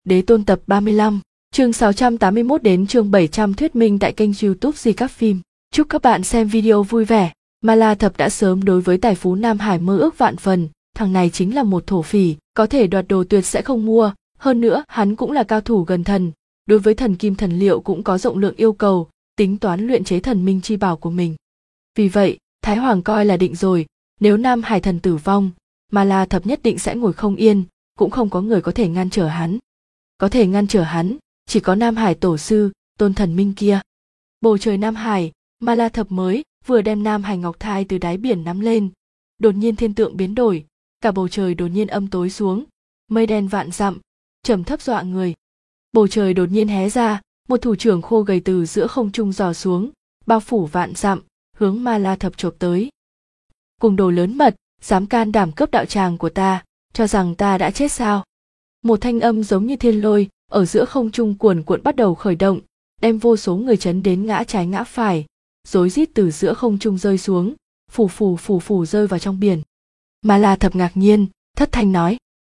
Đế Tôn tập 35, chương 681 đến chương 700 thuyết minh tại kênh YouTube Di Các Phim. Chúc các bạn xem video vui vẻ. Mala Thập đã sớm đối với tài phú Nam Hải mơ ước vạn phần, thằng này chính là một thổ phỉ, có thể đoạt đồ tuyệt sẽ không mua, hơn nữa hắn cũng là cao thủ gần thần, đối với thần kim thần liệu cũng có rộng lượng yêu cầu, tính toán luyện chế thần minh chi bảo của mình. Vì vậy, Thái Hoàng coi là định rồi, nếu Nam Hải thần tử vong, Mala Thập nhất định sẽ ngồi không yên, cũng không có người có thể ngăn trở hắn. Có thể ngăn trở hắn, chỉ có Nam Hải tổ sư, tôn thần minh kia. Bầu trời Nam Hải, Mala Thập mới vừa đem Nam Hải ngọc thai từ đáy biển nắm lên, đột nhiên thiên tượng biến đổi, cả bầu trời đột nhiên âm tối xuống, mây đen vạn dặm, trầm thấp dọa người. Bầu trời đột nhiên hé ra, một thủ trưởng khô gầy từ giữa không trung giò xuống, bao phủ vạn dặm, hướng Mala Thập chộp tới. Cùng đồ lớn mật, dám can đảm cướp đạo tràng của ta, cho rằng ta đã chết sao? Một thanh âm giống như thiên lôi ở giữa không trung cuồn cuộn bắt đầu khởi động, đem vô số người chấn đến ngã trái ngã phải, rối rít từ giữa không trung rơi xuống, phù rơi vào trong biển. Mala Thập ngạc nhiên, thất thanh nói: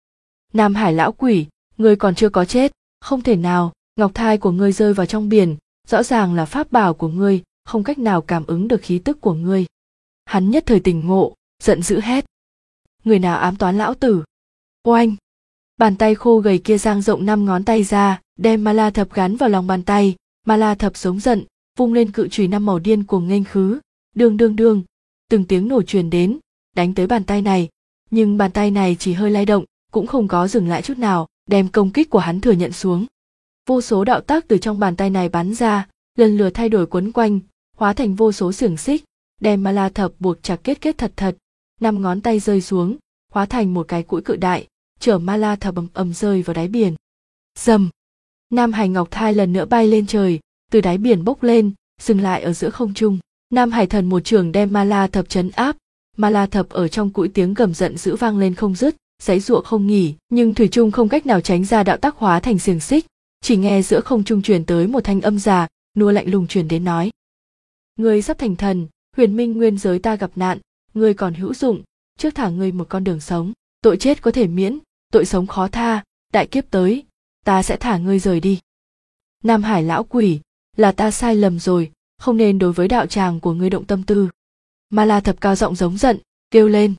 Nam Hải lão quỷ, ngươi còn chưa có chết, không thể nào, ngọc thai của ngươi rơi vào trong biển, rõ ràng là pháp bảo của ngươi, không cách nào cảm ứng được khí tức của ngươi. Hắn nhất thời tỉnh ngộ, giận dữ hét: người nào ám toán lão tử? Oanh! Bàn tay khô gầy kia dang rộng 5 ngón tay ra, đem Mala Thập gắn vào lòng bàn tay. Mala Thập giống giận, vung lên cự chùy 5 màu điên cuồng nghênh khứ, đương, từng tiếng nổ truyền đến, đánh tới bàn tay này, nhưng bàn tay này chỉ hơi lay động, cũng không có dừng lại chút nào, đem công kích của hắn thừa nhận xuống. Vô số đạo tác từ trong bàn tay này bắn ra, lần lượt thay đổi quấn quanh, hóa thành vô số xiềng xích, đem Mala Thập buộc chặt kết thật, 5 ngón tay rơi xuống, hóa thành một cái cũi cự đại, chở Mala Thập ầm rơi vào đáy biển. Rầm! Nam Hải ngọc thai lần nữa bay lên trời, từ đáy biển bốc lên, dừng lại ở giữa không trung. Nam Hải thần một trường đem Mala Thập trấn áp. Mala Thập ở trong cũi tiếng gầm giận dữ vang lên không dứt, giãy giụa không nghỉ, nhưng thủy chung không cách nào tránh ra đạo tác hóa thành xiềng xích. Chỉ nghe giữa không trung truyền tới một thanh âm già, nua lạnh lùng truyền đến nói: ngươi sắp thành thần, huyền minh nguyên giới ta gặp nạn, ngươi còn hữu dụng, trước thả ngươi một con đường sống. Tội chết có thể miễn, tội sống khó tha, đại kiếp tới, ta sẽ thả ngươi rời đi. Nam Hải lão quỷ, là ta sai lầm rồi, không nên đối với đạo tràng của ngươi động tâm tư. Mala Thập cao giọng giống giận, kêu lên: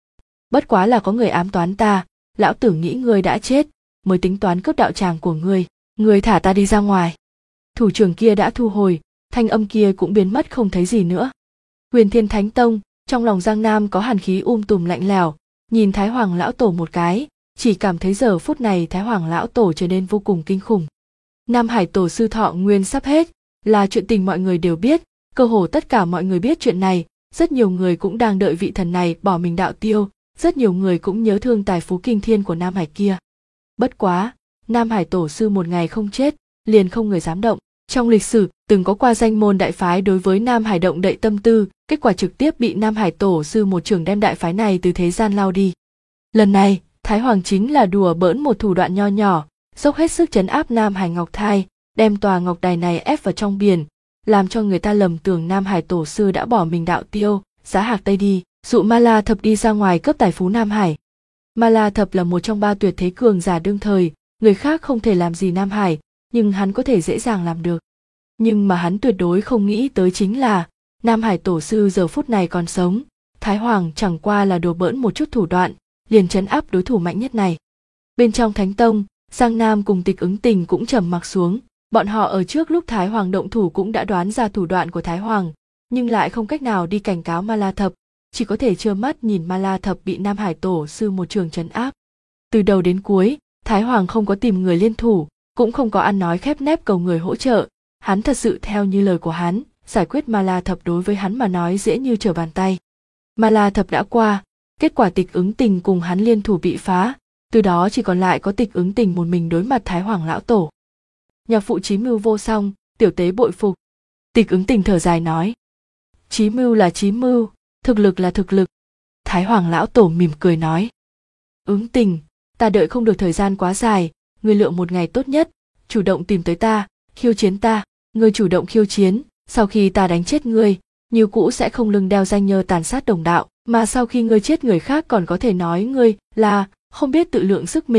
bất quá là có người ám toán ta, lão tử nghĩ ngươi đã chết, mới tính toán cướp đạo tràng của ngươi, ngươi thả ta đi ra ngoài. Thủ trưởng kia đã thu hồi, thanh âm kia cũng biến mất không thấy gì nữa. Huyền Thiên Thánh Tông, trong lòng Giang Nam có hàn khí tùm lạnh lẽo, nhìn Thái Hoàng lão tổ một cái, chỉ cảm thấy giờ phút này Thái Hoàng lão tổ trở nên vô cùng kinh khủng. Nam Hải tổ sư thọ nguyên sắp hết, là chuyện tình mọi người đều biết, cơ hồ tất cả mọi người biết chuyện này, rất nhiều người cũng đang đợi vị thần này bỏ mình đạo tiêu, rất nhiều người cũng nhớ thương tài phú kinh thiên của Nam Hải kia. Bất quá, Nam Hải tổ sư một ngày không chết, liền không người dám động. Trong lịch sử, từng có qua danh môn đại phái đối với Nam Hải động đậy tâm tư, kết quả trực tiếp bị Nam Hải tổ sư một trường đem đại phái này từ thế gian lao đi. Lần này, Thái Hoàng chính là đùa bỡn một thủ đoạn nho nhỏ, dốc hết sức trấn áp Nam Hải ngọc thai, đem tòa ngọc đài này ép vào trong biển, làm cho người ta lầm tưởng Nam Hải tổ sư đã bỏ mình đạo tiêu, giá hạc Tây đi, dụ Mala Thập đi ra ngoài cướp tài phú Nam Hải. Mala Thập là một trong 3 tuyệt thế cường giả đương thời, người khác không thể làm gì Nam Hải, nhưng hắn có thể dễ dàng làm được. Nhưng mà hắn tuyệt đối không nghĩ tới chính là Nam Hải tổ sư giờ phút này còn sống, Thái Hoàng chẳng qua là đùa bỡn một chút thủ đoạn, liền trấn áp đối thủ mạnh nhất này. Bên trong Thánh Tông, Giang Nam cùng Tịch Ứng Tình cũng trầm mặc xuống, bọn họ ở trước lúc Thái Hoàng động thủ cũng đã đoán ra thủ đoạn của Thái Hoàng, nhưng lại không cách nào đi cảnh cáo Mala Thập, chỉ có thể trơ mắt nhìn Mala Thập bị Nam Hải tổ sư một trường trấn áp. Từ đầu đến cuối, Thái Hoàng không có tìm người liên thủ, cũng không có ăn nói khép nép cầu người hỗ trợ, hắn thật sự theo như lời của hắn, giải quyết Mala Thập đối với hắn mà nói dễ như trở bàn tay. Mala Thập đã qua, kết quả Tịch Ứng Tình cùng hắn liên thủ bị phá, từ đó chỉ còn lại có Tịch Ứng Tình một mình đối mặt Thái Hoàng lão tổ. Nhạc phụ chí mưu vô song, tiểu tế bội phục. Tịch Ứng Tình thở dài nói: chí mưu là chí mưu, thực lực là thực lực. Thái Hoàng lão tổ mỉm cười nói: Ứng Tình, ta đợi không được thời gian quá dài, ngươi lựa một ngày tốt nhất, chủ động tìm tới ta, khiêu chiến ta. Ngươi chủ động khiêu chiến, sau khi ta đánh chết ngươi, như cũ sẽ không lưng đeo danh nhơ tàn sát đồng đạo, mà sau khi ngươi chết người khác còn có thể nói ngươi là không biết tự lượng sức mình,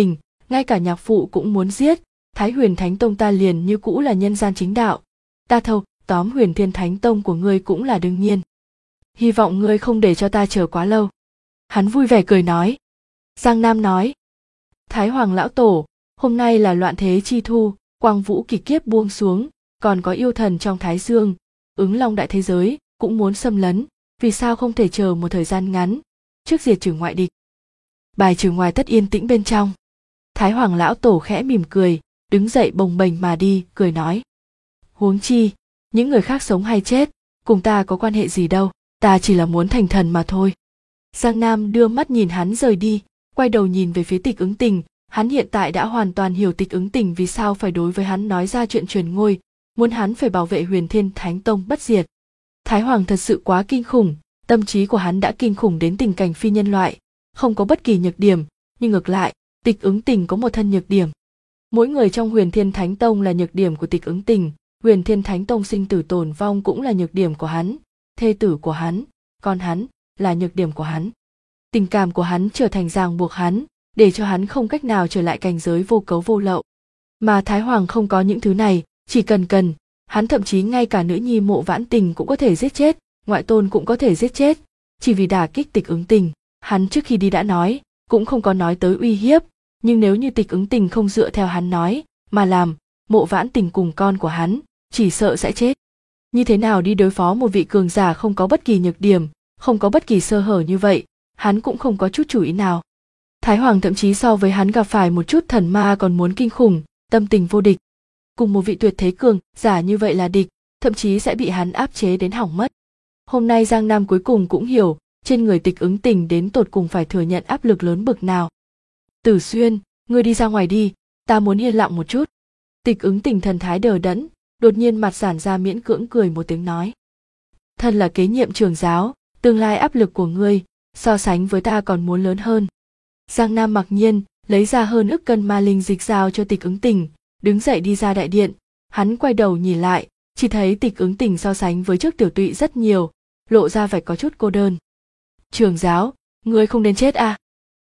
ngay cả nhạc phụ cũng muốn giết, Thái Huyền Thánh Tông ta liền như cũ là nhân gian chính đạo. Ta thâu tóm Huyền Thiên Thánh Tông của ngươi cũng là đương nhiên. Hy vọng ngươi không để cho ta chờ quá lâu. Hắn vui vẻ cười nói. Giang Nam nói. Thái Hoàng lão tổ, hôm nay là loạn thế chi thu, quang vũ kỳ kiếp buông xuống, còn có yêu thần trong Thái Dương, ứng long đại thế giới, cũng muốn xâm lấn, vì sao không thể chờ một thời gian ngắn, trước diệt trừ ngoại địch. Bài trừ ngoài tất yên tĩnh bên trong. Thái Hoàng lão tổ khẽ mỉm cười, đứng dậy bồng bềnh mà đi, cười nói. Huống chi, những người khác sống hay chết, cùng ta có quan hệ gì đâu, ta chỉ là muốn thành thần mà thôi. Giang Nam đưa mắt nhìn hắn rời đi, quay đầu nhìn về phía Tịch Ứng Tình, hắn hiện tại đã hoàn toàn hiểu Tịch Ứng Tình vì sao phải đối với hắn nói ra chuyện truyền ngôi, muốn hắn phải bảo vệ Huyền Thiên Thánh Tông bất diệt. Thái Hoàng thật sự quá kinh khủng, tâm trí của hắn đã kinh khủng đến tình cảnh phi nhân loại, không có bất kỳ nhược điểm, nhưng ngược lại, Tịch Ứng Tình có một thân nhược điểm. Mỗi người trong Huyền Thiên Thánh Tông là nhược điểm của Tịch Ứng Tình, Huyền Thiên Thánh Tông sinh tử tồn vong cũng là nhược điểm của hắn, thê tử của hắn, con hắn là nhược điểm của hắn. Tình cảm của hắn trở thành ràng buộc hắn, để cho hắn không cách nào trở lại cảnh giới vô cấu vô lậu. Mà Thái Hoàng không có những thứ này, chỉ cần, hắn thậm chí ngay cả nữ nhi Mộ Vãn Tình cũng có thể giết chết, ngoại tôn cũng có thể giết chết, chỉ vì đả kích Tịch Ứng Tình. Hắn trước khi đi đã nói, cũng không có nói tới uy hiếp, nhưng nếu như Tịch Ứng Tình không dựa theo hắn nói, mà làm, Mộ Vãn Tình cùng con của hắn, chỉ sợ sẽ chết. Như thế nào đi đối phó một vị cường giả không có bất kỳ nhược điểm, không có bất kỳ sơ hở như vậy, hắn cũng không có chút chủ ý nào. Thái Hoàng thậm chí so với hắn gặp phải một chút thần ma còn muốn kinh khủng, tâm tình vô địch. Cùng một vị tuyệt thế cường giả như vậy là địch, thậm chí sẽ bị hắn áp chế đến hỏng mất. Hôm nay Giang Nam cuối cùng cũng hiểu, trên người Tịch Ứng Tình đến tột cùng phải thừa nhận áp lực lớn bực nào. Tử Xuyên, ngươi đi ra ngoài đi, ta muốn yên lặng một chút. Tịch Ứng Tình thần thái đờ đẫn, đột nhiên mặt giãn ra miễn cưỡng cười một tiếng nói. Thân là kế nhiệm trưởng giáo, tương lai áp lực của ngươi, so sánh với ta còn muốn lớn hơn. Giang Nam mặc nhiên, lấy ra hơn ức cân ma linh dịch giao cho Tịch Ứng Tình, đứng dậy đi ra đại điện, hắn quay đầu nhìn lại, chỉ thấy Tịch Ứng Tình so sánh với trước tiểu tụy rất nhiều, lộ ra vẻ có chút cô đơn. Trưởng giáo, ngươi không đến chết à?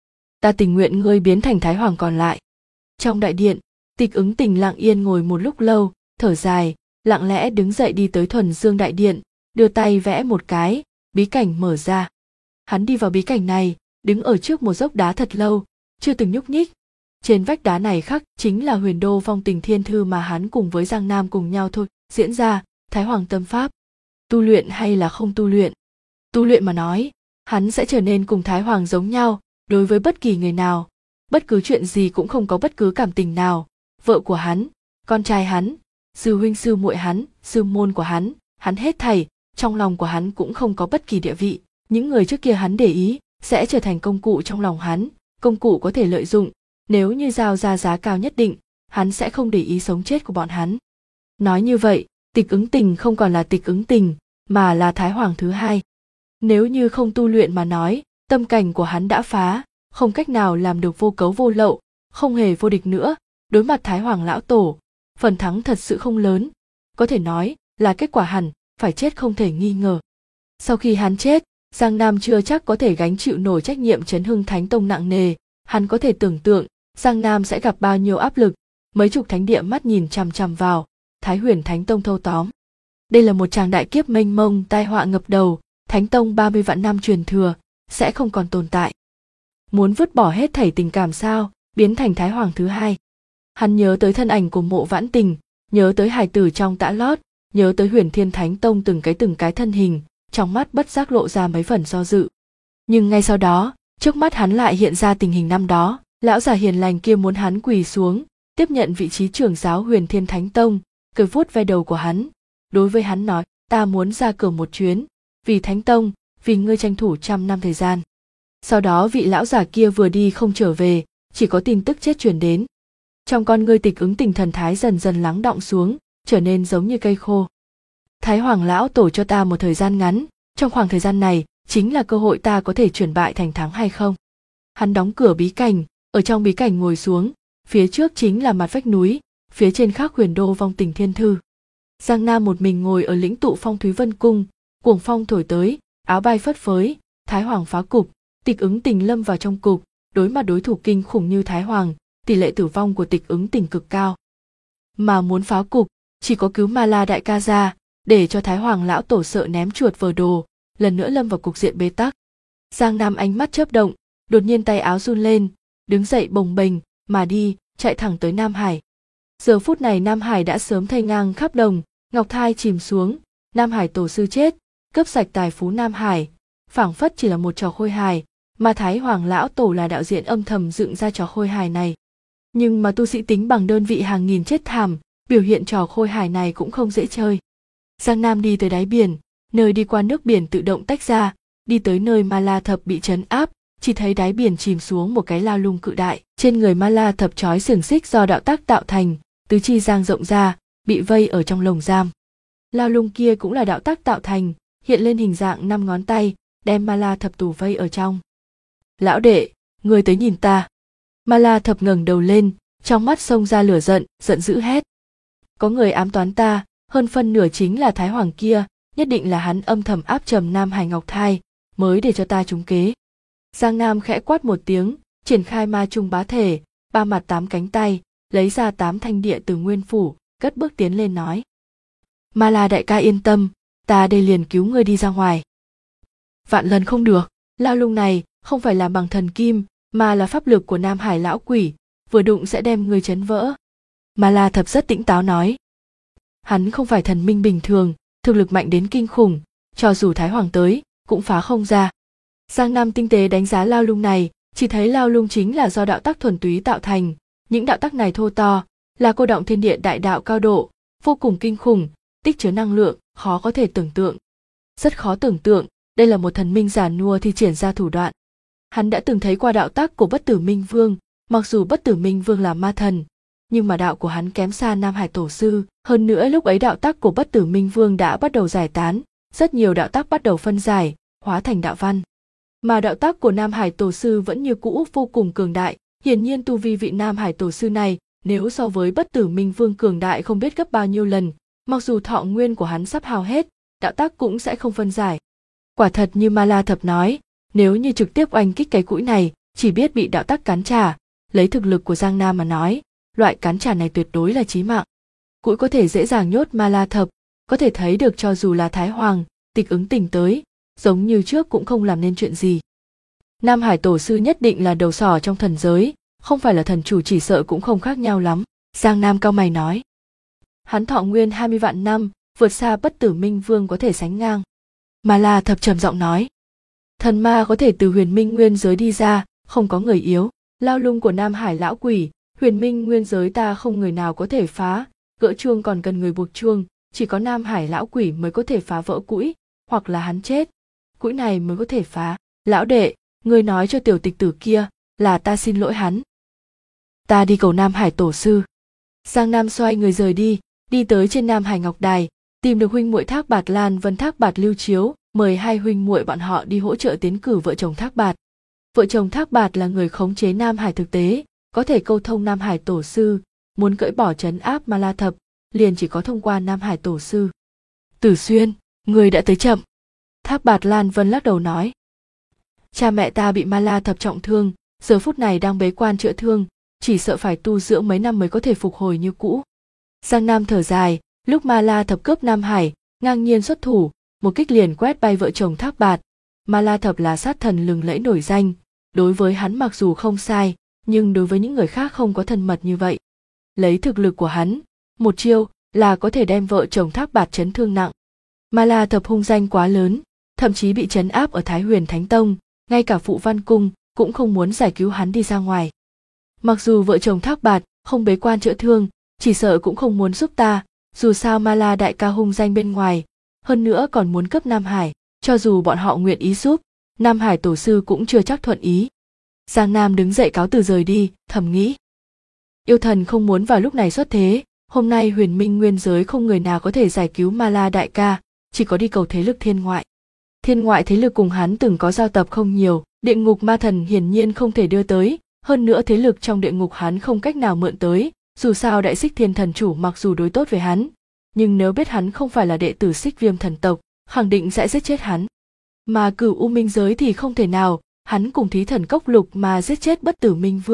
Ta tình nguyện ngươi biến thành Thái Hoàng còn lại. Trong đại điện, Tịch Ứng Tình lặng yên ngồi một lúc lâu, thở dài, lặng lẽ đứng dậy đi tới Thuần Dương đại điện, đưa tay vẽ một cái, bí cảnh mở ra. Hắn đi vào bí cảnh này, đứng ở trước một dốc đá thật lâu, chưa từng nhúc nhích. Trên vách đá này khắc chính là Huyền Đô Phong Tình Thiên Thư mà hắn cùng với Giang Nam cùng nhau thôi diễn ra, Thái Hoàng tâm pháp. Tu luyện hay là không tu luyện? Tu luyện mà nói, hắn sẽ trở nên cùng Thái Hoàng giống nhau, đối với bất kỳ người nào, bất cứ chuyện gì cũng không có bất cứ cảm tình nào, vợ của hắn, con trai hắn, sư huynh sư muội hắn, sư môn của hắn hết thảy, trong lòng của hắn cũng không có bất kỳ địa vị, những người trước kia hắn để ý sẽ trở thành công cụ trong lòng hắn, công cụ có thể lợi dụng, nếu như giao ra giá cao nhất định, hắn sẽ không để ý sống chết của bọn hắn. Nói như vậy, Tịch Ứng Tình không còn là Tịch Ứng Tình, mà là Thái Hoàng thứ hai. Nếu như không tu luyện mà nói, tâm cảnh của hắn đã phá, không cách nào làm được vô cấu vô lậu, không hề vô địch nữa, đối mặt Thái Hoàng lão tổ, phần thắng thật sự không lớn, có thể nói là kết quả hẳn phải chết không thể nghi ngờ. Sau khi hắn chết, Giang Nam chưa chắc có thể gánh chịu nổi trách nhiệm trấn hưng Thánh Tông nặng nề, hắn có thể tưởng tượng Giang Nam sẽ gặp bao nhiêu áp lực, mấy chục thánh địa mắt nhìn chằm chằm vào, Thái Huyền Thánh Tông thâu tóm. Đây là một tràng đại kiếp mênh mông, tai họa ngập đầu, Thánh Tông 30 vạn năm truyền thừa sẽ không còn tồn tại. Muốn vứt bỏ hết thảy tình cảm sao, biến thành Thái Hoàng thứ hai. Hắn nhớ tới thân ảnh của Mộ Vãn Tình, nhớ tới hài tử trong tã lót, nhớ tới Huyền Thiên Thánh Tông từng cái thân hình, trong mắt bất giác lộ ra mấy phần do dự. Nhưng ngay sau đó, trước mắt hắn lại hiện ra tình hình năm đó, lão già hiền lành kia muốn hắn quỳ xuống, tiếp nhận vị trí trưởng giáo Huyền Thiên Thánh Tông, cười vuốt ve đầu của hắn, đối với hắn nói, ta muốn ra cửa một chuyến, vì Thánh Tông, vì ngươi tranh thủ 100 năm thời gian. Sau đó vị lão già kia vừa đi không trở về, chỉ có tin tức chết truyền đến. Trong con ngươi Tịch Ứng Tình thần thái dần dần lắng đọng xuống, trở nên giống như cây khô. Thái Hoàng lão tổ cho ta một thời gian ngắn, trong khoảng thời gian này chính là cơ hội ta có thể chuyển bại thành thắng hay không. Hắn đóng cửa bí cảnh, ở trong bí cảnh ngồi xuống, phía trước chính là mặt vách núi, phía trên khắc Huyền Đô Vong Tình Thiên Thư. Giang Nam một mình ngồi ở lĩnh tụ phong Thúy Vân Cung, cuồng phong thổi tới, áo bay phất phới, Thái Hoàng phá cục, Tịch Ứng Tình lâm vào trong cục, đối mặt đối thủ kinh khủng như Thái Hoàng, tỷ lệ tử vong của Tịch Ứng Tỉnh cực cao. Mà muốn phá cục, chỉ có cứu Ma La đại ca ra, để cho Thái Hoàng lão tổ sợ ném chuột vờ đồ, lần nữa lâm vào cục diện bế tắc. Giang Nam ánh mắt chớp động, đột nhiên tay áo run lên, đứng dậy bồng bềnh mà đi, chạy thẳng tới Nam Hải. Giờ phút này Nam Hải đã sớm thay ngang khắp đồng, ngọc thai chìm xuống, Nam Hải tổ sư chết, cướp sạch tài phú Nam Hải, phảng phất chỉ là một trò khôi hài, mà Thái Hoàng lão tổ là đạo diễn âm thầm dựng ra trò khôi hài này. Nhưng mà tu sĩ tính bằng đơn vị hàng nghìn chết thảm, biểu hiện trò khôi hài này cũng không dễ chơi. Giang Nam đi tới đáy biển, nơi đi qua nước biển tự động tách ra, đi tới nơi Ma La Thập bị trấn áp, chỉ thấy đáy biển chìm xuống một cái lao lung cự đại. Trên người Ma La Thập trói xiềng xích do đạo tác tạo thành, tứ chi dang rộng ra, bị vây ở trong lồng giam. Lao lung kia cũng là đạo tác tạo thành, hiện lên hình dạng 5 ngón tay, đem Ma La Thập tù vây ở trong. Lão đệ, người tới nhìn ta. Ma La Thập ngẩng đầu lên, trong mắt xông ra lửa giận, giận dữ hét. Có người ám toán ta, hơn phân nửa chính là Thái Hoàng kia, nhất định là hắn âm thầm áp trầm Nam Hải Ngọc Thai, mới để cho ta trúng kế. Giang Nam khẽ quát một tiếng, triển khai ma trung bá thể, 3 mặt 8 cánh tay, lấy ra 8 thanh địa từ nguyên phủ, cất bước tiến lên nói. Ma La đại ca yên tâm, ta đây liền cứu ngươi đi ra ngoài. Vạn lần không được, lao lung này không phải làm bằng thần kim, mà là pháp lực của Nam Hải lão quỷ, vừa đụng sẽ đem ngươi chấn vỡ. Ma La Thập rất tỉnh táo nói. Hắn không phải thần minh bình thường, thực lực mạnh đến kinh khủng, cho dù Thái Hoàng tới, cũng phá không ra. Giang Nam tinh tế đánh giá lao lung này, chỉ thấy lao lung chính là do đạo tắc thuần túy tạo thành, những đạo tắc này thô to, là cô động thiên địa đại đạo cao độ, vô cùng kinh khủng, tích chứa năng lượng, khó có thể tưởng tượng. Rất khó tưởng tượng, đây là một thần minh giản nua thi triển ra thủ đoạn. Hắn đã từng thấy qua đạo tắc của Bất Tử Minh Vương, mặc dù Bất Tử Minh Vương là ma thần, nhưng mà đạo của hắn kém xa Nam Hải tổ sư, hơn nữa lúc ấy đạo tắc của Bất Tử Minh Vương đã bắt đầu giải tán, rất nhiều đạo tắc bắt đầu phân giải, hóa thành đạo văn. Mà đạo tắc của Nam Hải tổ sư vẫn như cũ vô cùng cường đại, hiển nhiên tu vi vị Nam Hải tổ sư này, nếu so với Bất Tử Minh Vương cường đại không biết gấp bao nhiêu lần, mặc dù thọ nguyên của hắn sắp hao hết, đạo tắc cũng sẽ không phân giải. Quả thật như Ma La Thập nói, nếu như trực tiếp oanh kích cái cũi này, chỉ biết bị đạo tắc cắn trả, lấy thực lực của Giang Nam mà nói, loại cắn trả này tuyệt đối là chí mạng. Cũi có thể dễ dàng nhốt Ma La Thập, có thể thấy được cho dù là Thái Hoàng, Tịch Ứng Tỉnh tới, giống như trước cũng không làm nên chuyện gì. Nam Hải tổ sư nhất định là đầu sỏ trong thần giới, không phải là thần chủ chỉ sợ cũng không khác nhau lắm. Giang Nam cau mày nói. Hắn thọ nguyên 20 vạn năm, vượt xa Bất Tử Minh Vương có thể sánh ngang. Ma La Thập trầm giọng nói. Thần ma có thể từ huyền minh nguyên giới đi ra, không có người yếu. Lao lung của Nam Hải lão quỷ, huyền minh nguyên giới ta không người nào có thể phá, gỡ chuông còn cần người buộc chuông, chỉ có Nam Hải lão quỷ mới có thể phá vỡ cũi, hoặc là hắn chết, cũi này mới có thể phá. Lão đệ, ngươi nói cho tiểu tịch tử kia là ta xin lỗi hắn. Ta đi cầu Nam Hải tổ sư. Giang Nam xoay người rời đi, đi tới trên Nam Hải Ngọc Đài, tìm được huynh muội Thác Bạt Lan Vân Thác Bạt Lưu Chiếu, mời hai huynh muội bọn họ đi hỗ trợ tiến cử vợ chồng Thác Bạt. Vợ chồng Thác Bạt là người khống chế Nam Hải thực tế, có thể câu thông Nam Hải tổ sư, muốn cởi bỏ trấn áp Ma La Thập, liền chỉ có thông qua Nam Hải tổ sư. Tử Xuyên, người đã tới chậm. Thác Bạt Lan Vân lắc đầu nói. Cha mẹ ta bị Ma La Thập trọng thương, giờ phút này đang bế quan chữa thương, chỉ sợ phải tu dưỡng mấy năm mới có thể phục hồi như cũ. Giang Nam thở dài, lúc Ma La Thập cướp Nam Hải, ngang nhiên xuất thủ, một kích liền quét bay vợ chồng Thác Bạt. Ma La Thập là sát thần lừng lẫy nổi danh, đối với hắn mặc dù không sai, nhưng đối với những người khác không có thân mật như vậy. Lấy thực lực của hắn, một chiêu là có thể đem vợ chồng Thác Bạt chấn thương nặng. Ma La Thập hung danh quá lớn, thậm chí bị trấn áp ở Thái Huyền Thánh Tông, ngay cả Phụ Văn Cung cũng không muốn giải cứu hắn đi ra ngoài. Mặc dù vợ chồng Thác Bạt không bế quan chữa thương, chỉ sợ cũng không muốn giúp ta, dù sao Ma La đại ca hung danh bên ngoài, hơn nữa còn muốn cướp Nam Hải, cho dù bọn họ nguyện ý giúp, Nam Hải tổ sư cũng chưa chắc thuận ý. Giang Nam đứng dậy cáo từ rời đi, thầm nghĩ. Yêu thần không muốn vào lúc này xuất thế, hôm nay huyền minh nguyên giới không người nào có thể giải cứu Ma La đại ca, chỉ có đi cầu thế lực thiên ngoại. Thiên ngoại thế lực cùng hắn từng có giao tập không nhiều, địa ngục ma thần hiển nhiên không thể đưa tới, hơn nữa thế lực trong địa ngục hắn không cách nào mượn tới, dù sao Đại Xích Thiên thần chủ mặc dù đối tốt với hắn, nhưng nếu biết hắn không phải là đệ tử Xích Viêm thần tộc, khẳng định sẽ giết chết hắn. Mà Cửu U Minh giới thì không thể nào, hắn cùng Thí Thần Cốc Lục mà giết chết Bất Tử Minh Vương,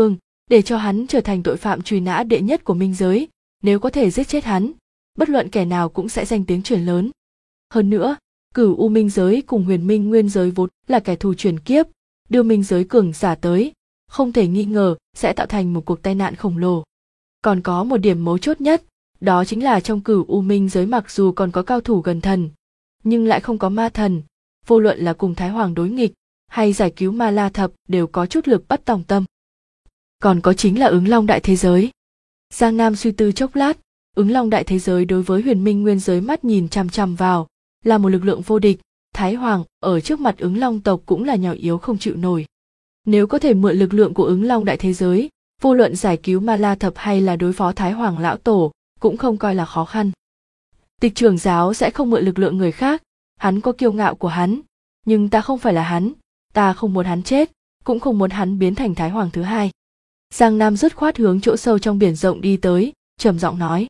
để cho hắn trở thành tội phạm truy nã đệ nhất của minh giới. Nếu có thể giết chết hắn, bất luận kẻ nào cũng sẽ danh tiếng truyền lớn. Hơn nữa, Cửu U minh giới cùng Huyền Minh nguyên giới vốn là kẻ thù chuyển kiếp, đưa minh giới cường giả tới, không thể nghi ngờ sẽ tạo thành một cuộc tai nạn khổng lồ. Còn có một điểm mấu chốt nhất, đó chính là trong Cửu U minh giới mặc dù còn có cao thủ gần thần, nhưng lại không có ma thần, vô luận là cùng Thái Hoàng đối nghịch hay giải cứu Ma La Thập đều có chút lực bất tòng tâm. Còn có chính là Ứng Long đại thế giới. Giang Nam suy tư chốc lát, Ứng Long đại thế giới đối với Huyền Minh nguyên giới mắt nhìn chằm chằm vào, là một lực lượng vô địch. Thái Hoàng ở trước mặt Ứng Long tộc cũng là nhỏ yếu không chịu nổi. Nếu có thể mượn lực lượng của Ứng Long đại thế giới, vô luận giải cứu Ma La Thập hay là đối phó Thái Hoàng lão tổ, cũng không coi là khó khăn. Tịch trưởng giáo sẽ không mượn lực lượng người khác, hắn có kiêu ngạo của hắn, nhưng ta không phải là hắn, ta không muốn hắn chết, cũng không muốn hắn biến thành Thái Hoàng thứ hai. Giang Nam dứt khoát hướng chỗ sâu trong biển rộng đi tới, trầm giọng nói.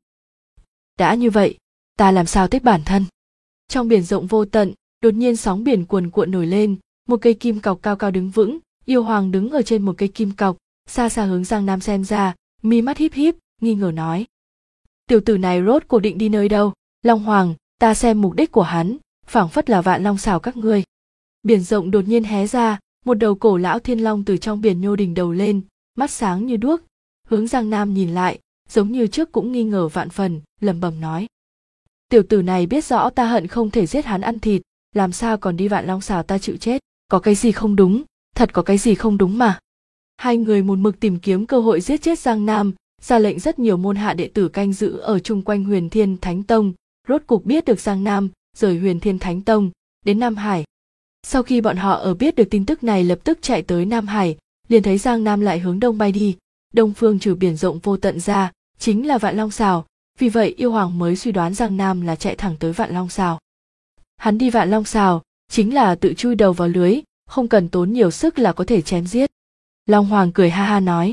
Đã như vậy, ta làm sao tách bản thân? Trong biển rộng vô tận, đột nhiên sóng biển cuồn cuộn nổi lên, một cây kim cọc cao cao đứng vững, yêu hoàng đứng ở trên một cây kim cọc, xa xa hướng Giang Nam xem ra, mi mắt híp híp, nghi ngờ nói. Tiểu tử này rốt cuộc định đi nơi đâu? Long Hoàng, ta xem mục đích của hắn, phảng phất là Vạn Long xảo các ngươi. Biển rộng đột nhiên hé ra, một đầu cổ lão thiên long từ trong biển nhô đỉnh đầu lên, mắt sáng như đuốc, hướng Giang Nam nhìn lại, giống như trước cũng nghi ngờ vạn phần, lẩm bẩm nói. Tiểu tử này biết rõ ta hận không thể giết hắn ăn thịt, làm sao còn đi Vạn Long xảo ta chịu chết, có cái gì không đúng, thật có cái gì không đúng mà. Hai người một mực tìm kiếm cơ hội giết chết Giang Nam, ra lệnh rất nhiều môn hạ đệ tử canh giữ ở chung quanh Huyền Thiên Thánh Tông, rốt cục biết được Giang Nam rời Huyền Thiên Thánh Tông đến Nam Hải. Sau khi bọn họ ở biết được tin tức này lập tức chạy tới Nam Hải, liền thấy Giang Nam lại hướng đông bay đi, đông phương trừ biển rộng vô tận ra, chính là Vạn Long xảo, vì vậy yêu hoàng mới suy đoán Giang Nam là chạy thẳng tới Vạn Long xảo. Hắn đi Vạn Long xảo, chính là tự chui đầu vào lưới, không cần tốn nhiều sức là có thể chém giết. Long Hoàng cười ha ha nói.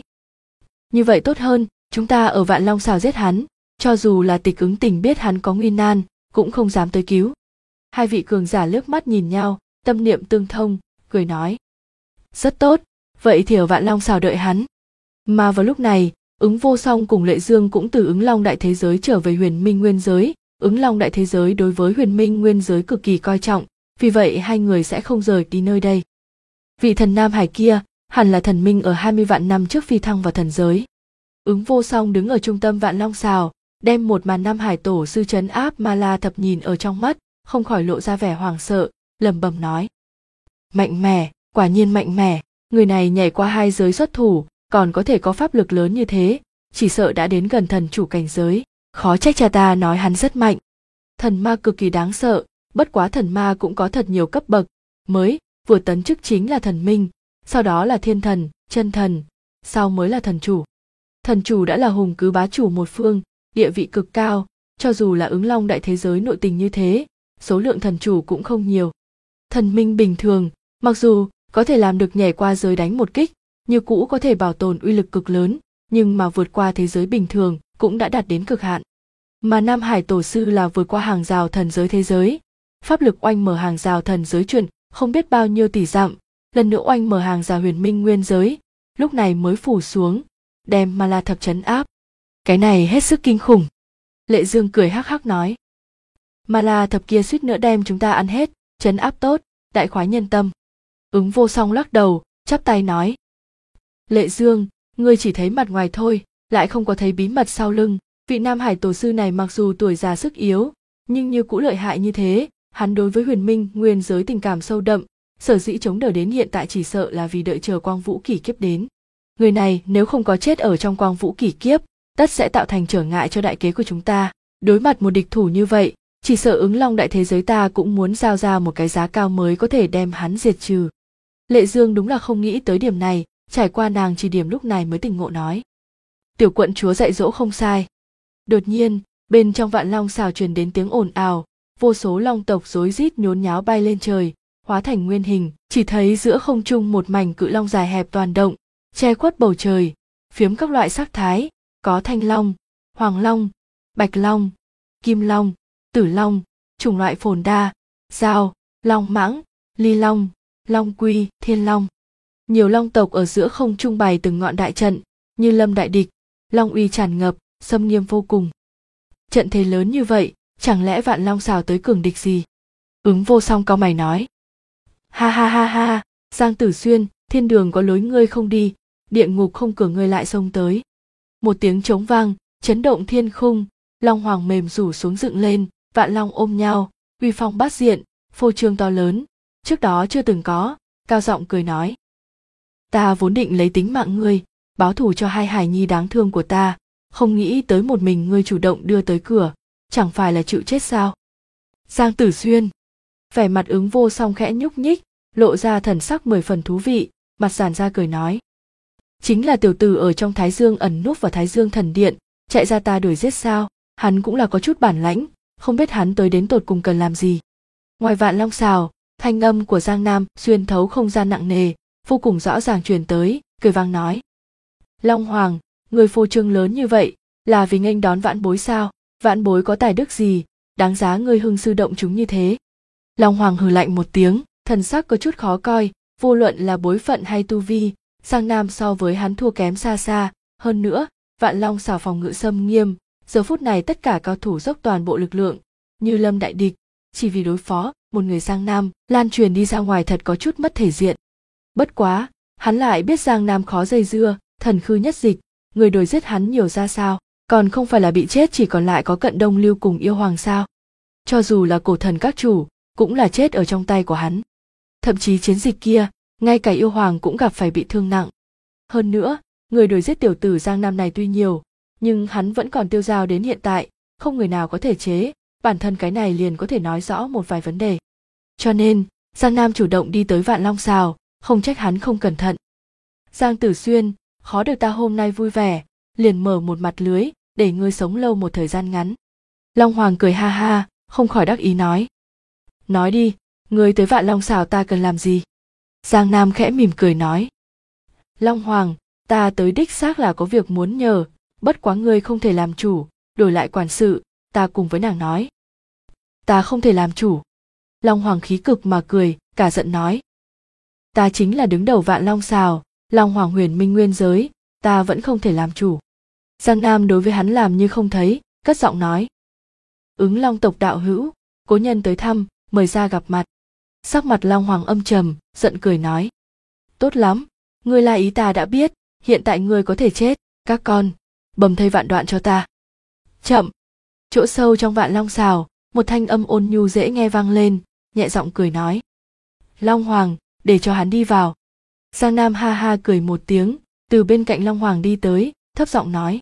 Như vậy tốt hơn, chúng ta ở Vạn Long xảo giết hắn, cho dù là Tịch Ứng Tình biết hắn có nguy nan, cũng không dám tới cứu. Hai vị cường giả liếc mắt nhìn nhau, tâm niệm tương thông, cười nói. Rất tốt, vậy thì ở Vạn Long xảo đợi hắn. Mà vào lúc này, Ứng Vô Song cùng Lệ Dương cũng từ Ứng Long đại thế giới trở về Huyền Minh nguyên giới. Ứng Long đại thế giới đối với Huyền Minh nguyên giới cực kỳ coi trọng, vì vậy hai người sẽ không rời đi nơi đây. Vị thần Nam Hải kia, hẳn là thần minh ở 20 vạn năm trước phi thăng vào thần giới. Ứng Vô Song đứng ở trung tâm Vạn Long xảo, đem một màn Nam Hải tổ sư trấn áp Ma La Thập nhìn ở trong mắt, không khỏi lộ ra vẻ hoảng sợ, lẩm bẩm nói. Mạnh mẽ, quả nhiên mạnh mẽ, người này nhảy qua hai giới xuất thủ, còn có thể có pháp lực lớn như thế, chỉ sợ đã đến gần thần chủ cảnh giới, khó trách cha ta nói hắn rất mạnh. Thần ma cực kỳ đáng sợ, bất quá thần ma cũng có thật nhiều cấp bậc, mới vừa tấn chức chính là thần minh, sau đó là thiên thần, chân thần, sau mới là thần chủ. Thần chủ đã là hùng cứ bá chủ một phương, địa vị cực cao, cho dù là Ứng Long đại thế giới nội tình như thế, số lượng thần chủ cũng không nhiều. Thần minh bình thường, mặc dù có thể làm được nhảy qua giới đánh một kích, như cũ có thể bảo tồn uy lực cực lớn, nhưng mà vượt qua thế giới bình thường cũng đã đạt đến cực hạn. Mà Nam Hải tổ sư là vượt qua hàng rào thần giới thế giới, pháp lực oanh mở hàng rào thần giới truyền không biết bao nhiêu tỷ dặm, lần nữa oanh mở hàng rào Huyền Minh nguyên giới, lúc này mới phủ xuống, đem Ma La Thập trấn áp. Cái này hết sức kinh khủng. Lệ Dương cười hắc hắc nói. Ma La Thập kia suýt nữa đem chúng ta ăn hết, trấn áp tốt, đại khoái nhân tâm. Ứng Vô Song lắc đầu, chắp tay nói. Lệ Dương, ngươi chỉ thấy mặt ngoài thôi, lại không có thấy bí mật sau lưng. Vị Nam Hải tổ sư này mặc dù tuổi già sức yếu, nhưng như cũ lợi hại như thế, hắn đối với Huyền Minh nguyên giới tình cảm sâu đậm, sở dĩ chống đỡ đến hiện tại chỉ sợ là vì đợi chờ Quang Vũ kỷ kiếp đến. Người này nếu không có chết ở trong Quang Vũ kỷ kiếp, tất sẽ tạo thành trở ngại cho đại kế của chúng ta. Đối mặt một địch thủ như vậy, chỉ sợ Ứng Long đại thế giới ta cũng muốn giao ra một cái giá cao mới có thể đem hắn diệt trừ. Lệ Dương đúng là không nghĩ tới điểm này, trải qua nàng chỉ điểm lúc này mới tỉnh ngộ nói. Tiểu quận chúa dạy dỗ không sai. Đột nhiên, bên trong Vạn Long xảo truyền đến tiếng ồn ào, vô số long tộc rối rít nhốn nháo bay lên trời, hóa thành nguyên hình, chỉ thấy giữa không trung một mảnh cự long dài hẹp toàn động, che khuất bầu trời, phiếm các loại sắc thái, có thanh long, hoàng long, bạch long, kim long, tử long, chủng loại phồn đa, dao, long mãng, ly long, long quy, thiên long. Nhiều long tộc ở giữa không trung bày từng ngọn đại trận, như lâm đại địch, long uy tràn ngập, xâm nghiêm vô cùng. Trận thế lớn như vậy, chẳng lẽ Vạn Long xào tới cường địch gì? Ứng Vô Song cau mày nói. Ha ha ha ha, Giang Tử Xuyên, thiên đường có lối ngươi không đi, địa ngục không cửa ngươi lại xông tới. Một tiếng trống vang, chấn động thiên khung, Long Hoàng mềm rủ xuống dựng lên, Vạn Long ôm nhau, uy phong bát diện, phô trương to lớn, trước đó chưa từng có, cao giọng cười nói. Ta vốn định lấy tính mạng ngươi, báo thù cho hai hài nhi đáng thương của ta, không nghĩ tới một mình ngươi chủ động đưa tới cửa, chẳng phải là chịu chết sao? Giang Tử Xuyên, vẻ mặt Ứng Vô Song khẽ nhúc nhích, lộ ra thần sắc 10 phần thú vị, mặt giãn ra cười nói. Chính là tiểu tử ở trong Thái Dương ẩn núp vào Thái Dương thần điện, chạy ra ta đuổi giết sao? Hắn cũng là có chút bản lãnh, không biết hắn tới đến tột cùng cần làm gì. Ngoài Vạn Long xào, thanh âm của Giang Nam xuyên thấu không gian nặng nề, vô cùng rõ ràng truyền tới, cười vang nói. Long Hoàng, người phô trương lớn như vậy, là vì nghênh đón vãn bối sao? Vãn bối có tài đức gì, đáng giá ngươi hưng sư động chúng như thế? Long Hoàng hừ lạnh một tiếng, thần sắc có chút khó coi, vô luận là bối phận hay tu vi, Giang Nam so với hắn thua kém xa xa, hơn nữa, Vạn Long xào phòng ngự xâm nghiêm, giờ phút này tất cả cao thủ dốc toàn bộ lực lượng, như lâm đại địch, chỉ vì đối phó một người Giang Nam, lan truyền đi ra ngoài thật có chút mất thể diện. Bất quá, hắn lại biết Giang Nam khó dây dưa, thần khư nhất dịch, người đuổi giết hắn nhiều ra sao, còn không phải là bị chết chỉ còn lại có Cận Đông Lưu cùng Yêu Hoàng sao? Cho dù là cổ thần các chủ, cũng là chết ở trong tay của hắn. Thậm chí chiến dịch kia, ngay cả Yêu Hoàng cũng gặp phải bị thương nặng. Hơn nữa, người đuổi giết tiểu tử Giang Nam này tuy nhiều, nhưng hắn vẫn còn tiêu dao đến hiện tại, không người nào có thể chế, bản thân cái này liền có thể nói rõ một vài vấn đề. Cho nên, Giang Nam chủ động đi tới Vạn Long xào, không trách hắn không cẩn thận. Giang Tử Xuyên, khó được ta hôm nay vui vẻ, liền mở một mặt lưới, để ngươi sống lâu một thời gian ngắn. Long Hoàng cười ha ha, không khỏi đắc ý nói. Nói đi, ngươi tới Vạn Long xào ta cần làm gì? Giang Nam khẽ mỉm cười nói. Long Hoàng, ta tới đích xác là có việc muốn nhờ, bất quá ngươi không thể làm chủ, đổi lại quản sự, ta cùng với nàng nói. Ta không thể làm chủ. Long Hoàng khí cực mà cười, cả giận nói. Ta chính là đứng đầu Vạn Long xào, Long Hoàng huyền minh nguyên giới, ta vẫn không thể làm chủ. Giang Nam đối với hắn làm như không thấy, cất giọng nói. Ứng Long tộc đạo hữu, cố nhân tới thăm, mời ra gặp mặt. Sắc mặt Long Hoàng âm trầm, giận cười nói. Tốt lắm, ngươi là ý ta đã biết, hiện tại ngươi có thể chết, các con, bầm thây vạn đoạn cho ta. Chậm. Chỗ sâu trong Vạn Long xào, một thanh âm ôn nhu dễ nghe vang lên, nhẹ giọng cười nói. Long Hoàng, để cho hắn đi vào. Giang Nam ha ha cười một tiếng, từ bên cạnh Long Hoàng đi tới, thấp giọng nói.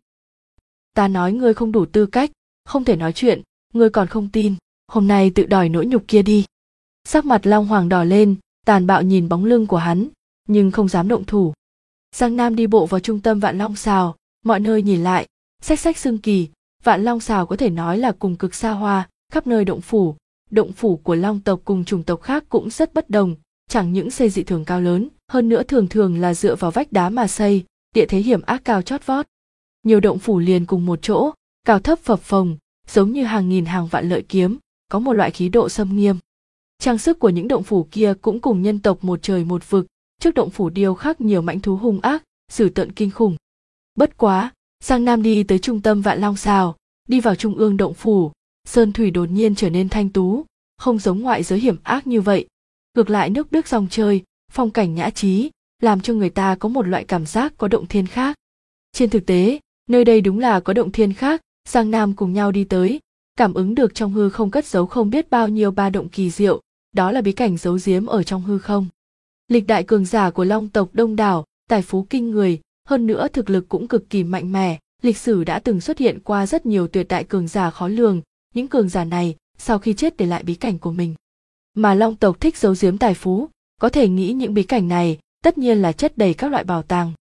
Ta nói ngươi không đủ tư cách, không thể nói chuyện, ngươi còn không tin, hôm nay tự đòi nỗi nhục kia đi. Sắc mặt Long Hoàng đỏ lên, tàn bạo nhìn bóng lưng của hắn, nhưng không dám động thủ. Giang Nam đi bộ vào trung tâm Vạn Long xào, mọi nơi nhìn lại, xách xách xương kỳ, Vạn Long xào có thể nói là cùng cực xa hoa, khắp nơi động phủ của Long tộc cùng chủng tộc khác cũng rất bất đồng, chẳng những xây dị thường cao lớn, hơn nữa thường thường là dựa vào vách đá mà xây, địa thế hiểm ác cao chót vót. Nhiều động phủ liền cùng một chỗ, cao thấp phập phồng, giống như hàng nghìn hàng vạn lợi kiếm, có một loại khí độ xâm nghiêm. Trang sức của những động phủ kia cũng cùng nhân tộc một trời một vực, trước động phủ điêu khắc nhiều mãnh thú hung ác, dữ tợn kinh khủng. Bất quá, Giang Nam đi tới trung tâm Vạn Long xào, đi vào trung ương động phủ, sơn thủy đột nhiên trở nên thanh tú, không giống ngoại giới hiểm ác như vậy. Ngược lại nước biếc dòng chơi, phong cảnh nhã trí, làm cho người ta có một loại cảm giác có động thiên khác. Trên thực tế, nơi đây đúng là có động thiên khác, Giang Nam cùng nhau đi tới, cảm ứng được trong hư không cất giấu không biết bao nhiêu ba động kỳ diệu, đó là bí cảnh giấu giếm ở trong hư không. Lịch đại cường giả của Long tộc đông đảo, tài phú kinh người, hơn nữa thực lực cũng cực kỳ mạnh mẽ, lịch sử đã từng xuất hiện qua rất nhiều tuyệt đại cường giả khó lường, những cường giả này sau khi chết để lại bí cảnh của mình. Mà Long tộc thích giấu giếm tài phú, có thể nghĩ những bí cảnh này tất nhiên là chất đầy các loại bảo tàng.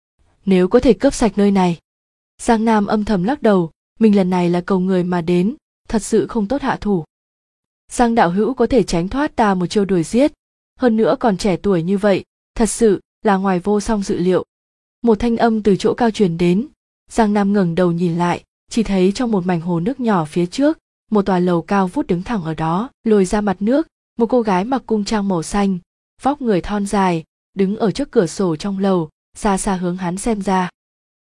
Nếu có thể cướp sạch nơi này. Giang Nam âm thầm lắc đầu, mình lần này là cầu người mà đến, thật sự không tốt hạ thủ. Giang đạo hữu có thể tránh thoát ta một chiêu đuổi giết, hơn nữa còn trẻ tuổi như vậy, thật sự là ngoài Vô Song dự liệu. Một thanh âm từ chỗ cao truyền đến, Giang Nam ngẩng đầu nhìn lại, chỉ thấy trong một mảnh hồ nước nhỏ phía trước, một tòa lầu cao vút đứng thẳng ở đó, lồi ra mặt nước, một cô gái mặc cung trang màu xanh, vóc người thon dài, đứng ở trước cửa sổ trong lầu, xa xa hướng hắn xem ra.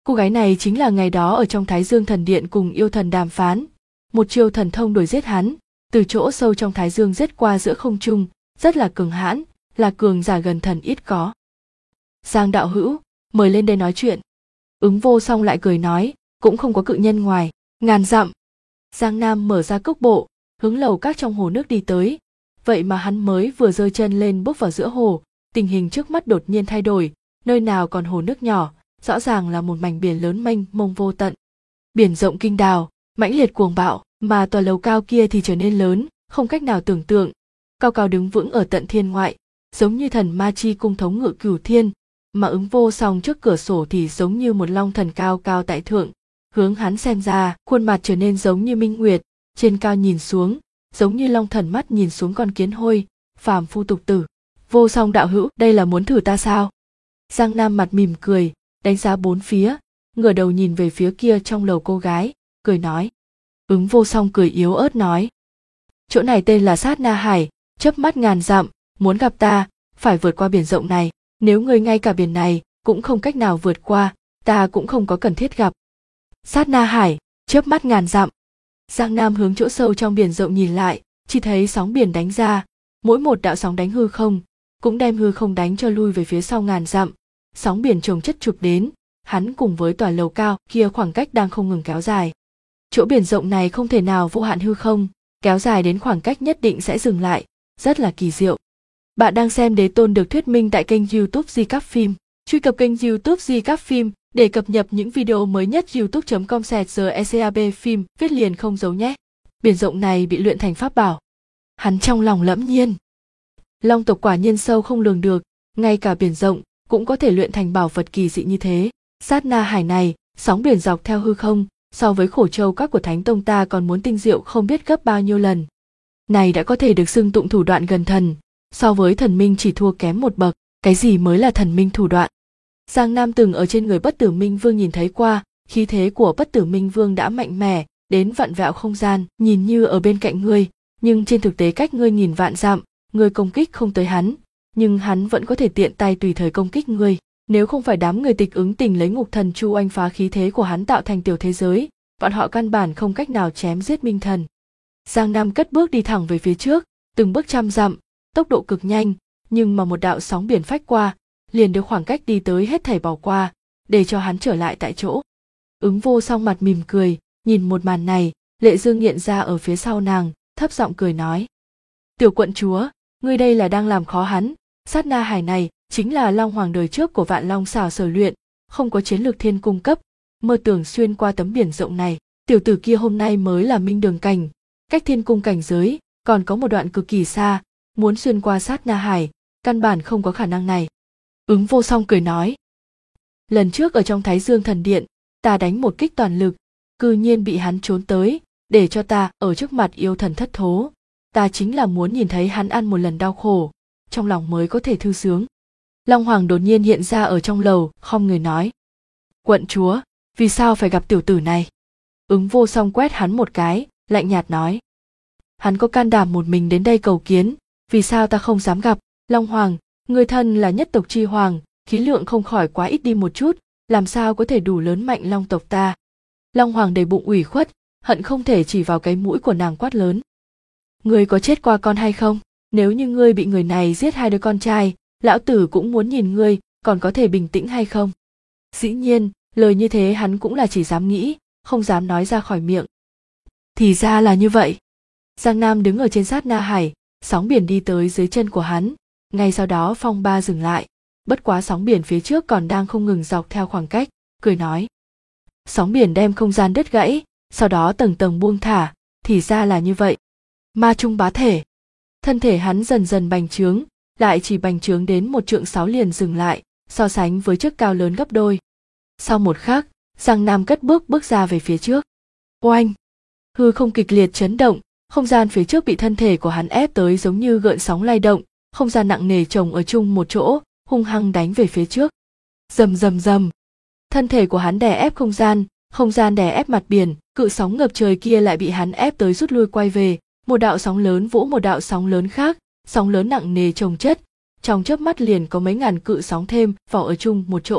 Cô gái này chính là ngày đó ở trong Thái Dương Thần Điện cùng yêu thần đàm phán, một chiêu thần thông đuổi giết hắn, từ chỗ sâu trong Thái Dương giết qua giữa không trung, rất là cường hãn, là cường giả gần thần ít có. Giang đạo hữu, mời lên đây nói chuyện. Ứng Vô Song lại cười nói, cũng không có cự nhân ngoài ngàn dặm. Giang Nam mở ra cốc bộ, hướng lầu các trong hồ nước đi tới. Vậy mà hắn mới vừa giơ chân lên bước vào giữa hồ, tình hình trước mắt đột nhiên thay đổi, nơi nào còn hồ nước nhỏ, rõ ràng là một mảnh biển lớn mênh mông vô tận. Biển rộng kinh đào, mãnh liệt cuồng bạo, mà tòa lầu cao kia thì trở nên lớn, không cách nào tưởng tượng, cao cao đứng vững ở tận thiên ngoại, giống như thần ma chi cung thống ngự cửu thiên, mà Ứng Vô Song trước cửa sổ thì giống như một long thần cao cao tại thượng, hướng hắn xem ra, khuôn mặt trở nên giống như minh nguyệt, trên cao nhìn xuống, giống như long thần mắt nhìn xuống con kiến hôi, phàm phu tục tử. Vô Song đạo hữu, đây là muốn thử ta sao? Giang Nam mặt mỉm cười, đánh giá bốn phía, ngửa đầu nhìn về phía kia trong lầu cô gái, cười nói. Ứng Vô Song cười yếu ớt nói, chỗ này tên là Sát Na Hải, chớp mắt ngàn dặm, muốn gặp ta, phải vượt qua biển rộng này, nếu ngươi ngay cả biển này cũng không cách nào vượt qua, ta cũng không có cần thiết gặp. Sát Na Hải, chớp mắt ngàn dặm. Giang Nam hướng chỗ sâu trong biển rộng nhìn lại, chỉ thấy sóng biển đánh ra, mỗi một đạo sóng đánh hư không, cũng đem hư không đánh cho lui về phía sau ngàn dặm. Sóng biển chồng chất chụp đến, hắn cùng với tòa lầu cao kia khoảng cách đang không ngừng kéo dài. Chỗ biển rộng này không thể nào vô hạn hư không, kéo dài đến khoảng cách nhất định sẽ dừng lại, rất là kỳ diệu. Bạn đang xem Đế Tôn được thuyết minh tại kênh YouTube Di Các Phim. Truy cập kênh YouTube Di Các Phim để cập nhật những video mới nhất. youtube.com/secab phim viết liền không dấu nhé. Biển rộng này bị luyện thành pháp bảo. Hắn trong lòng lẫm nhiên. Long tộc quả nhiên sâu không lường được, ngay cả biển rộng cũng có thể luyện thành bảo vật kỳ dị như thế. Sát Na Hải này, sóng biển dọc theo hư không, so với Khổ Châu các của Thánh Tông ta còn muốn tinh diệu không biết gấp bao nhiêu lần. Này đã có thể được xưng tụng thủ đoạn gần thần, so với thần minh chỉ thua kém một bậc. Cái gì mới là thần minh thủ đoạn? Giang Nam từng ở trên người Bất Tử Minh Vương nhìn thấy qua, khí thế của Bất Tử Minh Vương đã mạnh mẽ đến vặn vẹo không gian, nhìn như ở bên cạnh ngươi, nhưng trên thực tế cách ngươi nghìn vạn dặm, ngươi công kích không tới hắn, nhưng hắn vẫn có thể tiện tay tùy thời công kích ngươi. Nếu không phải đám người Tịch Ứng Tình lấy Ngục Thần Chu oanh phá khí thế của hắn tạo thành tiểu thế giới, bọn họ căn bản không cách nào chém giết Minh Thần. Giang Nam cất bước đi thẳng về phía trước, từng bước trăm dặm, tốc độ cực nhanh, nhưng mà một đạo sóng biển phách qua, liền được khoảng cách đi tới hết thảy bỏ qua, để cho hắn trở lại tại chỗ. Ứng Vô Song mặt mỉm cười, nhìn một màn này, lệ dương hiện ra ở phía sau nàng, thấp giọng cười nói. Tiểu quận chúa, ngươi đây là đang làm khó hắn, Sát Na Hải này chính là Long Hoàng đời trước của Vạn Long xảo sở luyện, không có chiến lược thiên cung cấp, mơ tưởng xuyên qua tấm biển rộng này. Tiểu tử kia hôm nay mới là minh đường cảnh, cách thiên cung cảnh giới, còn có một đoạn cực kỳ xa, muốn xuyên qua Sát Na Hải, căn bản không có khả năng này. Ứng Vô Song cười nói. Lần trước ở trong Thái Dương Thần Điện, ta đánh một kích toàn lực, cư nhiên bị hắn trốn tới, để cho ta ở trước mặt yêu thần thất thố. Ta chính là muốn nhìn thấy hắn ăn một lần đau khổ, trong lòng mới có thể thư sướng. Long Hoàng đột nhiên hiện ra ở trong lầu, khom người nói. Quận chúa, vì sao phải gặp tiểu tử này? Ứng Vô Song quét hắn một cái, lạnh nhạt nói. Hắn có can đảm một mình đến đây cầu kiến, vì sao ta không dám gặp? Long Hoàng, người thân là nhất tộc chi hoàng, khí lượng không khỏi quá ít đi một chút, làm sao có thể đủ lớn mạnh Long tộc ta? Long Hoàng đầy bụng ủy khuất, hận không thể chỉ vào cái mũi của nàng quát lớn. Ngươi có chết qua con hay không? Nếu như ngươi bị người này giết hai đứa con trai, lão tử cũng muốn nhìn ngươi còn có thể bình tĩnh hay không. Dĩ nhiên, lời như thế hắn cũng là chỉ dám nghĩ, không dám nói ra khỏi miệng. Thì ra là như vậy. Giang Nam đứng ở trên Sát Na Hải, sóng biển đi tới dưới chân của hắn, ngay sau đó phong ba dừng lại, bất quá sóng biển phía trước còn đang không ngừng dọc theo khoảng cách, cười nói. Sóng biển đem không gian đứt gãy, sau đó tầng tầng buông thả, thì ra là như vậy. Ma trung bá thể. Thân thể hắn dần dần bành trướng, lại chỉ bành trướng đến 1 trượng 6 liền dừng lại, so sánh với trước cao lớn gấp đôi. Sau một khắc, Giang Nam cất bước ra về phía trước. Oanh! Hư không kịch liệt chấn động, không gian phía trước bị thân thể của hắn ép tới giống như gợn sóng lay động, không gian nặng nề chồng ở chung một chỗ, hung hăng đánh về phía trước. Rầm rầm rầm. Thân thể của hắn đè ép không gian đè ép mặt biển, cự sóng ngập trời kia lại bị hắn ép tới rút lui quay về, một đạo sóng lớn vỗ một đạo sóng lớn khác, sóng lớn nặng nề chồng chất, trong chớp mắt liền có mấy ngàn cự sóng thêm vào ở chung một chỗ,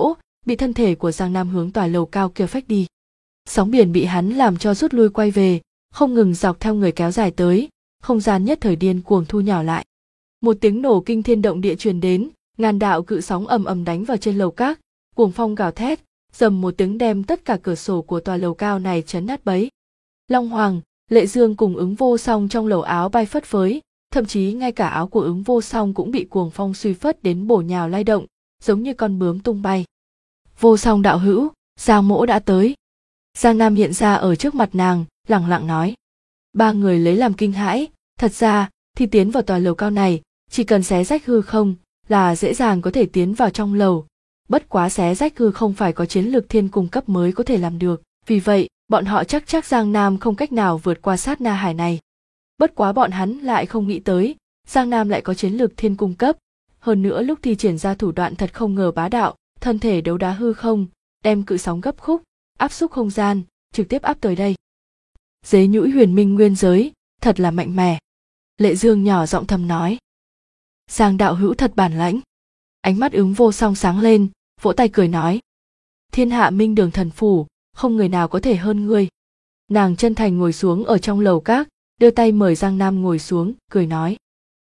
bị thân thể của Giang Nam hướng tòa lầu cao kia phách đi. Sóng biển bị hắn làm cho rút lui quay về, không ngừng dọc theo người kéo dài tới, không gian nhất thời điên cuồng thu nhỏ lại. Một tiếng nổ kinh thiên động địa truyền đến, ngàn đạo cự sóng ầm ầm đánh vào trên lầu các, cuồng phong gào thét, rầm một tiếng đem tất cả cửa sổ của tòa lầu cao này chấn nát bấy. Long Hoàng, Lệ Dương cùng Ứng Vô Song trong lầu áo bay phất phới, thậm chí ngay cả áo của Ứng Vô Song cũng bị cuồng phong suy phất đến bổ nhào lay động, giống như con bướm tung bay. Vô Song đạo hữu, Giang mỗ đã tới. Giang Nam hiện ra ở trước mặt nàng, lẳng lặng nói. Ba người lấy làm kinh hãi, thật ra thì tiến vào tòa lầu cao này, chỉ cần xé rách hư không là dễ dàng có thể tiến vào trong lầu. Bất quá xé rách hư không phải có chiến lược thiên cung cấp mới có thể làm được, vì vậy bọn họ chắc Giang Nam không cách nào vượt qua sát na hải này. Bất quá bọn hắn lại không nghĩ tới, Giang Nam lại có chiến lược thiên cung cấp, hơn nữa lúc thi triển ra thủ đoạn thật không ngờ bá đạo, thân thể đấu đá hư không, đem cự sóng gấp khúc, áp xúc không gian, trực tiếp áp tới đây. Dế nhũi huyền minh nguyên giới, thật là mạnh mẽ. Lệ Dương nhỏ giọng thầm nói. Giang đạo hữu thật bản lãnh. Ánh mắt Ứng Vô Song sáng lên, vỗ tay cười nói. Thiên hạ minh đường thần phủ, không người nào có thể hơn ngươi. Nàng chân thành ngồi xuống ở trong lầu các, đưa tay mời Giang Nam ngồi xuống, cười nói.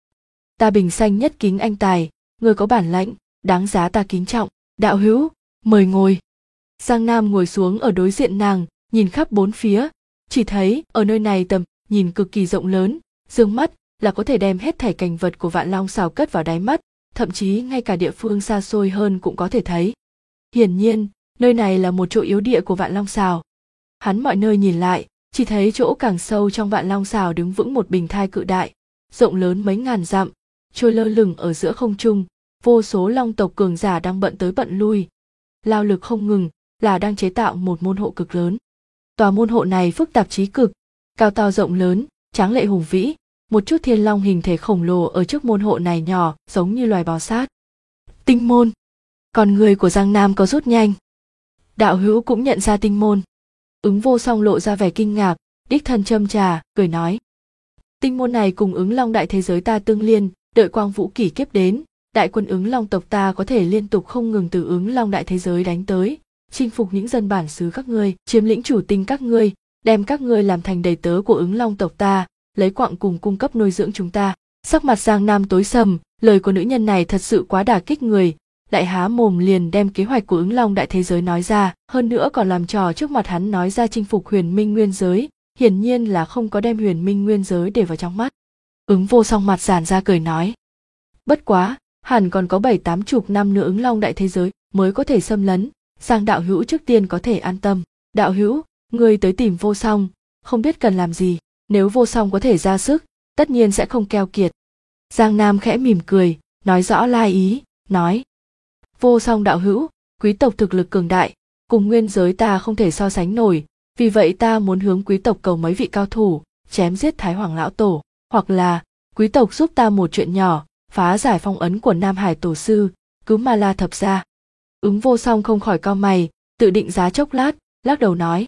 Ta bình sanh nhất kính anh tài, ngươi có bản lãnh, đáng giá ta kính trọng. Đạo hữu, mời ngồi. Giang Nam ngồi xuống ở đối diện nàng, nhìn khắp bốn phía, chỉ thấy ở nơi này tầm nhìn cực kỳ rộng lớn, dương mắt là có thể đem hết thảy cảnh vật của Vạn Long Sào cất vào đáy mắt, thậm chí ngay cả địa phương xa xôi hơn cũng có thể thấy. Hiển nhiên, nơi này là một chỗ yếu địa của Vạn Long Sào. Hắn mọi nơi nhìn lại, chỉ thấy chỗ càng sâu trong Vạn Long Sào đứng vững một bình thai cự đại, rộng lớn mấy ngàn dặm, trôi lơ lửng ở giữa không trung, vô số long tộc cường giả đang bận tới bận lui, lao lực không ngừng, là đang chế tạo một môn hộ cực lớn. Tòa môn hộ này phức tạp trí cực, cao to rộng lớn, tráng lệ hùng vĩ, một chút thiên long hình thể khổng lồ ở trước môn hộ này nhỏ, giống như loài bò sát. Tinh môn. Con người của Giang Nam có rút nhanh. Đạo hữu cũng nhận ra tinh môn. Ứng Vô Song lộ ra vẻ kinh ngạc, đích thân châm trà, cười nói. Tinh môn này cùng Ứng Long đại thế giới ta tương liên, đợi quang vũ kỷ kiếp đến, đại quân Ứng Long tộc ta có thể liên tục không ngừng từ Ứng Long đại thế giới đánh tới, chinh phục những dân bản xứ các ngươi, chiếm lĩnh chủ tinh các ngươi, đem các ngươi làm thành đầy tớ của Ứng Long tộc ta, lấy quặng cùng cung cấp nuôi dưỡng chúng ta. Sắc mặt Giang Nam tối sầm, lời của nữ nhân này thật sự quá đả kích người, lại há mồm liền đem kế hoạch của Ứng Long đại thế giới nói ra, hơn nữa còn làm trò trước mặt hắn nói ra chinh phục huyền minh nguyên giới, hiển nhiên là không có đem huyền minh nguyên giới để vào trong mắt. Ứng Vô Song mặt giãn ra cười nói. Bất quá, hẳn còn có 7-80 năm nữa Ứng Long đại thế giới mới có thể xâm lấn, Giang đạo hữu trước tiên có thể an tâm. Đạo hữu, ngươi tới tìm Vô Song, không biết cần làm gì, nếu Vô Song có thể ra sức, tất nhiên sẽ không keo kiệt. Giang Nam khẽ mỉm cười, nói rõ lai ý, nói. Vô Song đạo hữu, quý tộc thực lực cường đại, cùng nguyên giới ta không thể so sánh nổi, vì vậy ta muốn hướng quý tộc cầu mấy vị cao thủ, chém giết Thái Hoàng lão tổ, hoặc là quý tộc giúp ta một chuyện nhỏ, phá giải phong ấn của Nam Hải tổ sư, cứu Ma La thập gia. Ứng Vô Song không khỏi cau mày, tự định giá chốc lát, lắc đầu nói.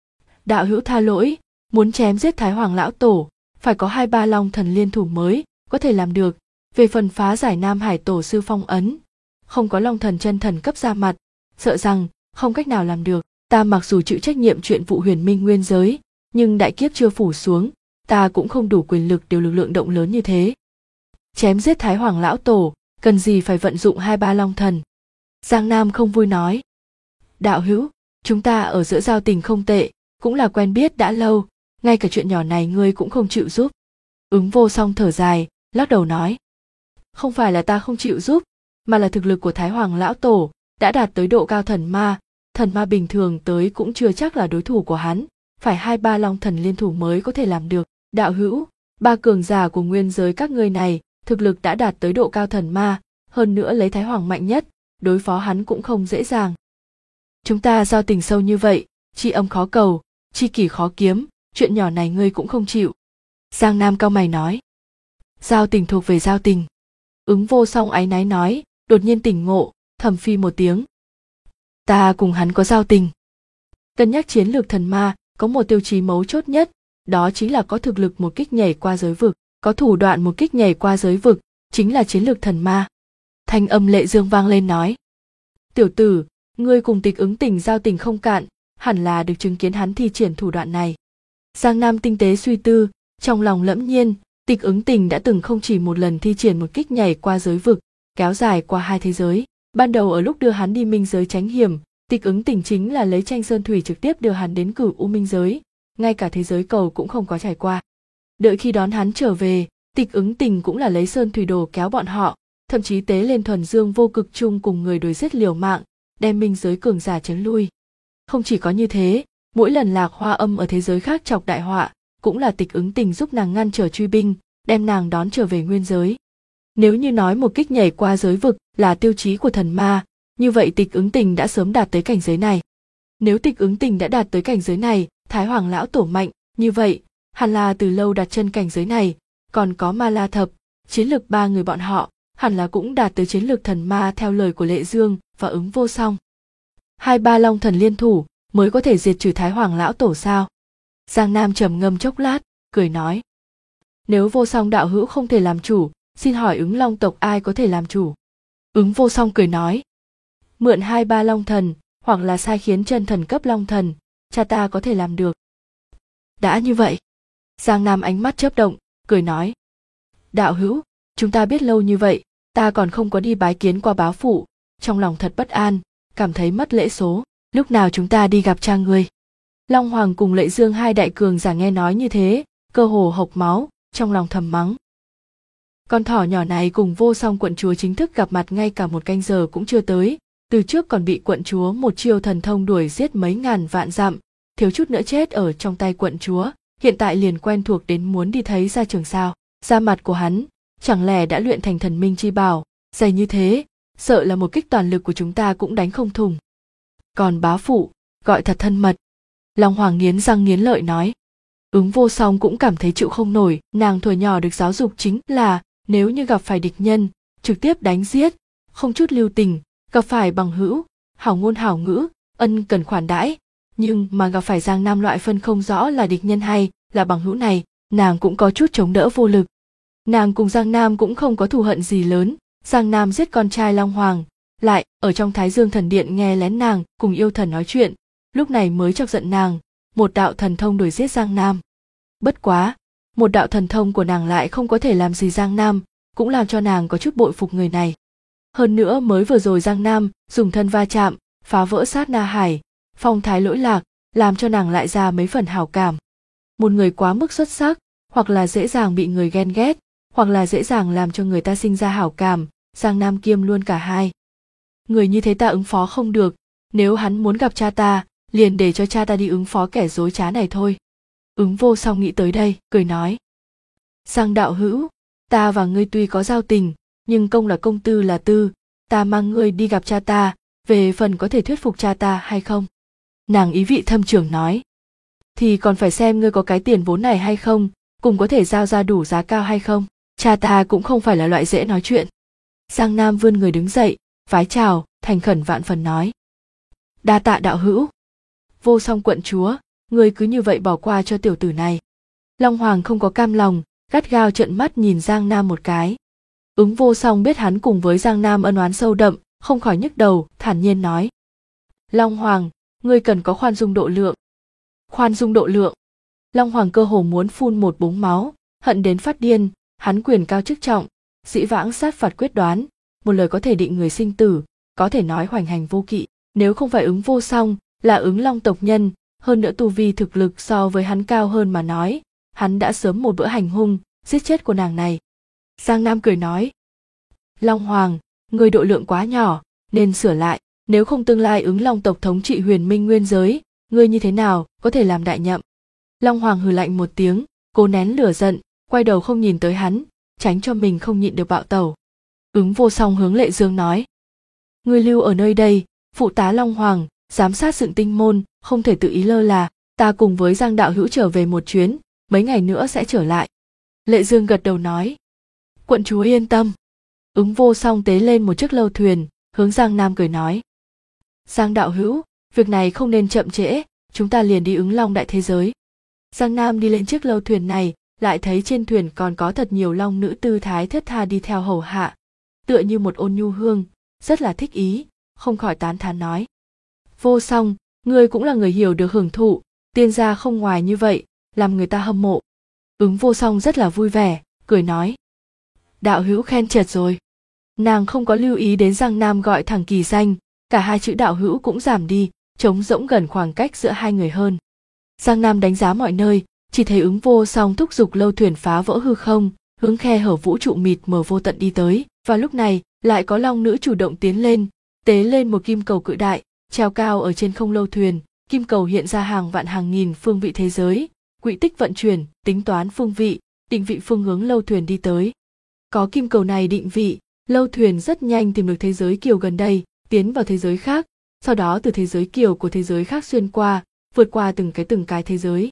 Đạo hữu tha lỗi, muốn chém giết Thái Hoàng lão tổ, phải có 2-3 long thần liên thủ mới có thể làm được. Về phần phá giải Nam Hải tổ sư phong ấn, không có long thần chân thần cấp ra mặt, sợ rằng không cách nào làm được. Ta mặc dù chịu trách nhiệm chuyện vụ huyền minh nguyên giới, nhưng đại kiếp chưa phủ xuống, ta cũng không đủ quyền lực điều lực lượng động lớn như thế. Chém giết Thái Hoàng lão tổ, cần gì phải vận dụng 2-3 long thần. Giang Nam không vui nói. Đạo hữu, chúng ta ở giữa giao tình không tệ, cũng là quen biết đã lâu, ngay cả chuyện nhỏ này ngươi cũng không chịu giúp. Ứng Vô Song thở dài, lắc đầu nói. Không phải là ta không chịu giúp, mà là thực lực của Thái Hoàng lão tổ đã đạt tới độ cao thần ma bình thường tới cũng chưa chắc là đối thủ của hắn, phải 2-3 long thần liên thủ mới có thể làm được. Đạo hữu, 3 cường giả của nguyên giới các ngươi này, thực lực đã đạt tới độ cao thần ma, hơn nữa lấy Thái Hoàng mạnh nhất, đối phó hắn cũng không dễ dàng. Chúng ta giao tình sâu như vậy, tri âm khó cầu, tri kỷ khó kiếm, chuyện nhỏ này ngươi cũng không chịu. Giang Nam cau mày nói. Giao tình thuộc về giao tình. Ứng Vô Song áy náy nói, đột nhiên tỉnh ngộ, thầm phi một tiếng. Ta cùng hắn có giao tình. Cân nhắc chiến lược thần ma, có một tiêu chí mấu chốt nhất, đó chính là có thực lực một kích nhảy qua giới vực, có thủ đoạn một kích nhảy qua giới vực, chính là chiến lược thần ma. Thanh âm Lệ Dương vang lên nói. Tiểu tử, Ngươi cùng Tịch Ứng Tình giao tình không cạn, hẳn là được chứng kiến hắn thi triển thủ đoạn này. Giang Nam tinh tế suy tư, trong lòng lẫm nhiên, Tịch Ứng Tình đã từng không chỉ một lần thi triển một kích nhảy qua giới vực, kéo dài qua 2 thế giới. Ban đầu ở lúc đưa hắn đi minh giới tránh hiểm, Tịch Ứng Tình chính là lấy tranh sơn thủy trực tiếp đưa hắn đến Cửu U minh giới, ngay cả thế giới cầu cũng không có trải qua. Đợi khi đón hắn trở về, Tịch Ứng Tình cũng là lấy sơn thủy đồ kéo bọn họ, thậm chí tế lên thuần dương vô cực chung cùng người đối giết liều mạng, đem minh giới cường giả trấn lui. Không chỉ có như thế, mỗi lần Lạc Hoa Âm ở thế giới khác chọc đại họa, cũng là Tịch Ứng Tình giúp nàng ngăn trở truy binh, đem nàng đón trở về nguyên giới. Nếu như nói một kích nhảy qua giới vực là tiêu chí của thần ma, như vậy Tịch Ứng Tình đã sớm đạt tới cảnh giới này. Nếu Tịch Ứng Tình đã đạt tới cảnh giới này, Thái Hoàng lão tổ mạnh, như vậy, hẳn là từ lâu đặt chân cảnh giới này, còn có Ma La Thập, chiến lực 3 người bọn họ, hẳn là cũng đạt tới chiến lược thần ma theo lời của Lệ Dương và Ứng Vô Song. 2-3 long thần liên thủ mới có thể diệt trừ Thái Hoàng lão tổ sao? Giang Nam trầm ngâm chốc lát, cười nói. Nếu Vô Song đạo hữu không thể làm chủ, xin hỏi Ứng Long tộc ai có thể làm chủ? Ứng Vô Song cười nói. Mượn 2-3 long thần, hoặc là sai khiến chân thần cấp long thần, cha ta có thể làm được. Đã như vậy. Giang Nam ánh mắt chớp động, cười nói. Đạo hữu, chúng ta biết lâu như vậy, ta còn không có đi bái kiến qua bá phụ, trong lòng thật bất an, cảm thấy mất lễ số, lúc nào chúng ta đi gặp cha ngươi. Long Hoàng cùng Lệ Dương 2 đại cường giả nghe nói như thế, cơ hồ hộc máu, trong lòng thầm mắng. Con thỏ nhỏ này cùng Vô Song quận chúa chính thức gặp mặt ngay cả 1 canh giờ cũng chưa tới, từ trước còn bị quận chúa một chiêu thần thông đuổi giết mấy ngàn vạn dặm, thiếu chút nữa chết ở trong tay quận chúa, hiện tại liền quen thuộc đến muốn đi thấy ra trường sao. Da mặt của hắn, chẳng lẽ đã luyện thành thần minh chi bảo, dày như thế, sợ là một kích toàn lực của chúng ta cũng đánh không thủng. Còn bá phụ, gọi thật thân mật. Long Hoàng nghiến răng nghiến lợi nói. Ứng Vô Song cũng cảm thấy chịu không nổi, nàng thuở nhỏ được giáo dục chính là, nếu như gặp phải địch nhân, trực tiếp đánh giết, không chút lưu tình, gặp phải bằng hữu, hảo ngôn hảo ngữ, ân cần khoản đãi, nhưng mà gặp phải Giang Nam loại phân không rõ là địch nhân hay là bằng hữu này, nàng cũng có chút chống đỡ vô lực. Nàng cùng Giang Nam cũng không có thù hận gì lớn, Giang Nam giết con trai Long Hoàng, lại ở trong Thái Dương Thần Điện nghe lén nàng cùng yêu thần nói chuyện, lúc này mới chọc giận nàng, một đạo thần thông đuổi giết Giang Nam. Bất quá, một đạo thần thông của nàng lại không có thể làm gì Giang Nam, cũng làm cho nàng có chút bội phục người này. Hơn nữa mới vừa rồi Giang Nam dùng thân va chạm, phá vỡ sát na hải, phong thái lỗi lạc, làm cho nàng lại ra mấy phần hảo cảm. Một người quá mức xuất sắc, hoặc là dễ dàng bị người ghen ghét, hoặc là dễ dàng làm cho người ta sinh ra hảo cảm, Giang Nam kiêm luôn cả hai. Người như thế ta ứng phó không được, nếu hắn muốn gặp cha ta, liền để cho cha ta đi ứng phó kẻ dối trá này thôi. Ứng Vô Song nghĩ tới đây, cười nói. Giang đạo hữu, ta và ngươi tuy có giao tình, nhưng công là công tư là tư, ta mang ngươi đi gặp cha ta, về phần có thể thuyết phục cha ta hay không? Nàng ý vị thâm trường nói. Thì còn phải xem ngươi có cái tiền vốn này hay không, cùng có thể giao ra đủ giá cao hay không, cha ta cũng không phải là loại dễ nói chuyện. Giang Nam vươn người đứng dậy, vái chào, thành khẩn vạn phần nói. Đa tạ đạo hữu. Vô Song quận chúa, ngươi cứ như vậy bỏ qua cho tiểu tử này. Long Hoàng không có cam lòng, gắt gao trợn mắt nhìn Giang Nam một cái. Ứng Vô Song biết hắn cùng với Giang Nam ân oán sâu đậm, không khỏi nhức đầu, thản nhiên nói. Long Hoàng, ngươi cần có khoan dung độ lượng. Khoan dung độ lượng. Long Hoàng cơ hồ muốn phun một búng máu, hận đến phát điên, hắn quyền cao chức trọng, dĩ vãng sát phạt quyết đoán, một lời có thể định người sinh tử, có thể nói hoành hành vô kỵ. Nếu không phải Ứng Vô Song là Ứng Long tộc nhân, hơn nữa tu vi thực lực so với hắn cao hơn mà nói, hắn đã sớm một bữa hành hung, giết chết cô nàng này. Giang Nam cười nói. Long Hoàng, ngươi độ lượng quá nhỏ, nên sửa lại, nếu không tương lai Ứng Long tộc thống trị huyền minh nguyên giới, ngươi như thế nào có thể làm đại nhậm? Long Hoàng hừ lạnh một tiếng, cố nén lửa giận, quay đầu không nhìn tới hắn, tránh cho mình không nhịn được bạo tẩu. Ứng Vô Song hướng Lệ Dương nói. Ngươi lưu ở nơi đây, phụ tá Long Hoàng, giám sát Dựng Tinh môn, không thể tự ý lơ là, ta cùng với Giang đạo hữu trở về một chuyến, mấy ngày nữa sẽ trở lại. Lệ Dương gật đầu nói. Quận chúa yên tâm. Ứng Vô Song tế lên một chiếc lâu thuyền, hướng Giang Nam cười nói. Giang đạo hữu, việc này không nên chậm trễ, chúng ta liền đi Ứng Long đại thế giới. Giang Nam đi lên chiếc lâu thuyền này, lại thấy trên thuyền còn có thật nhiều long nữ tư thái thướt tha đi theo hầu hạ, tựa như một ôn nhu hương, rất là thích ý, không khỏi tán thán nói. Vô Song, ngươi cũng là người hiểu được hưởng thụ, tiên gia không ngoài như vậy, làm người ta hâm mộ. Ứng Vô Song rất là vui vẻ, cười nói. Đạo hữu khen chật rồi. Nàng không có lưu ý đến Giang Nam gọi thẳng kỳ danh, cả hai chữ đạo hữu cũng giảm đi, trống rỗng gần khoảng cách giữa hai người hơn. Giang Nam đánh giá mọi nơi, chỉ thấy Ứng Vô Song thúc giục lâu thuyền phá vỡ hư không, hướng khe hở vũ trụ mịt mờ vô tận đi tới. Và lúc này, lại có long nữ chủ động tiến lên, tế lên một kim cầu cự đại, treo cao ở trên không lâu thuyền. Kim cầu hiện ra hàng vạn hàng nghìn phương vị thế giới, quỹ tích vận chuyển, tính toán phương vị, định vị phương hướng lâu thuyền đi tới. Có kim cầu này định vị, lâu thuyền rất nhanh tìm được thế giới kiều gần đây, tiến vào thế giới khác, sau đó từ thế giới kiều của thế giới khác xuyên qua, vượt qua từng cái thế giới.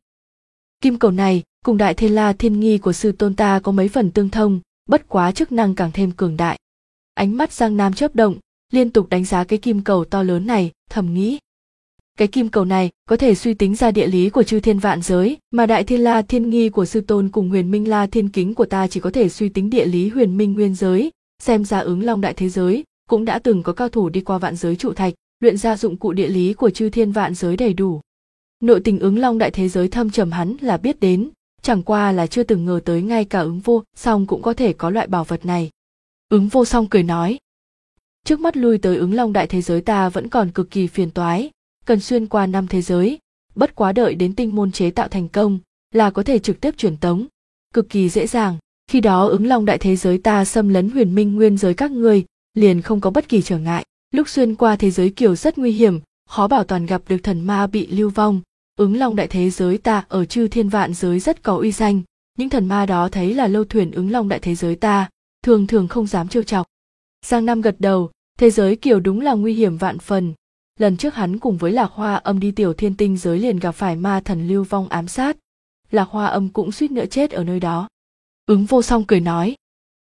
Kim cầu này cùng Đại Thiên La Thiên Nghi của sư tôn ta có mấy phần tương thông, bất quá chức năng càng thêm cường đại. Ánh mắt Giang Nam chớp động, liên tục đánh giá cái kim cầu to lớn này, thầm nghĩ. Cái kim cầu này có thể suy tính ra địa lý của chư thiên vạn giới, mà Đại Thiên La Thiên Nghi của sư tôn cùng Huyền Minh La Thiên Kính của ta chỉ có thể suy tính địa lý huyền minh nguyên giới, xem ra Ứng Long đại thế giới cũng đã từng có cao thủ đi qua vạn giới trụ thạch, luyện ra dụng cụ địa lý của chư thiên vạn giới đầy đủ. Nội tình Ứng Long đại thế giới thâm trầm hắn là biết đến, chẳng qua là chưa từng ngờ tới ngay cả Ứng Vô Song cũng có thể có loại bảo vật này. Ứng Vô Song cười nói. Trước mắt lui tới Ứng Long đại thế giới ta vẫn còn cực kỳ phiền toái, cần xuyên qua 5 thế giới, bất quá đợi đến tinh môn chế tạo thành công là có thể trực tiếp truyền tống, cực kỳ dễ dàng. Khi đó Ứng Long đại thế giới ta xâm lấn huyền minh nguyên giới các ngươi liền không có bất kỳ trở ngại. Lúc xuyên qua thế giới kiều rất nguy hiểm, khó bảo toàn gặp được thần ma bị lưu vong. Ứng Long đại thế giới ta ở chư thiên vạn giới rất có uy danh, những thần ma đó thấy là lâu thuyền Ứng Long đại thế giới ta, thường thường không dám trêu chọc. Giang Nam gật đầu, thế giới kiều đúng là nguy hiểm vạn phần. Lần trước hắn cùng với Lạc Hoa Âm đi tiểu thiên tinh giới liền gặp phải ma thần lưu vong ám sát, Lạc Hoa Âm cũng suýt nữa chết ở nơi đó. Ứng Vô Song cười nói.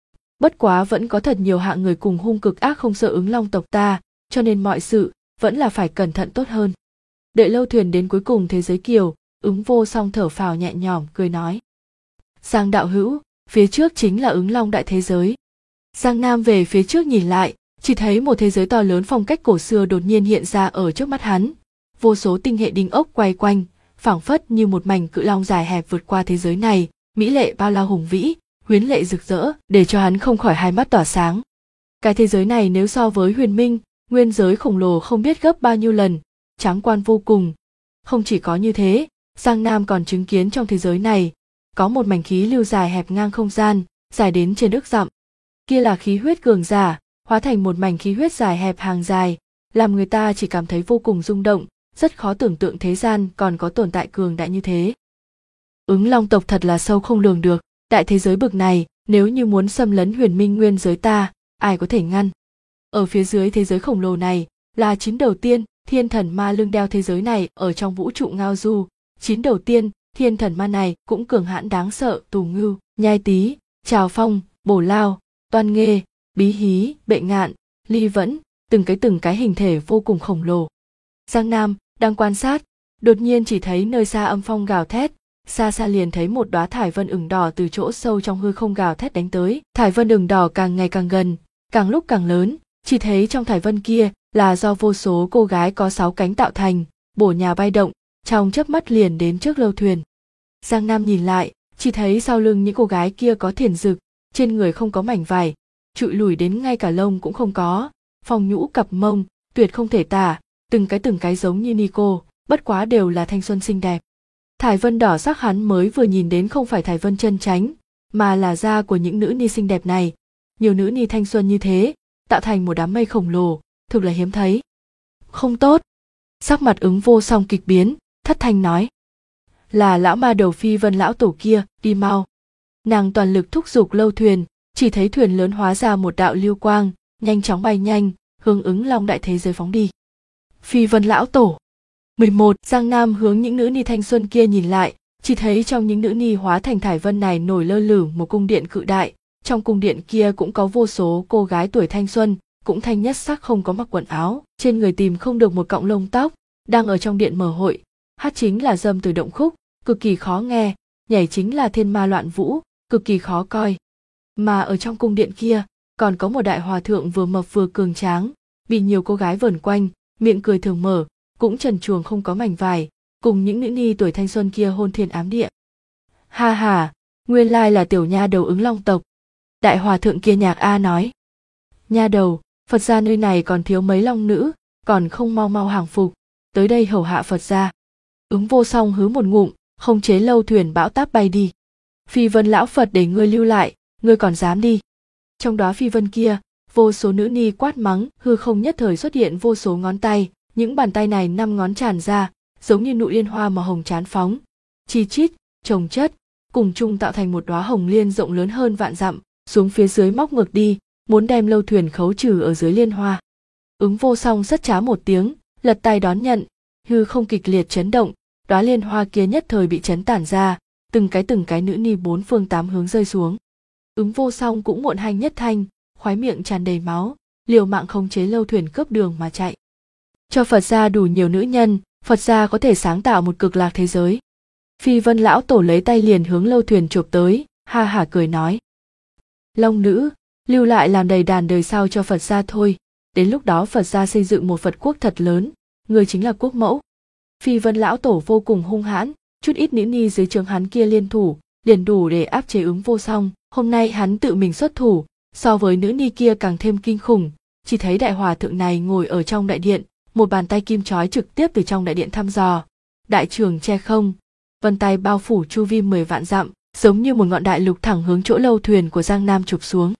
Bất quá vẫn có thật nhiều hạng người cùng hung cực ác không sợ Ứng Long tộc ta, cho nên mọi sự vẫn là phải cẩn thận tốt hơn. Đợi lâu thuyền đến cuối cùng thế giới kiều, Ứng Vô Song thở phào nhẹ nhõm cười nói. Giang đạo hữu, phía trước chính là Ứng Long đại thế giới. Giang Nam về phía trước nhìn lại, chỉ thấy một thế giới to lớn phong cách cổ xưa đột nhiên hiện ra ở trước mắt hắn. Vô số tinh hệ đinh ốc quay quanh, phảng phất như một mảnh cự long dài hẹp vượt qua thế giới này, mỹ lệ bao la hùng vĩ, huyến lệ rực rỡ, để cho hắn không khỏi hai mắt tỏa sáng. Cái thế giới này nếu so với huyền minh, nguyên giới khổng lồ không biết gấp bao nhiêu lần, tráng quan vô cùng. Không chỉ có như thế, Giang Nam còn chứng kiến trong thế giới này, có một mảnh khí lưu dài hẹp ngang không gian, dài đến trên ức dặm. Kia là khí huyết cường giả, hóa thành một mảnh khí huyết dài hẹp hàng dài, làm người ta chỉ cảm thấy vô cùng rung động, rất khó tưởng tượng thế gian còn có tồn tại cường đại như thế. Ứng Long tộc thật là sâu không lường được, đại thế giới bực này, nếu như muốn xâm lấn huyền minh nguyên giới ta, ai có thể ngăn. Ở phía dưới thế giới khổng lồ này, là 9 đầu tiên, thiên thần ma lưng đeo thế giới này ở trong vũ trụ ngao du. 9 đầu tiên, thiên thần ma này cũng cường hãn đáng sợ, Tù Ngưu, Nhai Tý, Trào Phong, Bổ Lao, Toan Nghê, Bí Hí, Bệ Ngạn, Ly Vẫn, từng cái hình thể vô cùng khổng lồ. Giang Nam đang quan sát, đột nhiên chỉ thấy nơi xa âm phong gào thét, xa xa liền thấy một đóa thải vân ửng đỏ từ chỗ sâu trong hư không gào thét đánh tới. Thải vân ửng đỏ càng ngày càng gần, càng lúc càng lớn, chỉ thấy trong thải vân kia là do vô số cô gái có 6 cánh tạo thành, bổ nhào bay động, trong chớp mắt liền đến trước lâu thuyền. Giang Nam nhìn lại, chỉ thấy sau lưng những cô gái kia có thiền dực, trên người không có mảnh vải, trụi lủi đến ngay cả lông cũng không có, phong nhũ cặp mông, tuyệt không thể tả, từng cái giống như Nico, bất quá đều là thanh xuân xinh đẹp. Thải vân đỏ sắc hắn mới vừa nhìn đến không phải thải vân chân chánh, mà là da của những nữ ni xinh đẹp này. Nhiều nữ ni thanh xuân như thế, tạo thành một đám mây khổng lồ, thực là hiếm thấy. Không tốt. Sắc mặt Ứng Vô Song kịch biến, thất thanh nói. Là lão ma đầu Phi Vân lão tổ kia, đi mau. Nàng toàn lực thúc giục lâu thuyền, chỉ thấy thuyền lớn hóa ra một đạo lưu quang, nhanh chóng bay nhanh, hướng Ứng Long đại thế giới phóng đi. Phi Vân lão tổ. 11. Giang Nam hướng những nữ ni thanh xuân kia nhìn lại, chỉ thấy trong những nữ ni hóa thành thải vân này nổi lơ lửng một cung điện cự đại, trong cung điện kia cũng có vô số cô gái tuổi thanh xuân, cũng thanh nhất sắc không có mặc quần áo, trên người tìm không được một cọng lông tóc, đang ở trong điện mở hội, hát chính là dâm từ động khúc, cực kỳ khó nghe, nhảy chính là thiên ma loạn vũ, cực kỳ khó coi. Mà ở trong cung điện kia, còn có một đại hòa thượng vừa mập vừa cường tráng, bị nhiều cô gái vờn quanh, miệng cười thường mở, cũng trần truồng không có mảnh vải, cùng những nữ ni tuổi thanh xuân kia hôn thiên ám địa. Ha ha, nguyên lai là tiểu nha đầu Ứng Long tộc. Đại hòa thượng kia nhạc a nói. Nha đầu, Phật gia nơi này còn thiếu mấy long nữ, còn không mau mau hàng phục, tới đây hầu hạ Phật gia. Ứng Vô Song hứ một ngụm, không chế lâu thuyền bão táp bay đi. Phi Vân lão Phật để ngươi lưu lại, ngươi còn dám đi. Trong đó Phi Vân kia, vô số nữ ni quát mắng, hư không nhất thời xuất hiện vô số ngón tay, những bàn tay này 5 ngón tràn ra, giống như nụ liên hoa màu hồng chán phóng, chi chít, chồng chất, cùng chung tạo thành một đóa hồng liên rộng lớn hơn vạn dặm, xuống phía dưới móc ngược đi, muốn đem lâu thuyền khấu trừ ở dưới liên hoa. Ứng Vô Song sất trá một tiếng, lật tay đón nhận, hư không kịch liệt chấn động, đóa liên hoa kia nhất thời bị chấn tản ra, từng cái nữ ni 4 phương 8 hướng rơi xuống. Ứng Vô Song cũng muộn hành nhất thanh, khóe miệng tràn đầy máu, liều mạng khống chế lâu thuyền cướp đường mà chạy. Cho Phật gia đủ nhiều nữ nhân, Phật gia có thể sáng tạo một cực lạc thế giới. Phi Vân lão tổ lấy tay liền hướng lâu thuyền chộp tới, ha hả cười nói. Long nữ, lưu lại làm đầy đàn đời sau cho Phật gia thôi, đến lúc đó Phật gia xây dựng một Phật quốc thật lớn, người chính là quốc mẫu. Phi Vân lão tổ vô cùng hung hãn, chút ít nữ ni dưới trướng hắn kia liên thủ, liền đủ để áp chế Ứng Vô Song. Hôm nay hắn tự mình xuất thủ, so với nữ ni kia càng thêm kinh khủng, chỉ thấy đại hòa thượng này ngồi ở trong đại điện, một bàn tay kim chói trực tiếp từ trong đại điện thăm dò. Đại trường che không, vân tay bao phủ chu vi 10 vạn dặm, giống như một ngọn đại lục thẳng hướng chỗ lâu thuyền của Giang Nam chụp xuống.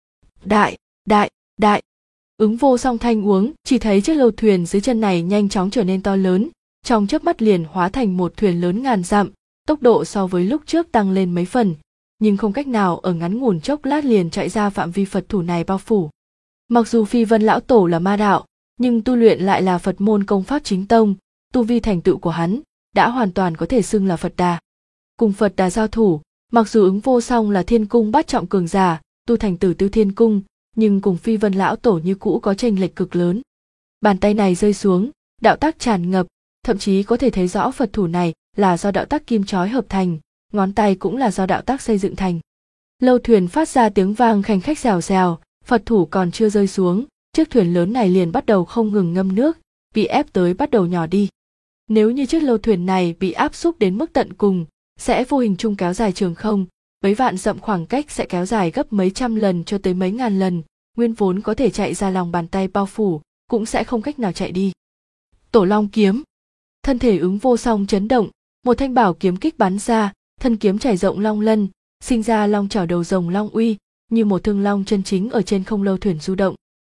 Đại. Ứng Vô Song thanh uống, chỉ thấy chiếc lâu thuyền dưới chân này nhanh chóng trở nên to lớn, trong chớp mắt liền hóa thành một thuyền lớn ngàn dặm, tốc độ so với lúc trước tăng lên mấy phần, nhưng không cách nào ở ngắn ngủn chốc lát liền chạy ra phạm vi Phật thủ này bao phủ. Mặc dù Phi Vân lão tổ là ma đạo, nhưng tu luyện lại là Phật môn công pháp chính tông, tu vi thành tựu của hắn đã hoàn toàn có thể xưng là Phật Đà. Cùng Phật Đà giao thủ, mặc dù Ứng Vô Song là thiên cung bát trọng cường giả, tu thành Tử Tư Thiên Cung, nhưng cùng Phi Vân lão tổ như cũ có chênh lệch cực lớn. Bàn tay này rơi xuống, đạo tác tràn ngập, thậm chí có thể thấy rõ Phật thủ này là do đạo tác kim chói hợp thành, ngón tay cũng là do đạo tác xây dựng thành. Lâu thuyền phát ra tiếng vang khanh khách rèo rèo, Phật thủ còn chưa rơi xuống, chiếc thuyền lớn này liền bắt đầu không ngừng ngâm nước, bị ép tới bắt đầu nhỏ đi. Nếu như chiếc lâu thuyền này bị áp xúc đến mức tận cùng, sẽ vô hình chung kéo dài trường không, mấy vạn dặm khoảng cách sẽ kéo dài gấp mấy trăm lần cho tới mấy ngàn lần, nguyên vốn có thể chạy ra lòng bàn tay bao phủ, cũng sẽ không cách nào chạy đi. Tổ Long kiếm. Thân thể Ứng Vô Song chấn động, một thanh bảo kiếm kích bắn ra, thân kiếm trải rộng long lân, sinh ra long chảo đầu rồng long uy, như một thương long chân chính ở trên không lâu thuyền du động.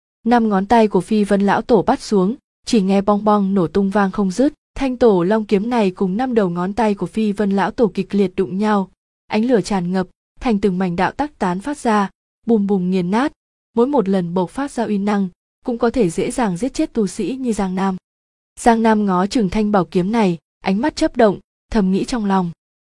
5 ngón tay của Phi Vân lão tổ bắt xuống, chỉ nghe bong bong nổ tung vang không dứt. Thanh tổ long kiếm này cùng 5 đầu ngón tay của Phi Vân lão tổ kịch liệt đụng nhau, ánh lửa tràn ngập, thành từng mảnh đạo tắc tán phát ra, bùm bùm nghiền nát. Mỗi một lần bộc phát ra uy năng, cũng có thể dễ dàng giết chết tu sĩ như Giang Nam. Giang Nam ngó chừng thanh bảo kiếm này, ánh mắt chớp động, thầm nghĩ trong lòng.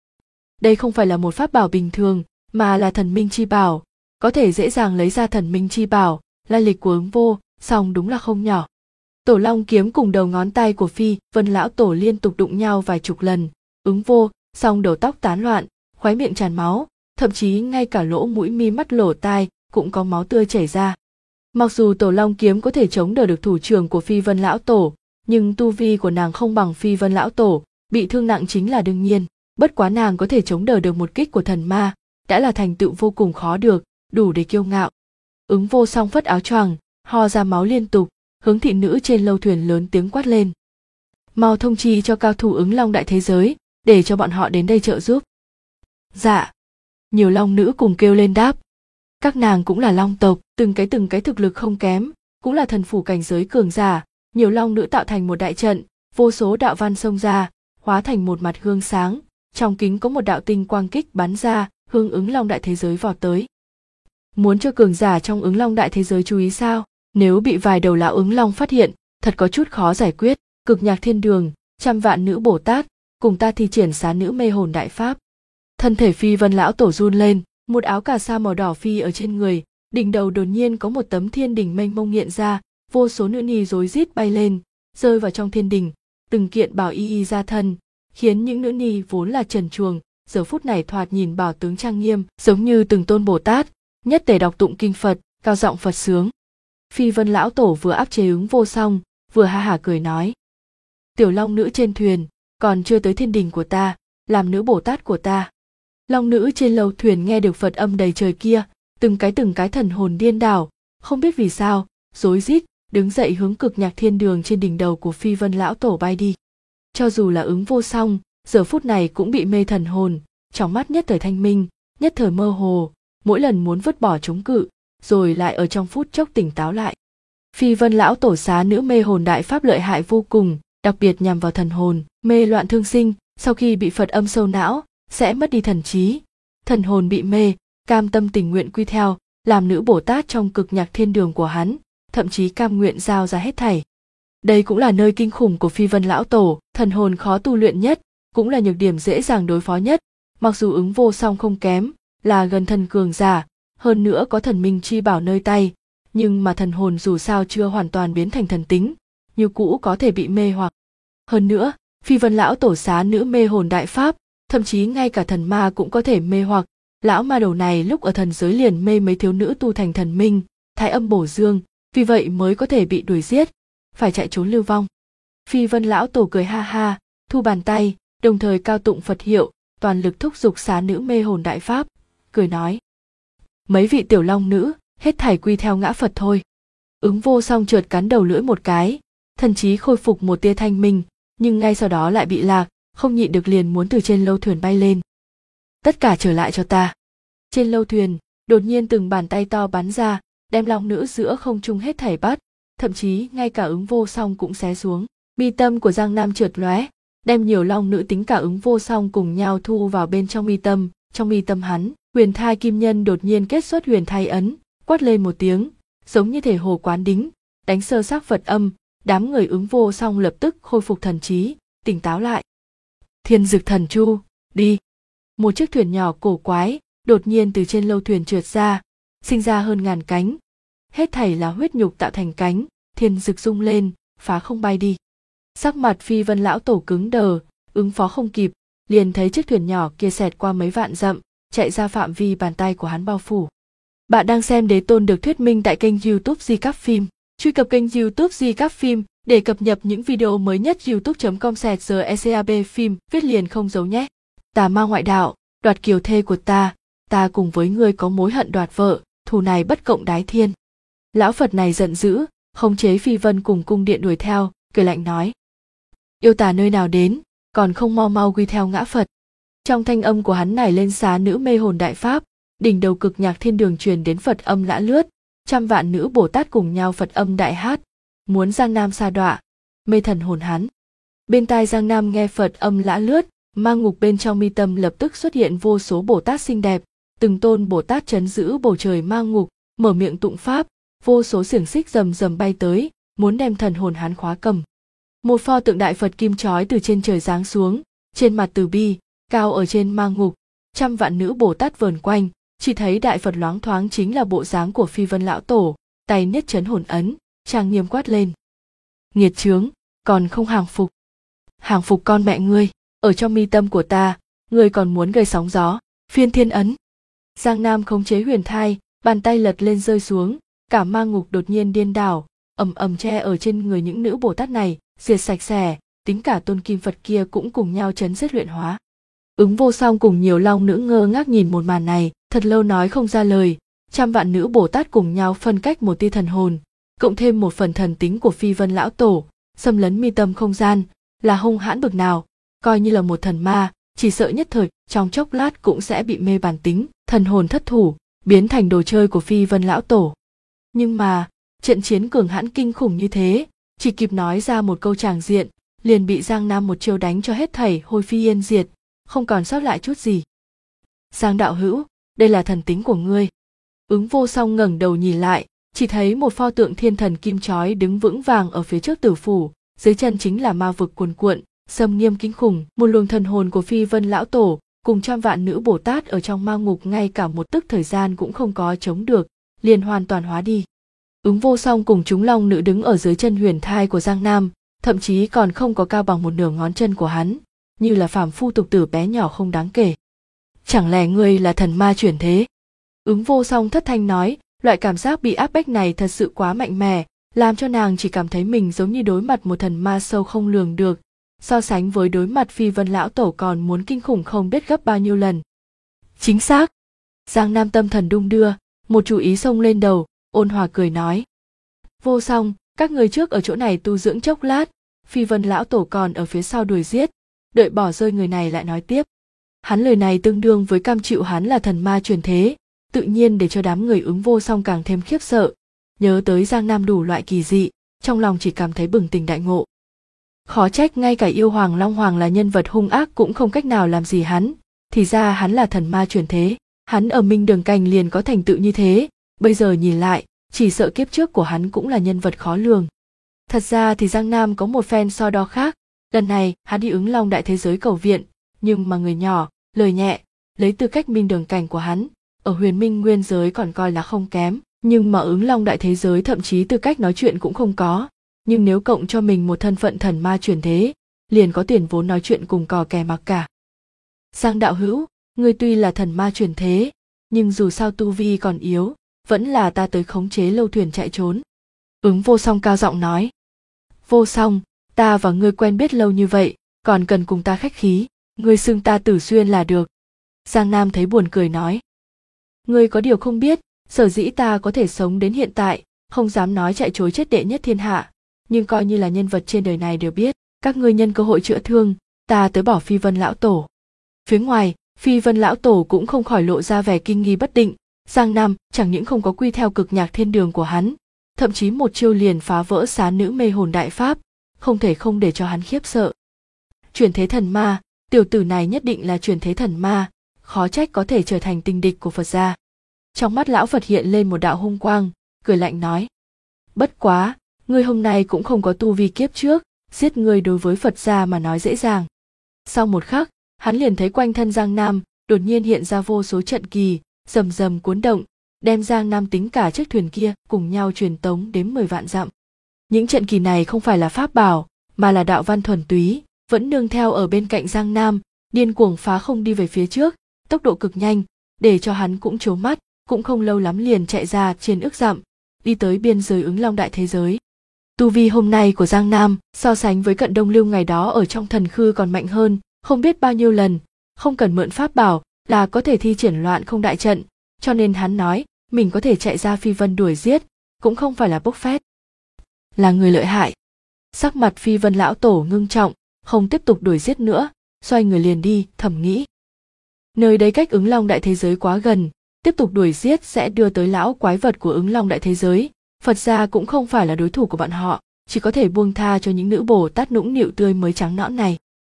Đây không phải là một pháp bảo bình thường, mà là thần minh chi bảo, có thể dễ dàng lấy ra thần minh chi bảo, lai lịch của Ứng Vô Song đúng là không nhỏ. Tổ Long kiếm cùng đầu ngón tay của Phi Vân lão tổ liên tục đụng nhau vài chục lần, Ứng Vô Song đầu tóc tán loạn, khóe miệng tràn máu, thậm chí ngay cả lỗ mũi mi mắt lỗ tai cũng có máu tươi chảy ra. Mặc dù Tổ Long kiếm có thể chống đỡ được thủ trưởng của Phi Vân lão tổ, nhưng tu vi của nàng không bằng Phi Vân lão tổ, bị thương nặng chính là đương nhiên. Bất quá nàng có thể chống đỡ được một kích của thần ma, đã là thành tựu vô cùng khó được, đủ để kiêu ngạo. Ứng Vô Song phất áo choàng, ho ra máu liên tục, hướng thị nữ trên lâu thuyền lớn tiếng quát lên. Mau thông chi cho cao thủ Ứng Long đại thế giới, để cho bọn họ đến đây trợ giúp. Dạ. Nhiều long nữ cùng kêu lên đáp. Các nàng cũng là long tộc, từng cái thực lực không kém, cũng là thần phủ cảnh giới cường giả. Nhiều long nữ tạo thành một đại trận, vô số đạo văn xông ra, hóa thành một mặt gương sáng. Trong kính có một đạo tinh quang kích bắn ra, hướng Ứng Long đại thế giới vọt tới. Muốn cho cường giả trong Ứng Long đại thế giới chú ý sao? Nếu bị vài đầu lão Ứng Long phát hiện, thật có chút khó giải quyết. Cực Nhạc Thiên Đường, trăm vạn nữ Bồ Tát, cùng ta thi triển Xá Nữ Mê Hồn đại pháp. Thân thể Phi Vân lão tổ run lên, một áo cà sa màu đỏ phi ở trên người, đỉnh đầu đột nhiên có một tấm thiên đỉnh mênh mông hiện ra, vô số nữ nhi rối rít bay lên, rơi vào trong thiên đỉnh, từng kiện bảo y ra thân, khiến những nữ nhi vốn là trần truồng, giờ phút này thoạt nhìn bảo tướng trang nghiêm, giống như từng tôn Bồ Tát, nhất tề đọc tụng kinh Phật, cao giọng Phật sướng. Phi Vân lão tổ vừa áp chế Ứng Vô Song, vừa ha hả cười nói: tiểu long nữ trên thuyền, còn chưa tới thiên đình của ta, làm nữ Bồ Tát của ta. Long nữ trên lâu thuyền nghe được Phật âm đầy trời kia, từng cái thần hồn điên đảo, không biết vì sao, rối rít, đứng dậy hướng cực nhạc thiên đường trên đỉnh đầu của Phi Vân lão tổ bay đi. Cho dù là Ứng Vô Song, giờ phút này cũng bị mê thần hồn, trong mắt nhất thời thanh minh, nhất thời mơ hồ, mỗi lần muốn vứt bỏ chống cự, rồi lại ở trong phút chốc tỉnh táo lại. Phi Vân lão tổ xá nữ mê hồn đại pháp lợi hại vô cùng, đặc biệt nhằm vào thần hồn, mê loạn thương sinh, sau khi bị Phật âm sâu não, sẽ mất đi thần trí. Thần hồn bị mê, cam tâm tình nguyện quy theo, làm nữ Bồ Tát trong cực nhạc thiên đường của hắn, thậm chí cam nguyện giao ra hết thảy. Đây cũng là nơi kinh khủng của Phi Vân lão tổ, thần hồn khó tu luyện nhất, cũng là nhược điểm dễ dàng đối phó nhất. Mặc dù Ứng Vô Song không kém, là gần thần cường giả, hơn nữa có thần minh chi bảo nơi tay, nhưng mà thần hồn dù sao chưa hoàn toàn biến thành thần tính, như cũ có thể bị mê hoặc. Hơn nữa, Phi Vân lão tổ xá nữ mê hồn đại pháp, thậm chí ngay cả thần ma cũng có thể mê hoặc. Lão ma đầu này lúc ở thần giới liền mê mấy thiếu nữ tu thành thần minh, thái âm bổ dương, vì vậy mới có thể bị đuổi giết, phải chạy trốn lưu vong. Phi Vân lão tổ cười ha ha, thu bàn tay, đồng thời cao tụng Phật hiệu, toàn lực thúc giục xá nữ mê hồn đại pháp, cười nói: mấy vị tiểu long nữ, hết thảy quy theo ngã Phật thôi. Ứng Vô Song chợt cắn đầu lưỡi một cái, thần trí khôi phục một tia thanh minh, nhưng ngay sau đó lại bị lạc, không nhịn được liền muốn từ trên lâu thuyền bay lên. Tất cả trở lại cho ta. Trên lâu thuyền, đột nhiên từng bàn tay to bắn ra, đem long nữ giữa không trung hết thảy bắt, thậm chí ngay cả Ứng Vô Song cũng xé xuống. Mi tâm của Giang Nam chợt lóe, đem nhiều long nữ tính cả Ứng Vô Song cùng nhau thu vào bên trong mi tâm. Trong mi tâm hắn, huyền thai kim nhân đột nhiên kết xuất huyền thai ấn, quát lên một tiếng, giống như thể hồ quán đính, đánh sơ xác Phật âm. Đám người Ứng Vô Song lập tức khôi phục thần trí, tỉnh táo lại. Thiên Dực Thần Chu, đi. Một chiếc thuyền nhỏ cổ quái đột nhiên từ trên lâu thuyền trượt ra, sinh ra hơn ngàn cánh, hết thảy là huyết nhục tạo thành cánh. Thiên Dực rung lên, phá không bay đi. Sắc mặt Phi Vân lão tổ cứng đờ, ứng phó không kịp, liền thấy chiếc thuyền nhỏ kia xẹt qua mấy vạn dặm, chạy ra phạm vi bàn tay của hắn bao phủ. Bạn đang xem Đế Tôn được thuyết minh tại kênh YouTube Di Cáp Phim. Truy cập kênh YouTube Di Cáp Phim để cập nhật những video mới nhất. youtube.com/secab phim viết liền không giấu nhé. Tà ma ngoại đạo, đoạt kiều thê của ta cùng với ngươi có mối hận đoạt vợ, thù này bất cộng đái thiên. Lão Phật này giận dữ, khống chế Phi Vân cùng cung điện đuổi theo, cười lạnh nói: yêu tà nơi nào đến, còn không mau mau quy theo ngã Phật. Trong thanh âm của hắn nảy lên xá nữ mê hồn đại pháp, đỉnh đầu cực nhạc thiên đường truyền đến Phật âm lã lướt, trăm vạn nữ Bồ Tát cùng nhau Phật âm đại hát, muốn Giang Nam sa đọa, mê thần hồn hắn. Bên tai Giang Nam nghe Phật âm lã lướt, ma ngục bên trong mi tâm lập tức xuất hiện vô số Bồ Tát xinh đẹp, từng tôn Bồ Tát trấn giữ bầu trời ma ngục, mở miệng tụng pháp, vô số xiềng xích rầm rầm bay tới, muốn đem thần hồn hắn khóa cầm. Một pho tượng đại Phật kim chói từ trên trời giáng xuống, trên mặt từ bi, cao ở trên ma ngục, trăm vạn nữ Bồ Tát vờn quanh, chỉ thấy đại Phật loáng thoáng chính là bộ dáng của Phi Vân lão tổ, tay niết chấn hồn ấn, trang nghiêm quát lên: nghiệt chướng, còn không hàng phục. Hàng phục con mẹ ngươi, ở trong mi tâm của ta, ngươi còn muốn gây sóng gió, phiên thiên ấn. Giang Nam khống chế huyền thai, bàn tay lật lên rơi xuống, cả ma ngục đột nhiên điên đảo, ầm ầm che ở trên người những nữ Bồ Tát này, diệt sạch sẽ, tính cả tôn kim Phật kia cũng cùng nhau chấn giết luyện hóa. Ứng Vô Song cùng nhiều long nữ ngơ ngác nhìn một màn này, thật lâu nói không ra lời. Trăm vạn nữ Bồ Tát cùng nhau phân cách một tia thần hồn, cộng thêm một phần thần tính của Phi Vân lão tổ, xâm lấn mi tâm không gian, là hung hãn bực nào, coi như là một thần ma, chỉ sợ nhất thời trong chốc lát cũng sẽ bị mê bản tính, thần hồn thất thủ, biến thành đồ chơi của Phi Vân lão tổ. Nhưng mà trận chiến cường hãn kinh khủng như thế, chỉ kịp nói ra một câu tràng diện, liền bị Giang Nam một chiêu đánh cho hết thảy hôi phi yên diệt, không còn sót lại chút gì. Giang đạo hữu, đây là thần tính của ngươi. Ứng Vô Song ngẩng đầu nhìn lại, chỉ thấy một pho tượng thiên thần kim chói đứng vững vàng ở phía trước tử phủ, dưới chân chính là ma vực cuồn cuộn, xâm nghiêm kinh khủng. Một luồng thần hồn của Phi Vân lão tổ cùng trăm vạn nữ Bồ Tát ở trong ma ngục ngay cả một tức thời gian cũng không có chống được, liền hoàn toàn hóa đi. Ứng Vô Song cùng chúng long nữ đứng ở dưới chân huyền thai của Giang Nam, thậm chí còn không có cao bằng một nửa ngón chân của hắn, như là phàm phu tục tử bé nhỏ không đáng kể. Chẳng lẽ ngươi là thần ma chuyển thế? Ứng Vô Song thất thanh nói, loại cảm giác bị áp bách này thật sự quá mạnh mẽ, làm cho nàng chỉ cảm thấy mình giống như đối mặt một thần ma sâu không lường được, so sánh với đối mặt Phi Vân lão tổ còn muốn kinh khủng không biết gấp bao nhiêu lần. Chính xác. Giang Nam tâm thần đung đưa, một chú ý xông lên đầu, ôn hòa cười nói. Vô Song, các người trước ở chỗ này tu dưỡng chốc lát, Phi Vân lão tổ còn ở phía sau đuổi giết, đợi bỏ rơi người này lại nói tiếp. Hắn lời này tương đương với cam chịu hắn là thần ma truyền thế, tự nhiên để cho đám người Ứng Vô Song càng thêm khiếp sợ, nhớ tới Giang Nam đủ loại kỳ dị, trong lòng chỉ cảm thấy bừng tỉnh đại ngộ. Khó trách ngay cả yêu hoàng Long Hoàng là nhân vật hung ác cũng không cách nào làm gì hắn, thì ra hắn là thần ma truyền thế, hắn ở Minh Đường Cảnh liền có thành tựu như thế, bây giờ nhìn lại, chỉ sợ kiếp trước của hắn cũng là nhân vật khó lường. Thật ra thì Giang Nam có một phen so đo khác, lần này hắn đi Ứng Long đại thế giới cầu viện, nhưng mà người nhỏ, lời nhẹ, lấy tư cách Minh Đường Cảnh của hắn, ở Huyền Minh nguyên giới còn coi là không kém, nhưng mà Ứng Long đại thế giới thậm chí tư cách nói chuyện cũng không có, nhưng nếu cộng cho mình một thân phận thần ma truyền thế, liền có tiền vốn nói chuyện cùng cò kè mặc cả. Giang đạo hữu, ngươi tuy là thần ma truyền thế, nhưng dù sao tu vi còn yếu, vẫn là ta tới khống chế lâu thuyền chạy trốn. Ứng Vô Song cao giọng nói. Vô Song, ta và ngươi quen biết lâu như vậy, còn cần cùng ta khách khí, ngươi xưng ta Tử Xuyên là được. Giang Nam thấy buồn cười nói. Ngươi có điều không biết, sở dĩ ta có thể sống đến hiện tại, không dám nói chạy trối chết đệ nhất thiên hạ, nhưng coi như là nhân vật trên đời này đều biết, các ngươi nhân cơ hội chữa thương, ta tới bỏ Phi Vân lão tổ. Phía ngoài, Phi Vân lão tổ cũng không khỏi lộ ra vẻ kinh nghi bất định, Giang Nam chẳng những không có quy theo cực nhạc thiên đường của hắn, thậm chí một chiêu liền phá vỡ xá nữ mê hồn đại pháp, không thể không để cho hắn khiếp sợ. Chuyển thế thần ma, tiểu tử này nhất định là chuyển thế thần ma, khó trách có thể trở thành tình địch của Phật gia. Trong mắt lão Phật hiện lên một đạo hung quang, cười lạnh nói. Bất quá, ngươi hôm nay cũng không có tu vi kiếp trước, giết ngươi đối với Phật gia mà nói dễ dàng. Sau một khắc, hắn liền thấy quanh thân Giang Nam đột nhiên hiện ra vô số trận kỳ, rầm rầm cuốn động, đem Giang Nam tính cả chiếc thuyền kia cùng nhau truyền tống đến 10 vạn dặm. Những trận kỳ này không phải là pháp bảo, mà là đạo văn thuần túy, vẫn nương theo ở bên cạnh Giang Nam, điên cuồng phá không đi về phía trước, tốc độ cực nhanh, để cho hắn cũng trố mắt, cũng không lâu lắm liền chạy ra trên ước dặm, đi tới biên giới Ứng Long đại thế giới. Tu vi hôm nay của Giang Nam so sánh với Cận Đông Lưu ngày đó ở trong thần khư còn mạnh hơn, không biết bao nhiêu lần, không cần mượn pháp bảo là có thể thi triển loạn không đại trận, cho nên hắn nói mình có thể chạy ra Phi Vân đuổi giết, cũng không phải là bốc phét. Là người lợi hại. Sắc mặt Phi Vân lão tổ ngưng trọng, không tiếp tục đuổi giết nữa, xoay người liền đi, thầm nghĩ. Nơi đây cách Ứng Long đại thế giới quá gần, tiếp tục đuổi giết sẽ đưa tới lão quái vật của Ứng Long đại thế giới, Phật gia cũng không phải là đối thủ của bọn họ, chỉ có thể buông tha cho những nữ Bồ Tát nũng nịu tươi mới trắng nõn này.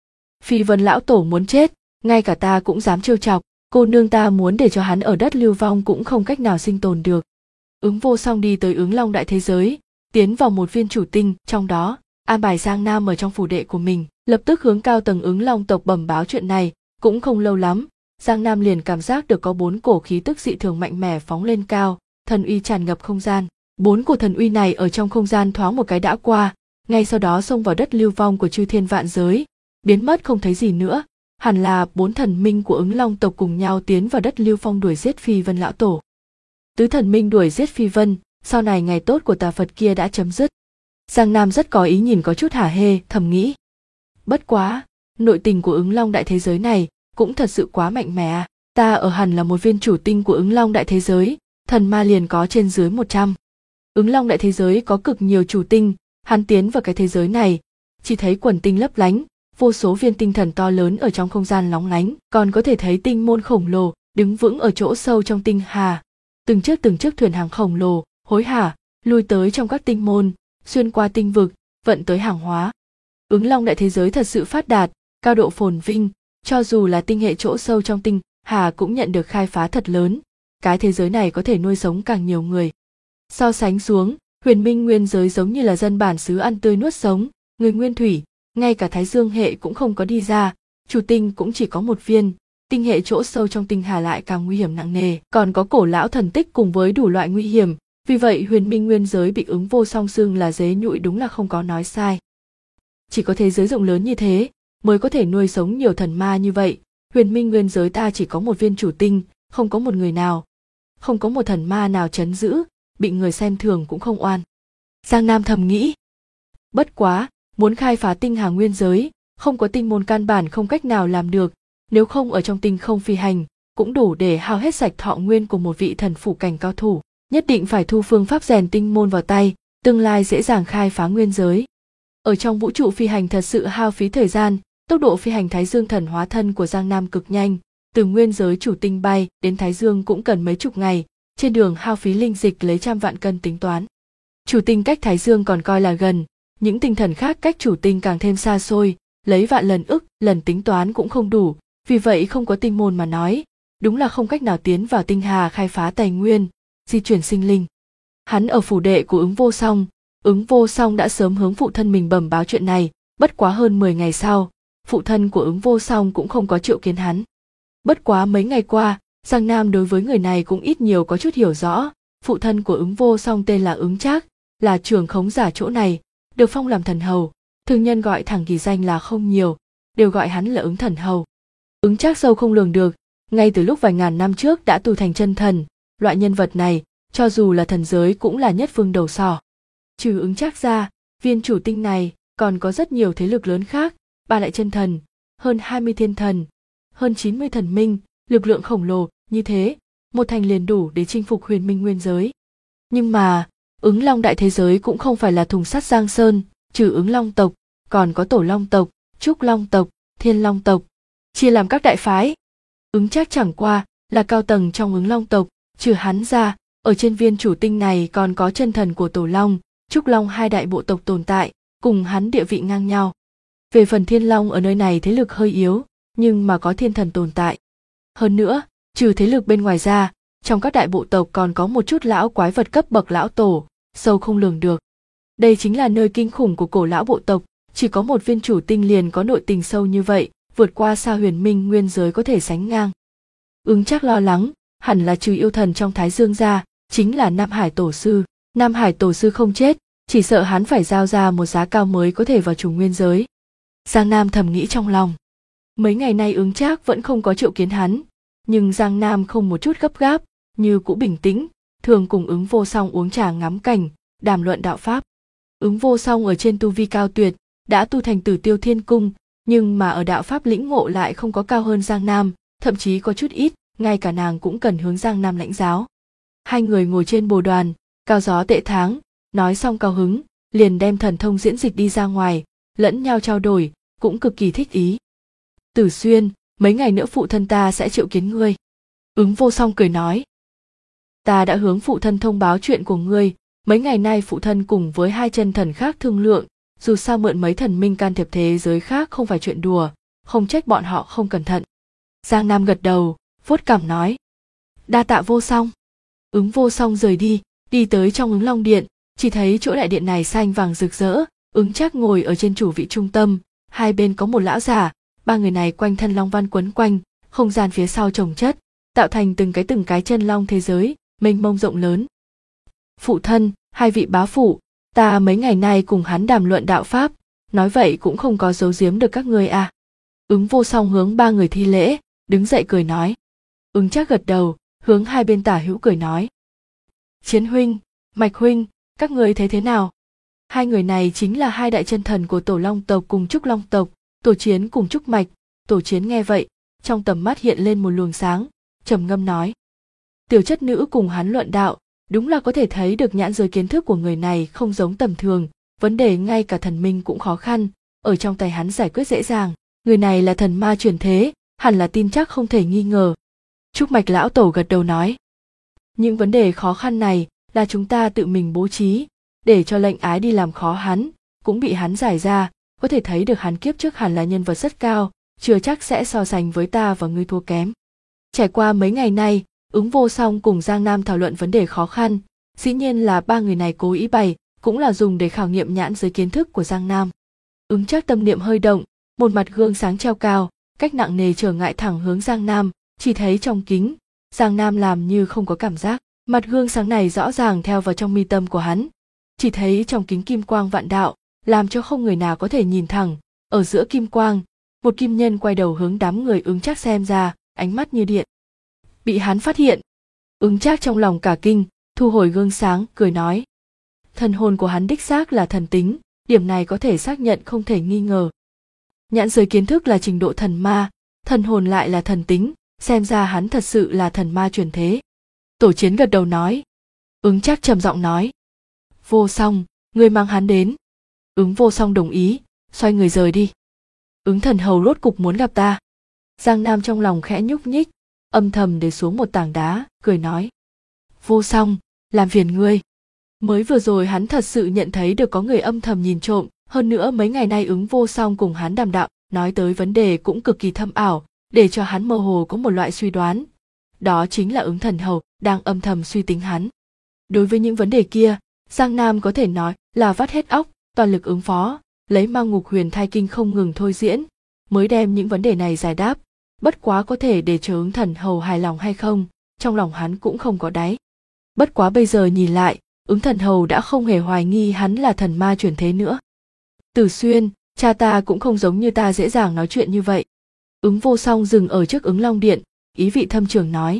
Phi Vân lão tổ muốn chết, ngay cả ta cũng dám trêu chọc, cô nương ta muốn để cho hắn ở đất lưu vong cũng không cách nào sinh tồn được. Ứng Vô Song đi tới Ứng Long đại thế giới, tiến vào một viên chủ tinh, trong đó an bài Giang Nam ở trong phủ đệ của mình, lập tức hướng cao tầng Ứng Long tộc bẩm báo chuyện này. Cũng không lâu lắm, Giang Nam liền cảm giác được có 4 cổ khí tức dị thường mạnh mẽ phóng lên cao, thần uy tràn ngập không gian. 4 cổ thần uy này ở trong không gian thoáng một cái đã qua, ngay sau đó xông vào đất lưu vong của chư thiên vạn giới, biến mất không thấy gì nữa. Hẳn là 4 thần minh của Ứng Long tộc cùng nhau tiến vào đất lưu vong đuổi giết Phi Vân lão tổ. Tứ thần minh đuổi giết Phi Vân, sau này ngày tốt của tà Phật kia đã chấm dứt. Giang Nam rất có ý nhìn có chút hả hê, thầm nghĩ. Bất quá, nội tình của Ứng Long đại thế giới này cũng thật sự quá mạnh mẽ. Ta ở hẳn là một viên chủ tinh của Ứng Long đại thế giới, thần ma liền có trên dưới 100. Ứng Long đại thế giới có cực nhiều chủ tinh, hắn tiến vào cái thế giới này, chỉ thấy quần tinh lấp lánh, vô số viên tinh thần to lớn ở trong không gian lóng lánh, còn có thể thấy tinh môn khổng lồ đứng vững ở chỗ sâu trong tinh hà. Từng chiếc thuyền hàng khổng lồ hối hả lui tới trong các tinh môn, xuyên qua tinh vực, vận tới hàng hóa. Ứng Long đại thế giới thật sự phát đạt, cao độ phồn vinh, cho dù là tinh hệ chỗ sâu trong tinh hà cũng nhận được khai phá thật lớn. Cái thế giới này có thể nuôi sống càng nhiều người. So sánh xuống, Huyền Minh nguyên giới giống như là dân bản xứ ăn tươi nuốt sống, người nguyên thủy, ngay cả Thái Dương hệ cũng không có đi ra, chủ tinh cũng chỉ có một viên, tinh hệ chỗ sâu trong tinh hà lại càng nguy hiểm nặng nề, còn có cổ lão thần tích cùng với đủ loại nguy hiểm, vì vậy Huyền Minh nguyên giới bị Ứng Vô Song xưng là dế nhụy đúng là không có nói sai. Chỉ có thế giới rộng lớn như thế mới có thể nuôi sống nhiều thần ma như vậy. Huyền Minh nguyên giới ta chỉ có một viên chủ tinh, không có một người nào, không có một thần ma nào trấn giữ, bị người xem thường cũng không oan. Giang Nam thầm nghĩ. Bất quá, muốn khai phá tinh hà nguyên giới, không có tinh môn căn bản không cách nào làm được, nếu không ở trong tinh không phi hành, cũng đủ để hao hết sạch thọ nguyên của một vị thần phủ cảnh cao thủ, nhất định phải thu phương pháp rèn tinh môn vào tay, tương lai dễ dàng khai phá nguyên giới. Ở trong vũ trụ phi hành thật sự hao phí thời gian, tốc độ phi hành Thái Dương thần hóa thân của Giang Nam cực nhanh, từ nguyên giới chủ tinh bay đến Thái Dương cũng cần mấy chục ngày, trên đường hao phí linh dịch lấy trăm vạn cân tính toán. Chủ tinh cách Thái Dương còn coi là gần, những tinh thần khác cách chủ tinh càng thêm xa xôi, lấy vạn lần ức lần tính toán cũng không đủ, vì vậy không có tinh môn mà nói, đúng là không cách nào tiến vào tinh hà khai phá tài nguyên, di chuyển sinh linh. Hắn ở phủ đệ của Ứng Vô Song đã sớm hướng phụ thân mình bẩm báo chuyện này, bất quá hơn 10 ngày sau, phụ thân của Ứng Vô Song cũng không có triệu kiến hắn. Bất quá mấy ngày qua, Giang Nam đối với người này cũng ít nhiều có chút hiểu rõ, phụ thân của Ứng Vô Song tên là Ứng Trác, là trưởng khống giả chỗ này, được phong làm thần hầu, thường nhân gọi thẳng kỳ danh là không nhiều, đều gọi hắn là Ứng thần hầu. Ứng Trác sâu không lường được, ngay từ lúc vài ngàn năm trước đã tu thành chân thần, loại nhân vật này, cho dù là thần giới cũng là nhất phương đầu sỏ. Trừ Ứng Trác ra, viên chủ tinh này còn có rất nhiều thế lực lớn khác, 3 đại chân thần, hơn 20 thiên thần, hơn 90 thần minh, lực lượng khổng lồ như thế, một thành liền đủ để chinh phục huyền minh nguyên giới. Nhưng mà, Ứng Long đại thế giới cũng không phải là thùng sắt Giang Sơn, trừ Ứng Long tộc, còn có Tổ Long tộc, Trúc Long tộc, Thiên Long tộc, chia làm các đại phái. Ứng Trác chẳng qua là cao tầng trong Ứng Long tộc, trừ hắn ra, ở trên viên chủ tinh này còn có chân thần của Tổ Long, Trúc Long hai đại bộ tộc tồn tại, cùng hắn địa vị ngang nhau. Về phần Thiên Long ở nơi này thế lực hơi yếu, nhưng mà có thiên thần tồn tại. Hơn nữa, trừ thế lực bên ngoài ra, trong các đại bộ tộc còn có một chút lão quái vật cấp bậc lão tổ, sâu không lường được. Đây chính là nơi kinh khủng của cổ lão bộ tộc, chỉ có một viên chủ tinh liền có nội tình sâu như vậy, vượt qua xa huyền minh nguyên giới có thể sánh ngang. Ứng Trác lo lắng, hẳn là trừ yêu thần trong Thái Dương ra, chính là Nam Hải Tổ Sư. Nam Hải Tổ Sư không chết, chỉ sợ hắn phải giao ra một giá cao mới có thể vào trùng nguyên giới. Giang Nam thầm nghĩ trong lòng. Mấy ngày nay Ứng Trác vẫn không có triệu kiến hắn, nhưng Giang Nam không một chút gấp gáp, như cũ bình tĩnh, thường cùng Ứng Vô Song uống trà ngắm cảnh, đàm luận đạo pháp. Ứng Vô Song ở trên tu vi cao tuyệt, đã tu thành Tử Tiêu Thiên Cung, nhưng mà ở đạo pháp lĩnh ngộ lại không có cao hơn Giang Nam, thậm chí có chút ít, ngay cả nàng cũng cần hướng Giang Nam lãnh giáo. Hai người ngồi trên bồ đoàn, cao gió tệ tháng, nói xong cao hứng, liền đem thần thông diễn dịch đi ra ngoài, lẫn nhau trao đổi, cũng cực kỳ thích ý. Tử Xuyên, mấy ngày nữa phụ thân ta sẽ triệu kiến ngươi. Ứng Vô Song cười nói. Ta đã hướng phụ thân thông báo chuyện của ngươi, mấy ngày nay phụ thân cùng với hai chân thần khác thương lượng, dù sao mượn mấy thần minh can thiệp thế giới khác không phải chuyện đùa, không trách bọn họ không cẩn thận. Giang Nam gật đầu, vuốt cằm nói. Đa tạ Vô Song. Ứng Vô Song rời đi tới trong Ứng Long Điện, chỉ thấy chỗ đại điện này xanh vàng rực rỡ, Ứng Trác ngồi ở trên chủ vị trung tâm, hai bên có một lão già, ba người này quanh thân long văn quấn quanh, không gian phía sau chồng chất, tạo thành từng cái chân long thế giới, mênh mông rộng lớn. Phụ thân, hai vị bá phụ, ta mấy ngày nay cùng hắn đàm luận đạo pháp, nói vậy cũng không có giấu giếm được các ngươi à. Ứng Vô Song hướng ba người thi lễ, đứng dậy cười nói. Ứng Trác gật đầu, hướng hai bên tả hữu cười nói. Chiến huynh, Mạch huynh, các ngươi thấy thế nào? Hai người này chính là hai đại chân thần của Tổ Long tộc cùng Trúc Long tộc, Tổ Chiến cùng Trúc Mạch. Tổ Chiến nghe vậy, trong tầm mắt hiện lên một luồng sáng, trầm ngâm nói. Tiểu chất nữ cùng hắn luận đạo, đúng là có thể thấy được nhãn giới kiến thức của người này không giống tầm thường, vấn đề ngay cả thần minh cũng khó khăn, ở trong tay hắn giải quyết dễ dàng. Người này là thần ma chuyển thế, hẳn là tin chắc không thể nghi ngờ. Trúc Mạch lão tổ gật đầu nói. Những vấn đề khó khăn này là chúng ta tự mình bố trí, để cho lệnh ái đi làm khó hắn, cũng bị hắn giải ra, có thể thấy được hắn kiếp trước hẳn là nhân vật rất cao, chưa chắc sẽ so sánh với ta và ngươi thua kém. Trải qua mấy ngày nay, Ứng Vô Song cùng Giang Nam thảo luận vấn đề khó khăn, dĩ nhiên là ba người này cố ý bày, cũng là dùng để khảo nghiệm nhãn giới kiến thức của Giang Nam. Ứng Trác tâm niệm hơi động, một mặt gương sáng treo cao, cách nặng nề trở ngại thẳng hướng Giang Nam, chỉ thấy trong kính, Giang Nam làm như không có cảm giác, mặt gương sáng này rõ ràng theo vào trong mi tâm của hắn, chỉ thấy trong kính kim quang vạn đạo, làm cho không người nào có thể nhìn thẳng, ở giữa kim quang, một kim nhân quay đầu hướng đám người Ứng Trác xem ra, ánh mắt như điện. Bị hắn phát hiện, Ứng Trác trong lòng cả kinh, thu hồi gương sáng, cười nói. Thần hồn của hắn đích xác là thần tính, điểm này có thể xác nhận không thể nghi ngờ. Nhãn giới kiến thức là trình độ thần ma, thần hồn lại là thần tính, xem ra hắn thật sự là thần ma chuyển thế. Tổ Chiến gật đầu nói. Ứng Trác trầm giọng nói. Vô Song, ngươi mang hắn đến. Ứng Vô Song đồng ý, xoay người rời đi. Ứng Thần Hầu rốt cục muốn gặp ta. Giang Nam trong lòng khẽ nhúc nhích, âm thầm để xuống một tảng đá, cười nói. Vô Song, làm phiền ngươi. Mới vừa rồi hắn thật sự nhận thấy được có người âm thầm nhìn trộm, hơn nữa mấy ngày nay Ứng Vô Song cùng hắn đàm đạo, nói tới vấn đề cũng cực kỳ thâm ảo, để cho hắn mơ hồ có một loại suy đoán. Đó chính là Ứng Thần Hầu đang âm thầm suy tính hắn. Đối với những vấn đề kia, Giang Nam có thể nói là vắt hết óc, toàn lực ứng phó, lấy Ma Ngục Huyền Thai Kinh không ngừng thôi diễn, mới đem những vấn đề này giải đáp. Bất quá có thể để cho Ứng Thần Hầu hài lòng hay không, trong lòng hắn cũng không có đáy. Bất quá bây giờ nhìn lại, Ứng Thần Hầu đã không hề hoài nghi hắn là thần ma chuyển thế nữa. Tử Xuyên, cha ta cũng không giống như ta dễ dàng nói chuyện như vậy. Ứng Vô Song dừng ở trước Ứng Long Điện, ý vị thâm trường nói.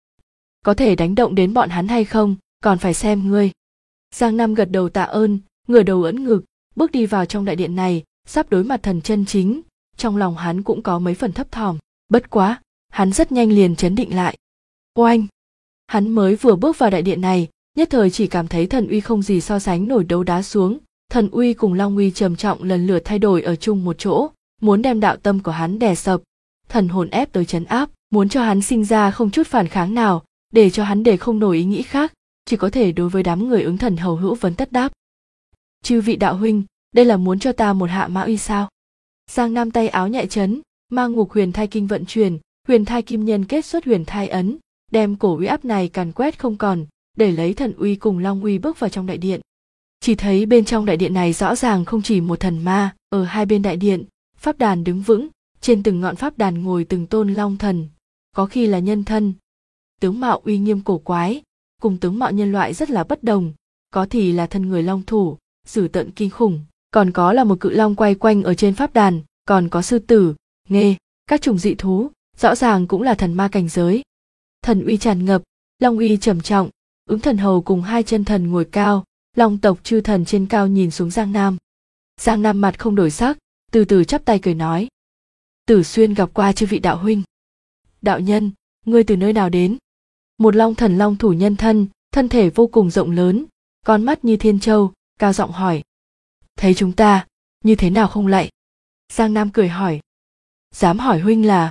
Có thể đánh động đến bọn hắn hay không, còn phải xem ngươi. Giang Nam gật đầu tạ ơn, ngửa đầu ưỡn ngực, bước đi vào trong đại điện này, sắp đối mặt thần chân chính, trong lòng hắn cũng có mấy phần thấp thỏm, bất quá, hắn rất nhanh liền trấn định lại. Oanh! Hắn mới vừa bước vào đại điện này, nhất thời chỉ cảm thấy thần uy không gì so sánh nổi đấu đá xuống, thần uy cùng long uy trầm trọng lần lượt thay đổi ở chung một chỗ, muốn đem đạo tâm của hắn đè sập, thần hồn ép tới trấn áp, muốn cho hắn sinh ra không chút phản kháng nào, để cho hắn để không nổi ý nghĩ khác, chỉ có thể đối với đám người Ứng Thần Hầu hữu vấn tất đáp. Chư vị đạo huynh, đây là muốn cho ta một hạ mã uy sao? Giang Nam tay áo nhẹ chấn, Ma Ngục Huyền Thai Kinh vận chuyển, Huyền Thai Kim Nhân kết xuất Huyền Thai ấn, đem cổ uy áp này càn quét không còn, để lấy thần uy cùng long uy bước vào trong đại điện. Chỉ thấy bên trong đại điện này rõ ràng không chỉ một thần ma, ở hai bên đại điện, pháp đàn đứng vững, trên từng ngọn pháp đàn ngồi từng tôn long thần, có khi là nhân thân, tướng mạo uy nghiêm cổ quái, cùng tướng mạo nhân loại rất là bất đồng, có thì là thân người long thủ, dữ tợn kinh khủng, còn có là một cự long quay quanh ở trên pháp đàn, còn có sư tử, nghê, các chủng dị thú, rõ ràng cũng là thần ma cảnh giới. Thần uy tràn ngập, long uy trầm trọng, Ứng Thần Hầu cùng hai chân thần ngồi cao, long tộc chư thần trên cao nhìn xuống Giang Nam. Giang Nam mặt không đổi sắc, từ từ chắp tay cười nói. Tử Xuyên gặp qua chư vị đạo huynh. Đạo nhân, ngươi từ nơi nào đến? Một long thần long thủ nhân thân, thân thể vô cùng rộng lớn, con mắt như thiên châu, cao giọng hỏi. Thấy chúng ta, như thế nào không lạy? Giang Nam cười hỏi. Dám hỏi huynh là?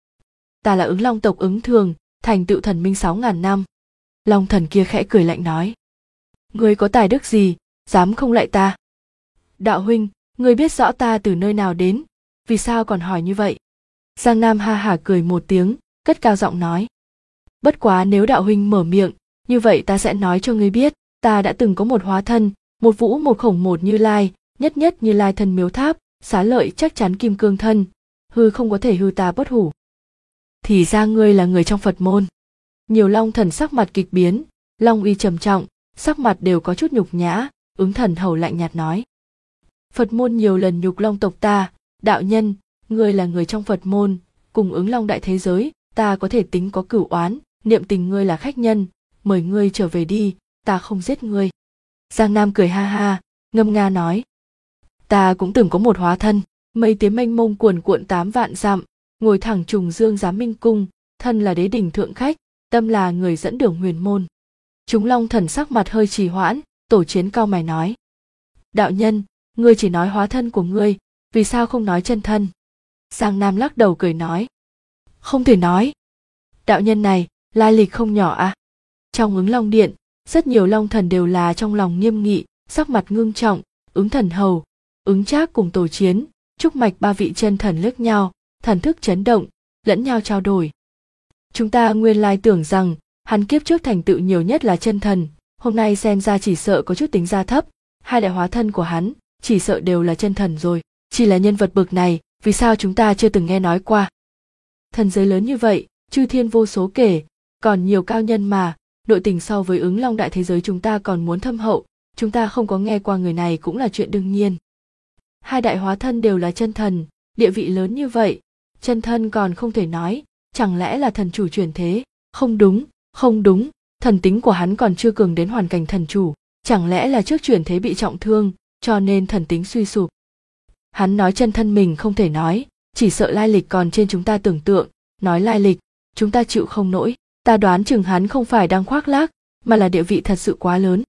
Ta là Ứng Long tộc Ứng Thường, thành tựu thần minh 6.000 năm. Long thần kia khẽ cười lạnh nói. Ngươi có tài đức gì, dám không lạy ta? Đạo huynh, ngươi biết rõ ta từ nơi nào đến, vì sao còn hỏi như vậy? Giang Nam ha hả cười một tiếng, cất cao giọng nói. Bất quá nếu đạo huynh mở miệng, như vậy ta sẽ nói cho ngươi biết, ta đã từng có một hóa thân, một vũ một khổng một Như Lai, nhất nhất Như Lai thân miếu tháp, xá lợi chắc chắn kim cương thân, hư không có thể hư ta bất hủ. Thì ra ngươi là người trong Phật môn. Nhiều long thần sắc mặt kịch biến, long uy trầm trọng, sắc mặt đều có chút nhục nhã, Ứng Thần Hầu lạnh nhạt nói. Phật môn nhiều lần nhục long tộc ta, đạo nhân, ngươi là người trong Phật môn, cùng Ứng Long đại thế giới, ta có thể tính có cửu oán, niệm tình ngươi là khách nhân, mời ngươi trở về đi, ta không giết ngươi. Giang Nam cười ha ha, ngâm nga nói. Ta cũng từng có một hóa thân, mây tiếng mênh mông cuồn cuộn 8 vạn dặm, ngồi thẳng trùng dương giám minh cung, thân là đế đỉnh thượng khách, tâm là người dẫn đường huyền môn. Chúng long thần sắc mặt hơi trì hoãn, Tổ Chiến cau mày nói. Đạo nhân, ngươi chỉ nói hóa thân của ngươi, vì sao không nói chân thân? Giang Nam lắc đầu cười nói. Không thể nói. Đạo nhân này, lai lịch không nhỏ à? Trong Ứng Long Điện, rất nhiều long thần đều là trong lòng nghiêm nghị, sắc mặt ngưng trọng, Ứng Thần Hầu, Ứng Trác cùng Tổ Chiến, Trúc Mạch ba vị chân thần liếc nhau, thần thức chấn động, lẫn nhau trao đổi. Chúng ta nguyên lai tưởng rằng, hắn kiếp trước thành tựu nhiều nhất là chân thần, hôm nay xem ra chỉ sợ có chút tính ra thấp, hai đại hóa thân của hắn, chỉ sợ đều là chân thần rồi, chỉ là nhân vật bực này, vì sao chúng ta chưa từng nghe nói qua. Thần giới lớn như vậy, chư thiên vô số kể, còn nhiều cao nhân mà, nội tình so với Ứng Long đại thế giới chúng ta còn muốn thâm hậu, chúng ta không có nghe qua người này cũng là chuyện đương nhiên. Hai đại hóa thân đều là chân thần, địa vị lớn như vậy, chân thân còn không thể nói, chẳng lẽ là thần chủ chuyển thế? Không đúng, thần tính của hắn còn chưa cường đến hoàn cảnh thần chủ. chẳng lẽ là trước chuyển thế bị trọng thương, cho nên thần tính suy sụp. Hắn nói chân thân mình không thể nói, chỉ sợ lai lịch còn trên chúng ta tưởng tượng, nói lai lịch, chúng ta chịu không nổi. Ta đoán chừng hắn không phải đang khoác lác, mà là địa vị thật sự quá lớn.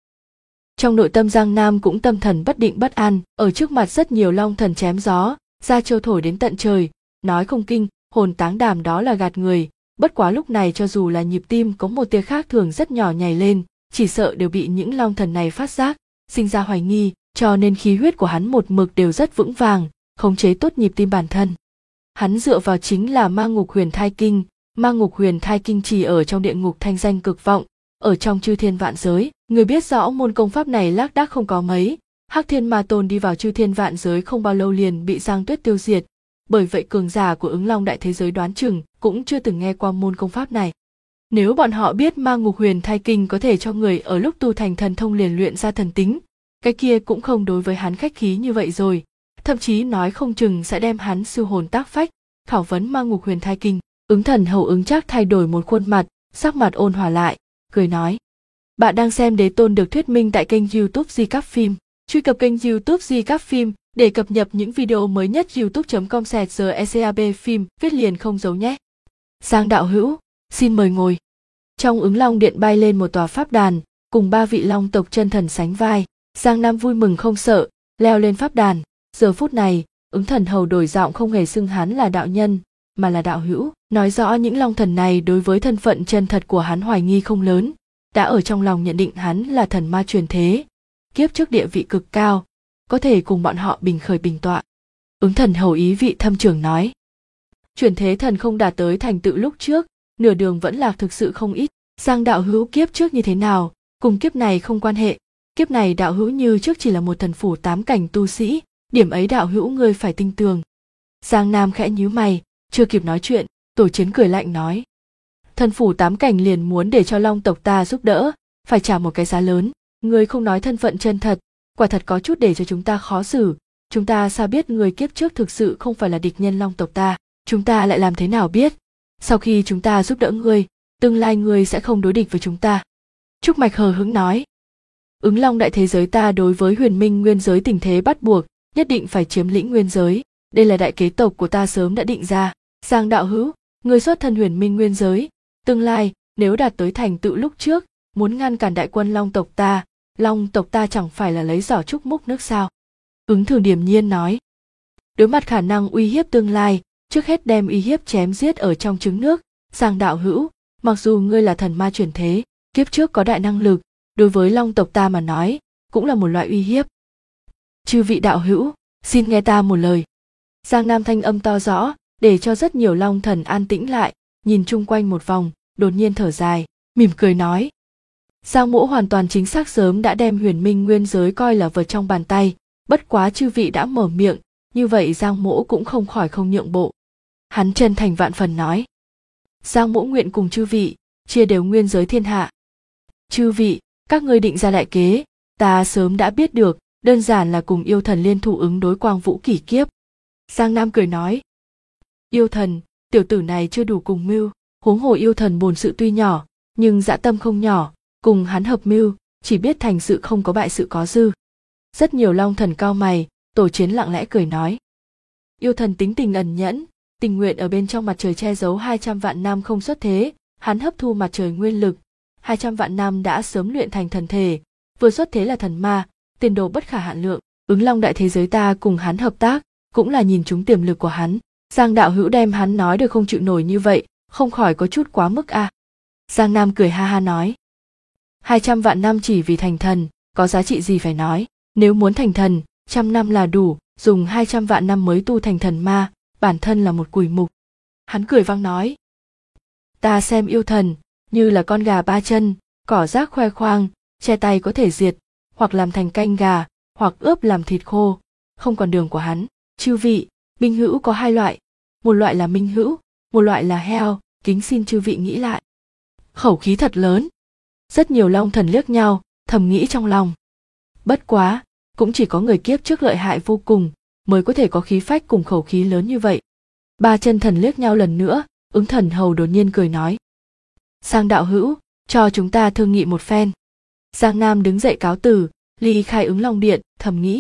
Trong nội tâm Giang Nam cũng tâm thần bất định bất an, ở trước mặt rất nhiều long thần chém gió, ra chiêu thổi đến tận trời, nói không kinh, hồn táng đàm đó là gạt người, bất quá lúc này cho dù là nhịp tim có một tia khác thường rất nhỏ nhảy lên, chỉ sợ đều bị những long thần này phát giác, sinh ra hoài nghi, cho nên khí huyết của hắn một mực đều rất vững vàng, khống chế tốt nhịp tim bản thân. Hắn dựa vào chính là Ma Ngục Huyền Thai Kinh, Ma Ngục Huyền Thai Kinh chỉ ở trong địa ngục thanh danh cực vọng, ở trong chư thiên vạn giới, người biết rõ môn công pháp này lác đác không có mấy. Hắc Thiên Ma Tôn đi vào chư thiên vạn giới không bao lâu liền bị Giang Tuyết tiêu diệt, bởi vậy cường giả của Ứng Long đại thế giới đoán chừng cũng chưa từng nghe qua môn công pháp này. Nếu bọn họ biết Ma Ngục Huyền Thai Kinh có thể cho người ở lúc tu thành thần thông liền luyện ra thần tính, cái kia cũng không đối với hắn khách khí như vậy rồi, thậm chí nói không chừng sẽ đem hắn siêu hồn tác phách, khảo vấn Ma Ngục Huyền Thai Kinh. Ứng Thần Hầu Ứng Trác thay đổi một khuôn mặt, sắc mặt ôn hòa lại, cười nói: Bạn đang xem Đế Tôn được thuyết minh tại kênh YouTube Di Cáp Phim. Truy cập kênh YouTube Di Cáp Phim để cập nhật những video mới nhất. youtube.com/GECAB phim viết liền không giấu nhé. Giang đạo hữu, xin mời ngồi. Trong Ứng Long Điện bay lên một tòa pháp đàn, cùng 3 vị long tộc chân thần sánh vai. Giang Nam vui mừng không sợ, leo lên pháp đàn. Giờ phút này, Ứng Thần Hầu đổi giọng không hề xưng hắn là đạo nhân, mà là đạo hữu, nói rõ những long thần này đối với thân phận chân thật của hắn hoài nghi không lớn, đã ở trong lòng nhận định hắn là thần ma truyền thế, kiếp trước địa vị cực cao, có thể cùng bọn họ bình khởi bình tọa. Ứng Thần Hầu ý vị thâm trường nói: Truyền thế thần không đạt tới thành tựu lúc trước, nửa đường vẫn lạc thực sự không ít. Giang đạo hữu kiếp trước như thế nào, cùng kiếp này không quan hệ. Kiếp này đạo hữu như trước chỉ là một thần phủ 8 cảnh tu sĩ, điểm ấy đạo hữu ngươi phải tinh tường. Giang Nam khẽ nhíu mày, chưa kịp nói chuyện, Tổ Chiến cười lạnh nói: Thần phủ 8 cảnh liền muốn để cho long tộc ta giúp đỡ, phải trả một cái giá lớn. Ngươi không nói thân phận chân thật, quả thật có chút để cho chúng ta khó xử. Chúng ta sao biết ngươi kiếp trước thực sự không phải là địch nhân long tộc ta? Chúng ta lại làm thế nào biết? Sau khi chúng ta giúp đỡ ngươi, tương lai ngươi sẽ không đối địch với chúng ta. Trúc Mạch hờ hững nói: Ứng Long đại thế giới ta đối với huyền minh nguyên giới tình thế bắt buộc, nhất định phải chiếm lĩnh nguyên giới. Đây là đại kế tộc của ta sớm đã định ra. Giang đạo hữu, người xuất thân huyền minh nguyên giới, tương lai nếu đạt tới thành tựu lúc trước, muốn ngăn cản đại quân long tộc ta chẳng phải là lấy giỏ trúc múc nước sao? Ứng Thường điềm nhiên nói: Đối mặt khả năng uy hiếp tương lai, trước hết đem uy hiếp chém giết ở trong trứng nước. Giang đạo hữu, mặc dù ngươi là thần ma chuyển thế, kiếp trước có đại năng lực, đối với long tộc ta mà nói, cũng là một loại uy hiếp. Chư vị đạo hữu, xin nghe ta một lời. Giang Nam thanh âm to rõ, để cho rất nhiều long thần an tĩnh lại, nhìn chung quanh một vòng, đột nhiên thở dài, mỉm cười nói: Giang mỗ hoàn toàn chính xác sớm đã đem huyền minh nguyên giới coi là vật trong bàn tay, bất quá chư vị đã mở miệng, như vậy Giang mỗ cũng không khỏi không nhượng bộ. Hắn chân thành vạn phần nói: Giang mỗ nguyện cùng chư vị chia đều nguyên giới thiên hạ. Chư vị, các ngươi định ra đại kế, ta sớm đã biết được, đơn giản là cùng yêu thần liên thủ ứng đối Quang Vũ kỷ kiếp. Giang Nam cười nói: Yêu thần, tiểu tử này chưa đủ cùng mưu, huống hồ yêu thần bổn sự tuy nhỏ, nhưng dã tâm không nhỏ, cùng hắn hợp mưu, chỉ biết thành sự không có bại sự có dư. Rất nhiều long thần cao mày, Tổ Chiến lặng lẽ cười nói: Yêu thần tính tình ẩn nhẫn, tình nguyện ở bên trong mặt trời che giấu 200 vạn năm không xuất thế, hắn hấp thu mặt trời nguyên lực, 200 vạn năm đã sớm luyện thành thần thể, vừa xuất thế là thần ma, tiền đồ bất khả hạn lượng. Ứng Long đại thế giới ta cùng hắn hợp tác, cũng là nhìn trúng tiềm lực của hắn. Giang đạo hữu đem hắn nói được không chịu nổi như vậy, không khỏi có chút quá mức à. Giang Nam cười ha ha nói: 200 vạn năm chỉ vì thành thần, có giá trị gì phải nói, nếu muốn thành thần, 100 năm là đủ, dùng 200 vạn năm mới tu thành thần ma, bản thân là một cùi mục. Hắn cười vang nói: Ta xem yêu thần, như là con gà 3 chân, cỏ rác khoe khoang, che tay có thể diệt, hoặc làm thành canh gà, hoặc ướp làm thịt khô, không còn đường của hắn. Chư vị, minh hữu có 2 loại, một loại là minh hữu, một loại là heo, kính xin chư vị nghĩ lại. Khẩu khí thật lớn. Rất nhiều long thần liếc nhau, thầm nghĩ trong lòng. Bất quá, cũng chỉ có người kiếp trước lợi hại vô cùng, mới có thể có khí phách cùng khẩu khí lớn như vậy. 3 chân thần liếc nhau lần nữa, Ứng Thần Hầu đột nhiên cười nói: Giang đạo hữu, cho chúng ta thương nghị một phen. Giang Nam đứng dậy cáo từ, ly khai Ứng Long Điện, thầm nghĩ.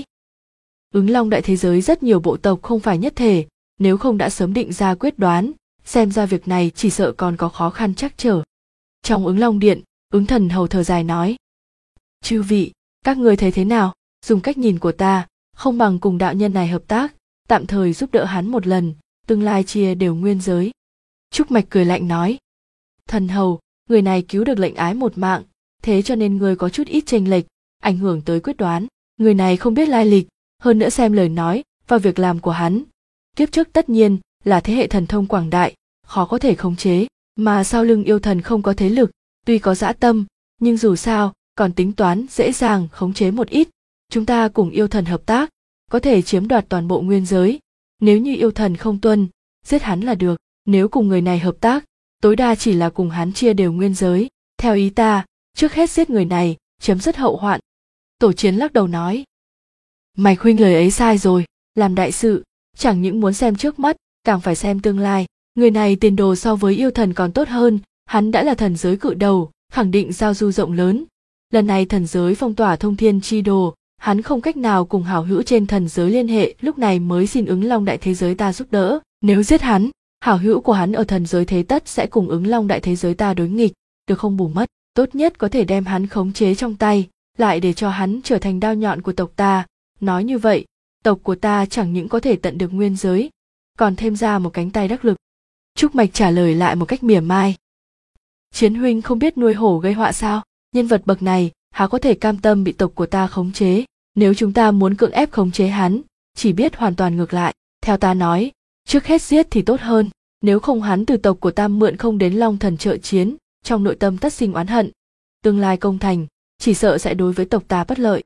Ứng Long đại thế giới rất nhiều bộ tộc không phải nhất thể, nếu không đã sớm định ra quyết đoán, xem ra việc này chỉ sợ còn có khó khăn trắc trở. Trong Ứng Long Điện, Ứng Thần Hầu thở dài nói. Chư vị, các người thấy thế nào? Dùng cách nhìn của ta, không bằng cùng đạo nhân này hợp tác, tạm thời giúp đỡ hắn một lần, tương lai chia đều nguyên giới. Trúc Mạch cười lạnh nói. Thần Hầu, người này cứu được lệnh ái một mạng, thế cho nên người có chút ít chênh lệch, ảnh hưởng tới quyết đoán. Người này không biết lai lịch, hơn nữa xem lời nói và việc làm của hắn. Kiếp trước tất nhiên là thế hệ thần thông quảng đại, khó có thể khống chế, mà sau lưng yêu thần không có thế lực, tuy có dã tâm, nhưng dù sao, còn tính toán dễ dàng khống chế một ít. Chúng ta cùng yêu thần hợp tác, có thể chiếm đoạt toàn bộ nguyên giới. Nếu như yêu thần không tuân, giết hắn là được. Nếu cùng người này hợp tác, tối đa chỉ là cùng hắn chia đều nguyên giới. Theo ý ta, trước hết giết người này, chấm dứt hậu hoạn. Tổ Chiến lắc đầu nói. Mạch huynh lời ấy sai rồi, làm đại sự, chẳng những muốn xem trước mắt, càng phải xem tương lai. Người này tiền đồ so với yêu thần còn tốt hơn, hắn đã là thần giới cự đầu, khẳng định giao du rộng lớn. Lần này thần giới phong tỏa thông thiên chi đồ, hắn không cách nào cùng hảo hữu trên thần giới liên hệ, lúc này mới xin Ứng Long đại thế giới ta giúp đỡ. Nếu giết hắn, hảo hữu của hắn ở thần giới thế tất sẽ cùng Ứng Long đại thế giới ta đối nghịch, được không bù mất. Tốt nhất có thể đem hắn khống chế trong tay, lại để cho hắn trở thành đao nhọn của tộc ta. Nói như vậy, tộc của ta chẳng những có thể tận được nguyên giới, còn thêm ra một cánh tay đắc lực. Trúc Mạch trả lời lại một cách mỉa mai. Chiến huynh không biết nuôi hổ gây họa sao? Nhân vật bậc này, há có thể cam tâm bị tộc của ta khống chế? Nếu chúng ta muốn cưỡng ép khống chế hắn, chỉ biết hoàn toàn ngược lại. Theo ta nói, trước hết giết thì tốt hơn. Nếu không hắn từ tộc của ta mượn không đến Long Thần trợ chiến, trong nội tâm tất sinh oán hận. Tương lai công thành, chỉ sợ sẽ đối với tộc ta bất lợi.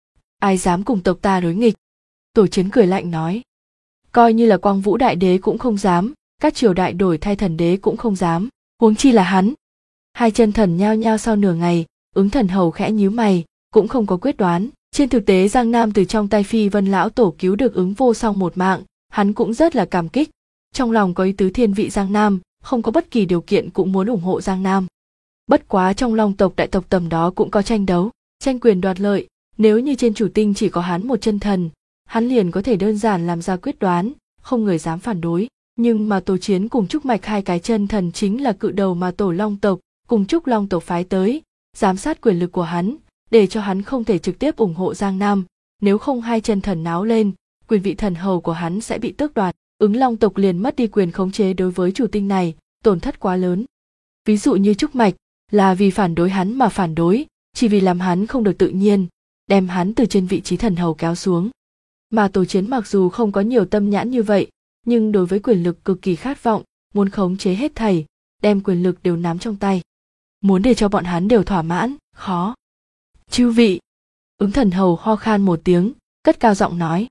Ai dám cùng tộc ta đối nghịch? Tổ Chiến cười lạnh nói. Coi như là Quang Vũ Đại Đế cũng không dám, các triều đại đổi thay thần đế cũng không dám, huống chi là hắn. Hai chân thần nhao nhao sau nửa ngày, Ứng Thần Hầu khẽ nhíu mày, cũng không có quyết đoán. Trên thực tế Giang Nam từ trong tay Phi Vân lão tổ cứu được Ứng Vô Song một mạng, hắn cũng rất là cảm kích. Trong lòng có ý tứ thiên vị Giang Nam, không có bất kỳ điều kiện cũng muốn ủng hộ Giang Nam. Bất quá trong Long tộc đại tộc tầm đó cũng có tranh đấu, tranh quyền đoạt lợi. Nếu như trên chủ tinh chỉ có hắn một chân thần, hắn liền có thể đơn giản làm ra quyết đoán, không người dám phản đối. Nhưng mà Tổ Chiến cùng Trúc Mạch hai cái chân thần chính là cự đầu mà Tổ Long tộc cùng Trúc Long tộc phái tới, giám sát quyền lực của hắn, để cho hắn không thể trực tiếp ủng hộ Giang Nam. Nếu không hai chân thần náo lên, quyền vị thần hầu của hắn sẽ bị tước đoạt. Ứng Long tộc liền mất đi quyền khống chế đối với chủ tinh này, tổn thất quá lớn. Ví dụ như Trúc Mạch, là vì phản đối hắn mà phản đối, chỉ vì làm hắn không được tự nhiên, đem hắn từ trên vị trí thần hầu kéo xuống. Mà Tổ Chiến mặc dù không có nhiều tâm nhãn như vậy, nhưng đối với quyền lực cực kỳ khát vọng, muốn khống chế hết thảy, đem quyền lực đều nắm trong tay. Muốn để cho bọn hắn đều thỏa mãn, khó. Chư vị, Ứng Thần Hầu ho khan một tiếng, cất cao giọng nói.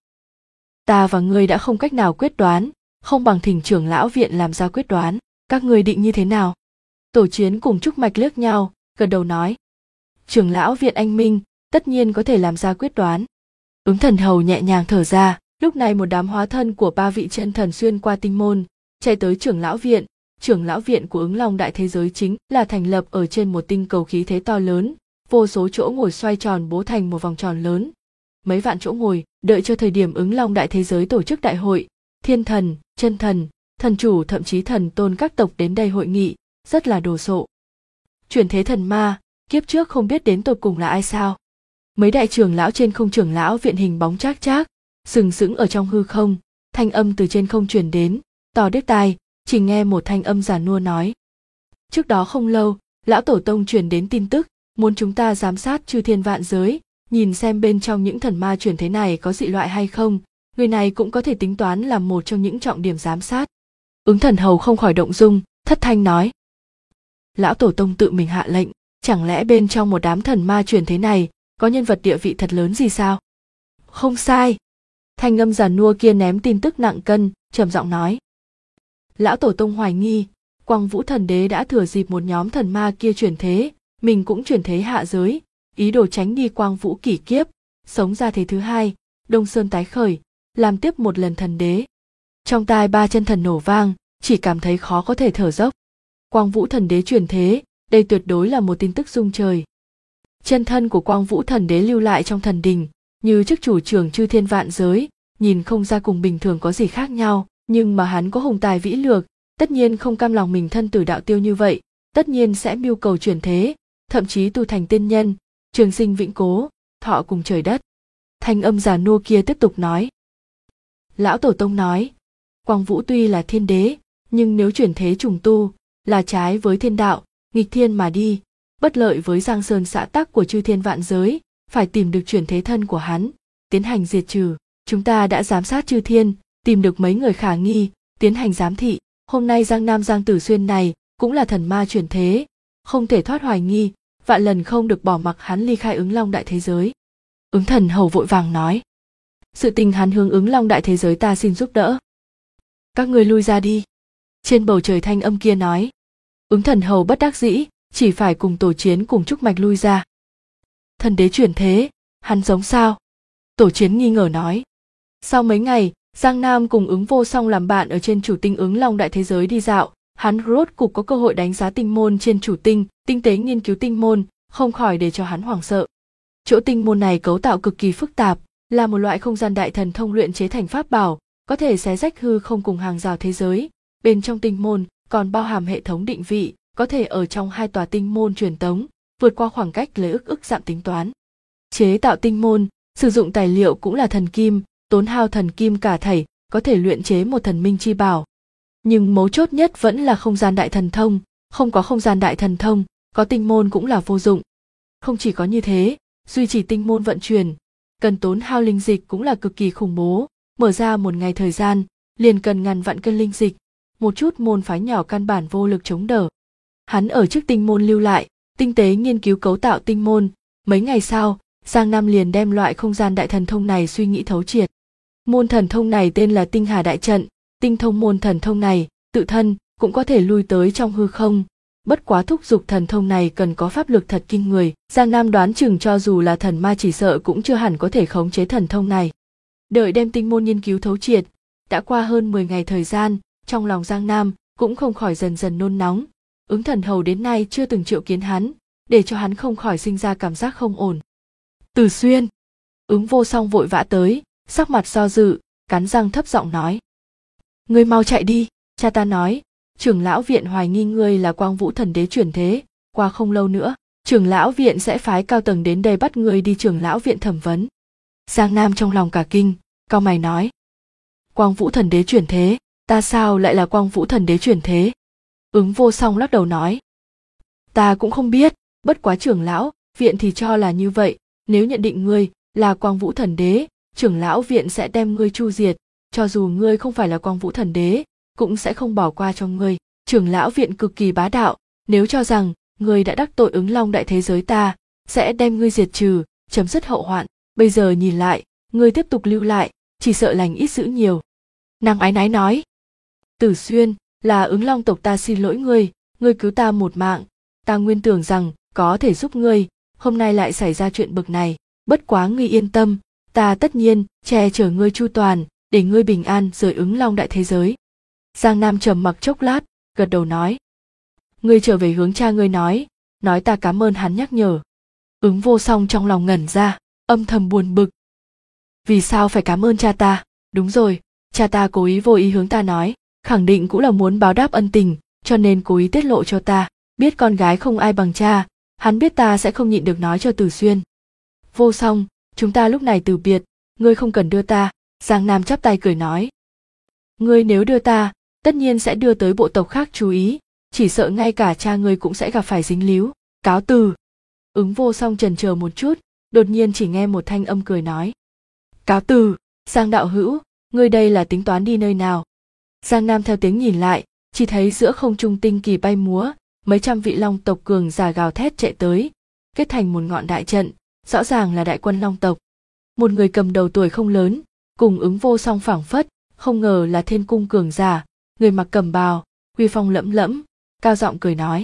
Ta và ngươi đã không cách nào quyết đoán, không bằng thỉnh trưởng lão viện làm ra quyết đoán, các ngươi định như thế nào? Tổ Chiến cùng Trúc Mạch liếc nhau, gật đầu nói. Trưởng lão viện anh minh, tất nhiên có thể làm ra quyết đoán. Ứng Thần Hầu nhẹ nhàng thở ra, lúc này một đám hóa thân của ba vị chân thần xuyên qua tinh môn, chạy tới trưởng lão viện. Trưởng lão viện của Ứng Long đại thế giới chính là thành lập ở trên một tinh cầu khí thế to lớn, vô số chỗ ngồi xoay tròn bố thành một vòng tròn lớn. Mấy vạn chỗ ngồi, đợi cho thời điểm Ứng Long đại thế giới tổ chức đại hội, thiên thần, chân thần, thần chủ thậm chí thần tôn các tộc đến đây hội nghị, rất là đồ sộ. Chuyển thế thần ma, kiếp trước không biết đến tột cùng là ai sao? Mấy đại trưởng lão trên không trưởng lão viện hình bóng trác trác, sừng sững ở trong hư không, thanh âm từ trên không truyền đến, to điếc tai, chỉ nghe một thanh âm già nua nói. Trước đó không lâu, lão tổ tông truyền đến tin tức, muốn chúng ta giám sát chư thiên vạn giới, nhìn xem bên trong những thần ma chuyển thế này có dị loại hay không, người này cũng có thể tính toán là một trong những trọng điểm giám sát. Ứng Thần Hầu không khỏi động dung, thất thanh nói. Lão tổ tông tự mình hạ lệnh, chẳng lẽ bên trong một đám thần ma chuyển thế này, có nhân vật địa vị thật lớn gì sao? Không sai. Thanh âm già nua kia ném tin tức nặng cân, trầm giọng nói. Lão tổ tông hoài nghi, Quang Vũ thần đế đã thừa dịp một nhóm thần ma kia chuyển thế, mình cũng chuyển thế hạ giới, ý đồ tránh đi Quang Vũ kỷ kiếp, sống ra thế thứ hai, Đông Sơn tái khởi, làm tiếp một lần thần đế. Trong tai ba chân thần nổ vang, chỉ cảm thấy khó có thể thở dốc. Quang Vũ thần đế chuyển thế, đây tuyệt đối là một tin tức rung trời. chân thân của Quang Vũ Thần Đế lưu lại trong thần đình, như chức chủ trưởng chư thiên vạn giới, nhìn không ra cùng bình thường có gì khác nhau, nhưng mà hắn có hùng tài vĩ lược, tất nhiên không cam lòng mình thân tử đạo tiêu như vậy, tất nhiên sẽ mưu cầu chuyển thế, thậm chí tu thành tiên nhân, trường sinh vĩnh cố, thọ cùng trời đất. Thanh âm già nua kia tiếp tục nói. Lão Tổ Tông nói, Quang Vũ tuy là thiên đế, nhưng nếu chuyển thế trùng tu, là trái với thiên đạo, nghịch thiên mà đi, bất lợi với giang sơn xã tắc của chư thiên vạn giới, phải tìm được chuyển thế thân của hắn, tiến hành diệt trừ. Chúng ta đã giám sát chư thiên, tìm được mấy người khả nghi, tiến hành giám thị. Hôm nay Giang Nam Giang Tử Xuyên này cũng là thần ma chuyển thế, không thể thoát hoài nghi, vạn lần không được bỏ mặc hắn ly khai Ứng Long đại thế giới. Ứng Thần Hầu vội vàng nói. Sự tình hắn hướng Ứng Long đại thế giới ta xin giúp đỡ. Các ngươi lui ra đi. Trên bầu trời thanh âm kia nói. Ứng Thần Hầu bất đắc dĩ, chỉ phải cùng Tổ Chiến cùng Trúc Mạch lui ra. Thần đế chuyển thế, hắn giống sao? Tổ Chiến nghi ngờ nói. Sau mấy ngày, Giang Nam cùng Ứng Vô Song làm bạn ở trên chủ tinh Ứng Long đại thế giới đi dạo, hắn rốt cục có cơ hội đánh giá tinh môn trên chủ tinh, tinh tế nghiên cứu tinh môn, không khỏi để cho hắn hoảng sợ. Chỗ tinh môn này cấu tạo cực kỳ phức tạp, là một loại không gian đại thần thông luyện chế thành pháp bảo, có thể xé rách hư không cùng hàng rào thế giới. Bên trong tinh môn còn bao hàm hệ thống định vị, có thể ở trong hai tòa tinh môn truyền tống, vượt qua khoảng cách lấy ức dặm tính toán. Chế tạo tinh môn, sử dụng tài liệu cũng là thần kim, tốn hao thần kim cả thảy, có thể luyện chế một thần minh chi bảo. Nhưng mấu chốt nhất vẫn là không gian đại thần thông, không có không gian đại thần thông, có tinh môn cũng là vô dụng. Không chỉ có như thế, duy trì tinh môn vận chuyển, cần tốn hao linh dịch cũng là cực kỳ khủng bố, mở ra một ngày thời gian, liền cần ngàn vạn cân linh dịch, một chút môn phái nhỏ căn bản vô lực chống đỡ. Hắn ở trước tinh môn lưu lại, tinh tế nghiên cứu cấu tạo tinh môn, mấy ngày sau, Giang Nam liền đem loại không gian đại thần thông này suy nghĩ thấu triệt. Môn thần thông này tên là Tinh Hà Đại Trận, tinh thông môn thần thông này, tự thân cũng có thể lui tới trong hư không, bất quá thúc giục thần thông này cần có pháp lực thật kinh người, Giang Nam đoán chừng cho dù là thần ma chỉ sợ cũng chưa hẳn có thể khống chế thần thông này. Đợi đem tinh môn nghiên cứu thấu triệt, đã qua hơn 10 ngày thời gian, trong lòng Giang Nam cũng không khỏi dần dần nôn nóng. Ứng Thần Hầu đến nay chưa từng triệu kiến hắn, để cho hắn không khỏi sinh ra cảm giác không ổn. Từ Xuyên, Ứng Vô Song vội vã tới, sắc mặt do dự, cắn răng thấp giọng nói. Ngươi mau chạy đi, cha ta nói, trưởng lão viện hoài nghi ngươi là Quang Vũ Thần Đế chuyển thế, qua không lâu nữa, trưởng lão viện sẽ phái cao tầng đến đây bắt ngươi đi trưởng lão viện thẩm vấn. Giang Nam trong lòng cả kinh, cau mày nói. Quang Vũ Thần Đế chuyển thế, ta sao lại là Quang Vũ Thần Đế chuyển thế? Ứng Vô Song lắc đầu nói. Ta cũng không biết, bất quá trưởng lão viện thì cho là như vậy, nếu nhận định ngươi là Quang Vũ Thần Đế, trưởng lão viện sẽ đem ngươi chu diệt, cho dù ngươi không phải là Quang Vũ Thần Đế, cũng sẽ không bỏ qua cho ngươi. Trưởng lão viện cực kỳ bá đạo, nếu cho rằng ngươi đã đắc tội Ứng Long đại thế giới ta, sẽ đem ngươi diệt trừ, chấm dứt hậu hoạn. Bây giờ nhìn lại, ngươi tiếp tục lưu lại, chỉ sợ lành ít dữ nhiều. Nàng áy náy nói. Tử Xuyên, là Ứng Long tộc ta xin lỗi ngươi cứu ta một mạng, ta nguyên tưởng rằng có thể giúp ngươi, hôm nay lại xảy ra chuyện bực này, bất quá ngươi yên tâm, ta tất nhiên che chở ngươi chu toàn, để ngươi bình an rời Ứng Long đại thế giới. Giang Nam trầm mặc chốc lát, gật đầu nói. Ngươi trở về hướng cha ngươi nói ta cảm ơn hắn nhắc nhở. Ứng Vô Song trong lòng ngẩn ra, âm thầm buồn bực. Vì sao phải cảm ơn cha ta? Đúng rồi, cha ta cố ý vô ý hướng ta nói, khẳng định cũng là muốn báo đáp ân tình, cho nên cố ý tiết lộ cho ta, biết con gái không ai bằng cha, hắn biết ta sẽ không nhịn được nói cho Tử Xuyên. Vô Song, chúng ta lúc này từ biệt, ngươi không cần đưa ta. Giang Nam chắp tay cười nói. Ngươi nếu đưa ta, tất nhiên sẽ đưa tới bộ tộc khác chú ý, chỉ sợ ngay cả cha ngươi cũng sẽ gặp phải dính líu. Cáo từ. Ứng Vô Song chần chờ một chút, đột nhiên chỉ nghe một thanh âm cười nói. Cáo từ, Giang đạo hữu, ngươi đây là tính toán đi nơi nào? Giang Nam theo tiếng nhìn lại, chỉ thấy giữa không trung tinh kỳ bay múa, mấy trăm vị long tộc cường giả gào thét chạy tới, kết thành một ngọn đại trận, rõ ràng là đại quân long tộc. Một người cầm đầu tuổi không lớn, cùng Ứng Vô Song phảng phất, không ngờ là thiên cung cường giả, người mặc cẩm bào, uy phong lẫm lẫm, cao giọng cười nói.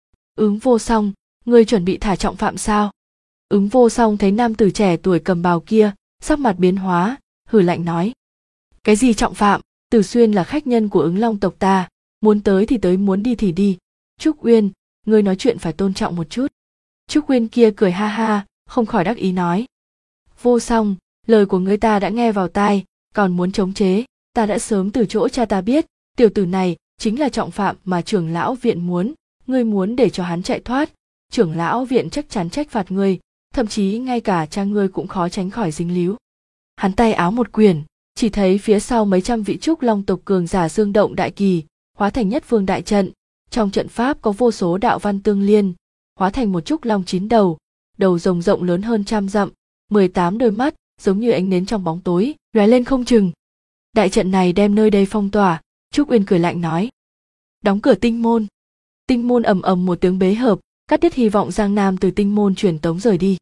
Ứng Vô Song, ngươi chuẩn bị thả trọng phạm sao? Ứng Vô Song thấy nam tử trẻ tuổi cầm bào kia, sắc mặt biến hóa, hừ lạnh nói. Cái gì trọng phạm? Tử Xuyên là khách nhân của Ứng Long tộc ta, muốn tới thì tới, muốn đi thì đi. Trúc Uyên, ngươi nói chuyện phải tôn trọng một chút. Trúc Uyên kia cười ha ha, không khỏi đắc ý nói. Vô Song, lời của ngươi ta đã nghe vào tai, còn muốn chống chế, ta đã sớm từ chỗ cha ta biết, tiểu tử này chính là trọng phạm mà trưởng lão viện muốn, ngươi muốn để cho hắn chạy thoát, trưởng lão viện chắc chắn trách phạt ngươi, thậm chí ngay cả cha ngươi cũng khó tránh khỏi dính líu. Hắn tay áo một quyển, chỉ thấy phía sau mấy trăm vị trúc long tộc cường giả dương động đại kỳ, hóa thành nhất phương đại trận, trong trận pháp có vô số đạo văn tương liên, hóa thành một trúc long 9 đầu, đầu rồng rộng lớn hơn 100 dặm, 18 đôi mắt giống như ánh nến trong bóng tối, lóe lên không chừng. Đại trận này đem nơi đây phong tỏa. Trúc Uyên cười lạnh nói. Đóng cửa tinh môn. Tinh môn ầm ầm một tiếng bế hợp, cắt đứt hy vọng Giang Nam từ tinh môn truyền tống rời đi.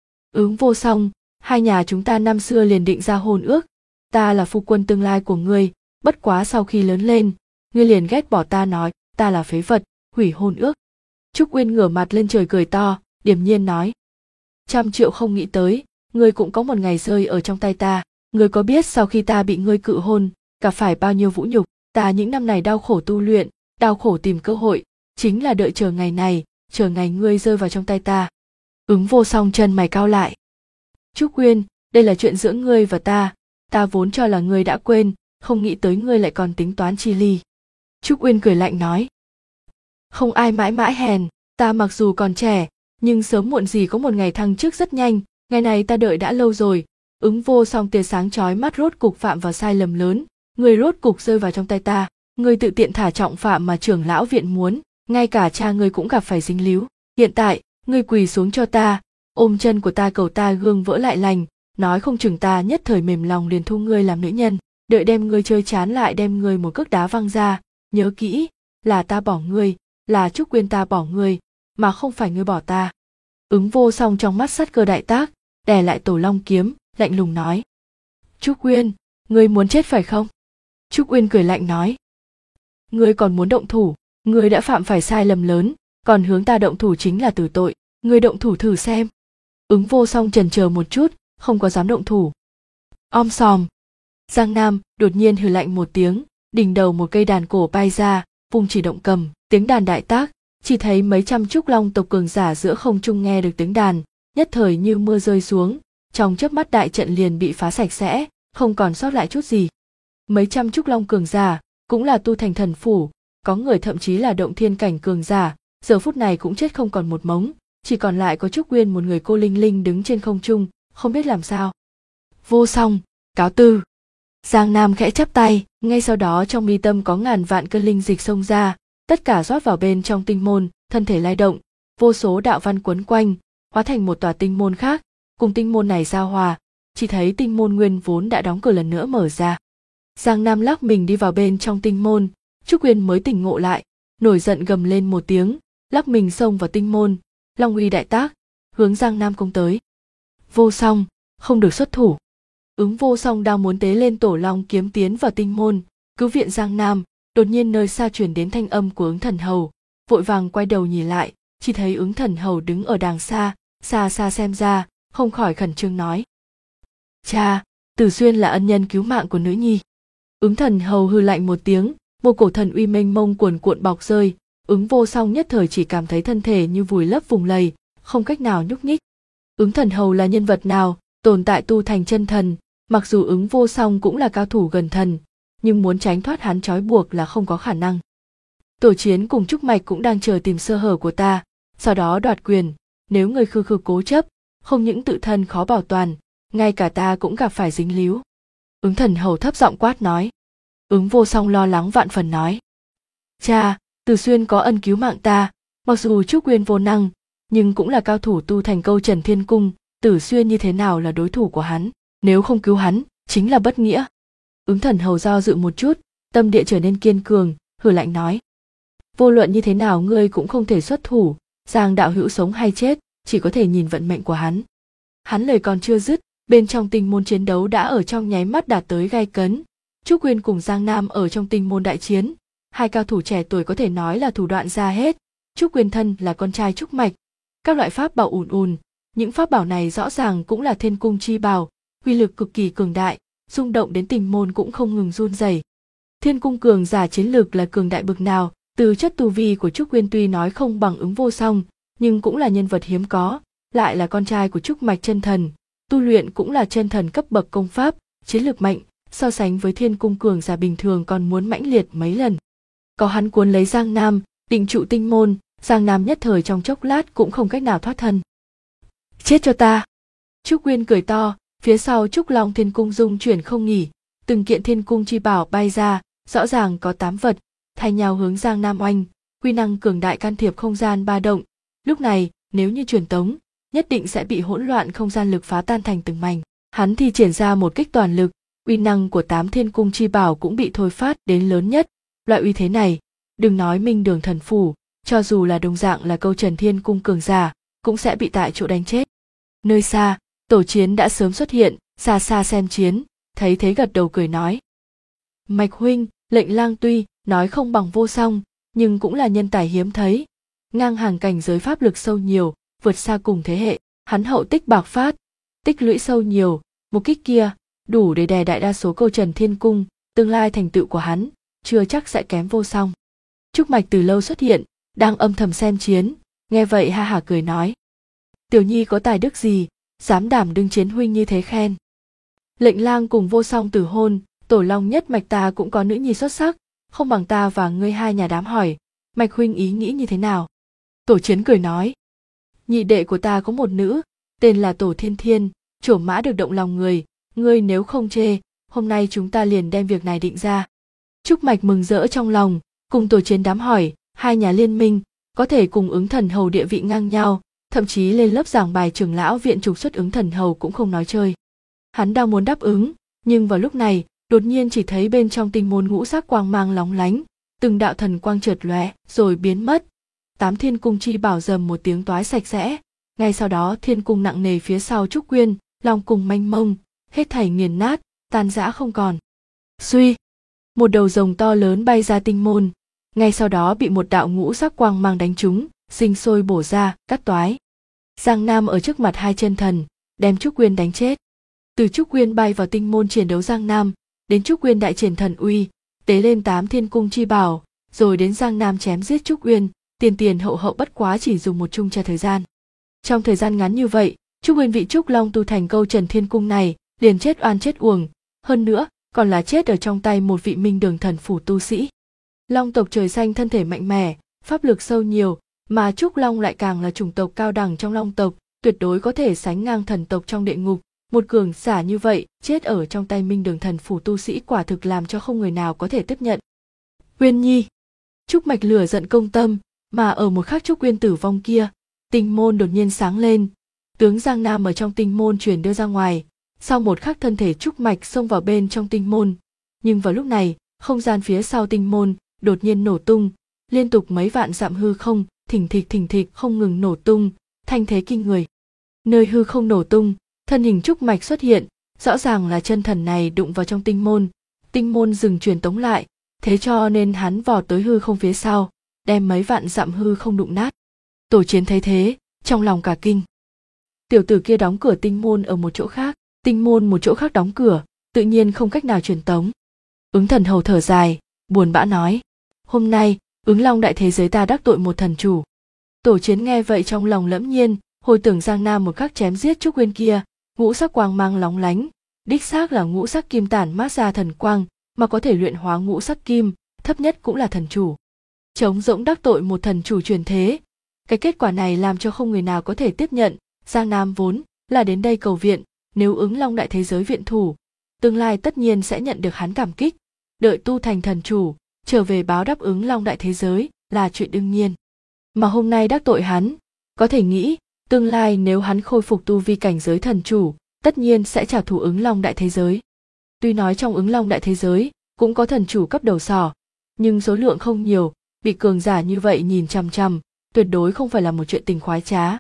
Vô Song, hai nhà chúng ta năm xưa liền định ra hôn ước, ta là phu quân tương lai của ngươi, bất quá sau khi lớn lên, ngươi liền ghét bỏ ta nói ta là phế vật, hủy hôn ước. Trúc Uyên ngửa mặt lên trời cười to, điềm nhiên nói. 100 triệu không nghĩ tới, ngươi cũng có một ngày rơi ở trong tay ta. Ngươi có biết sau khi ta bị ngươi cự hôn, gặp phải bao nhiêu vũ nhục, ta những năm này đau khổ tu luyện, đau khổ tìm cơ hội, chính là đợi chờ ngày này, chờ ngày ngươi rơi vào trong tay ta. Vô Song chân mày cau lại. Trúc Uyên, đây là chuyện giữa ngươi và ta vốn cho là ngươi đã quên, không nghĩ tới ngươi lại còn tính toán chi ly. Trúc Uyên cười lạnh nói. Không ai mãi mãi hèn, ta mặc dù còn trẻ, nhưng sớm muộn gì có một ngày thăng chức rất nhanh, ngày này ta đợi đã lâu rồi. Vô Song tia sáng chói mắt rốt cục phạm vào sai lầm lớn, ngươi rốt cục rơi vào trong tay ta, ngươi tự tiện thả trọng phạm mà trưởng lão viện muốn, ngay cả cha ngươi cũng gặp phải dính líu. Hiện tại, ngươi quỳ xuống cho ta, ôm chân của ta cầu ta gương vỡ lại lành, nói không chừng ta nhất thời mềm lòng liền thu ngươi làm nữ nhân, đợi đem ngươi chơi chán lại đem ngươi một cước đá văng ra, nhớ kỹ, là ta bỏ ngươi, là Trúc Uyên ta bỏ ngươi, mà không phải ngươi bỏ ta. Vô Song trong mắt sát cơ đại tác, đè lại Tổ Long kiếm, lạnh lùng nói. Trúc Uyên, ngươi muốn chết phải không? Trúc Uyên cười lạnh nói. Ngươi còn muốn động thủ, ngươi đã phạm phải sai lầm lớn, còn hướng ta động thủ chính là tử tội, ngươi động thủ thử xem. Vô Song chần chờ một chút, không có dám động thủ. Om sòm. Giang Nam đột nhiên hừ lạnh một tiếng, đỉnh đầu một cây đàn cổ bay ra, vung chỉ động cầm, tiếng đàn đại tác, chỉ thấy mấy trăm trúc long tộc cường giả giữa không trung nghe được tiếng đàn, nhất thời như mưa rơi xuống, trong chớp mắt đại trận liền bị phá sạch sẽ, không còn sót lại chút gì. Mấy trăm trúc long cường giả cũng là tu thành thần phủ, có người thậm chí là động thiên cảnh cường giả, giờ phút này cũng chết không còn một mống, chỉ còn lại có Trúc Uyên một người cô linh linh đứng trên không trung, không biết làm sao. Vô Song, cáo từ. Giang Nam khẽ chắp tay, ngay sau đó trong mi tâm có ngàn vạn cơn linh dịch xông ra, tất cả rót vào bên trong tinh môn, thân thể lay động, vô số đạo văn quấn quanh, hóa thành một tòa tinh môn khác, cùng tinh môn này giao hòa, chỉ thấy tinh môn nguyên vốn đã đóng cửa lần nữa mở ra. Giang Nam lắc mình đi vào bên trong tinh môn, Trúc Uyên mới tỉnh ngộ lại, nổi giận gầm lên một tiếng, lắc mình xông vào tinh môn, long uy đại tác, hướng Giang Nam công tới. Vô Song, không được xuất thủ. Vô Song đang muốn tế lên Tổ Long kiếm tiến vào tinh môn, cứu viện Giang Nam, đột nhiên nơi xa truyền đến thanh âm của Thần Hầu, vội vàng quay đầu nhìn lại, chỉ thấy Thần Hầu đứng ở đàng xa, xa xa xem ra, không khỏi khẩn trương nói. Cha, Tử Xuyên là ân nhân cứu mạng của nữ nhi. Thần Hầu hừ lạnh một tiếng, một cổ thần uy mênh mông cuồn cuộn bọc rơi, Vô Song nhất thời chỉ cảm thấy thân thể như vùi lấp vùng lầy, không cách nào nhúc nhích. Thần Hầu là nhân vật nào, tồn tại tu thành chân thần, mặc dù Vô Song cũng là cao thủ gần thần, nhưng muốn tránh thoát hắn trói buộc là không có khả năng. Tổ Chiến cùng Trúc Mạch cũng đang chờ tìm sơ hở của ta, sau đó đoạt quyền, nếu người khư cố chấp, không những tự thân khó bảo toàn, ngay cả ta cũng gặp phải dính líu. Thần Hầu thấp giọng quát nói. Vô Song lo lắng vạn phần nói. Cha, Từ Xuyên có ân cứu mạng ta, mặc dù Trúc Uyên vô năng, nhưng cũng là cao thủ tu thành câu Trần Thiên Cung, Tử Xuyên như thế nào là đối thủ của hắn, nếu không cứu hắn, chính là bất nghĩa. Thần Hầu do dự một chút, tâm địa trở nên kiên cường, hừ lạnh nói. Vô luận như thế nào ngươi cũng không thể xuất thủ, Giang đạo hữu sống hay chết, chỉ có thể nhìn vận mệnh của hắn. Hắn lời còn chưa dứt, bên trong tinh môn chiến đấu đã ở trong nháy mắt đạt tới gay cấn. Trúc Uyên cùng Giang Nam ở trong tinh môn đại chiến, hai cao thủ trẻ tuổi có thể nói là thủ đoạn ra hết. Trúc Uyên thân là con trai Trúc Mạch, các loại pháp bảo ùn ùn, những pháp bảo này rõ ràng cũng là thiên cung chi bảo, uy lực cực kỳ cường đại, rung động đến tinh môn cũng không ngừng run rẩy. Thiên cung cường giả chiến lực là cường đại bực nào, từ chất tu vi của Trúc Uyên tuy nói không bằng Vô Song, nhưng cũng là nhân vật hiếm có, lại là con trai của Trúc Mạch chân thần, tu luyện cũng là chân thần cấp bậc công pháp, chiến lược mạnh, so sánh với Thiên Cung cường giả bình thường còn muốn mãnh liệt mấy lần. Có hắn cuốn lấy Giang Nam, định trụ tinh môn, Giang Nam nhất thời trong chốc lát cũng không cách nào thoát thân. Chết cho ta! Trúc Uyên cười to, phía sau Trúc Long Thiên Cung dung chuyển không nghỉ, từng kiện Thiên Cung chi bảo bay ra, rõ ràng có 8 vật, thay nhau hướng Giang Nam oanh, quy năng cường đại can thiệp không gian ba động. Lúc này, nếu như truyền tống, nhất định sẽ bị hỗn loạn không gian lực phá tan thành từng mảnh. Hắn thì triển ra một kích toàn lực, uy năng của 8 Thiên Cung chi bảo cũng bị thôi phát đến lớn nhất. Loại uy thế này, đừng nói Minh Đường Thần Phủ, cho dù là đồng dạng là Câu Trần Thiên Cung cường giả, cũng sẽ bị tại chỗ đánh chết. Nơi xa, Tổ Chiến đã sớm xuất hiện, xa xa xem chiến, thấy thế gật đầu cười nói. Mạch huynh, Lệnh Lang tuy nói không bằng Vô Song, nhưng cũng là nhân tài hiếm thấy, ngang hàng cảnh giới pháp lực sâu nhiều, vượt xa cùng thế hệ, hắn hậu tích bạc phát, tích lũy sâu nhiều, một kích kia đủ để đè đại đa số Câu Trần Thiên Cung, tương lai thành tựu của hắn chưa chắc sẽ kém Vô Song. Trúc Mạch từ lâu xuất hiện, đang âm thầm xem chiến, nghe vậy ha hả cười nói. Tiểu nhi có tài đức gì, dám đảm đương chiến huynh như thế khen. Lệnh Lang cùng Vô Song tử hôn, Tổ Long nhất mạch ta cũng có nữ nhi xuất sắc, không bằng ta và ngươi hai nhà đám hỏi, Mạch huynh ý nghĩ như thế nào? Tổ Chiến cười nói. Nhị đệ của ta có một nữ, tên là Tổ Thiên Thiên, trổ mã được động lòng người, ngươi nếu không chê, hôm nay chúng ta liền đem việc này định ra. Trúc Mạch mừng rỡ trong lòng, cùng Tổ Chiến đám hỏi, hai nhà liên minh, có thể cùng Ứng Thần Hầu địa vị ngang nhau, thậm chí lên lớp giảng bài trưởng lão viện trục xuất Ứng Thần Hầu cũng không nói chơi. Hắn đang muốn đáp ứng, nhưng vào lúc này, đột nhiên chỉ thấy bên trong tinh môn ngũ sắc quang mang lóng lánh, từng đạo thần quang chợt lóe rồi biến mất. 8 Thiên Cung chi bảo rầm một tiếng toái sạch sẽ, ngay sau đó Thiên Cung nặng nề phía sau Trúc Uyên, Long Cung mênh mông, hết thảy nghiền nát, tan rã không còn. Suy, một đầu rồng to lớn bay ra tinh môn, ngay sau đó bị một đạo ngũ sắc quang mang đánh trúng, sinh sôi bổ ra, cắt toái. Giang Nam ở trước mặt hai chân thần, đem Trúc Uyên đánh chết. Từ Trúc Uyên bay vào tinh môn chiến đấu Giang Nam, đến Trúc Uyên đại triển thần uy, tế lên 8 Thiên Cung chi bảo, rồi đến Giang Nam chém giết Trúc Uyên, tiền hậu hậu bất quá chỉ dùng một chung tra thời gian. Trong thời gian ngắn như vậy, Trúc Uyên vị Trúc Long tu thành Câu Trần Thiên Cung này, liền chết oan chết uổng, hơn nữa, còn là chết ở trong tay một vị Minh Đường Thần Phủ tu sĩ. Long tộc trời xanh thân thể mạnh mẽ, pháp lực sâu nhiều, mà Trúc Long lại càng là chủng tộc cao đẳng trong Long tộc, tuyệt đối có thể sánh ngang thần tộc trong địa ngục. Một cường giả như vậy, chết ở trong tay Minh Đường Thần Phủ tu sĩ quả thực làm cho không người nào có thể tiếp nhận. Uyên nhi, Trúc Mạch lửa giận công tâm, mà ở một khắc Trúc Uyên tử vong kia, tinh môn đột nhiên sáng lên, tướng Giang Nam ở trong tinh môn chuyển đưa ra ngoài, sau một khắc thân thể Trúc Mạch xông vào bên trong tinh môn, nhưng vào lúc này, không gian phía sau tinh môn đột nhiên nổ tung, liên tục mấy vạn dặm hư không, thình thịch không ngừng nổ tung, thanh thế kinh người. Nơi hư không nổ tung, thân hình Trúc Mạch xuất hiện, rõ ràng là chân thần này đụng vào trong tinh môn dừng truyền tống lại, thế cho nên hắn vọt tới hư không phía sau, đem mấy vạn dặm hư không đụng nát. Tổ Chiến thấy thế, trong lòng cả kinh. Tiểu tử kia đóng cửa tinh môn ở một chỗ khác, tinh môn một chỗ khác đóng cửa, tự nhiên không cách nào truyền tống. Ứng Thần Hầu thở dài, buồn bã nói, hôm nay, Ứng Long đại thế giới ta đắc tội một thần chủ. Tổ Chiến nghe vậy trong lòng lẫm nhiên, hồi tưởng Giang Nam một khắc chém giết Trúc Uyên kia, ngũ sắc quang mang lóng lánh, đích xác là ngũ sắc kim tản mát ra thần quang, mà có thể luyện hóa ngũ sắc kim, thấp nhất cũng là thần chủ. Trống rỗng đắc tội một thần chủ truyền thế, cái kết quả này làm cho không người nào có thể tiếp nhận. Giang Nam vốn là đến đây cầu viện, nếu Ứng Long đại thế giới viện thủ, tương lai tất nhiên sẽ nhận được hắn cảm kích, đợi tu thành thần chủ, trở về báo đáp Ứng Long đại thế giới là chuyện đương nhiên. Mà hôm nay đắc tội hắn, có thể nghĩ, tương lai nếu hắn khôi phục tu vi cảnh giới thần chủ, tất nhiên sẽ trả thù Ứng Long đại thế giới. Tuy nói trong Ứng Long đại thế giới cũng có thần chủ cấp đầu sỏ, nhưng số lượng không nhiều, bị cường giả như vậy nhìn chằm chằm, tuyệt đối không phải là một chuyện tình khoái trá.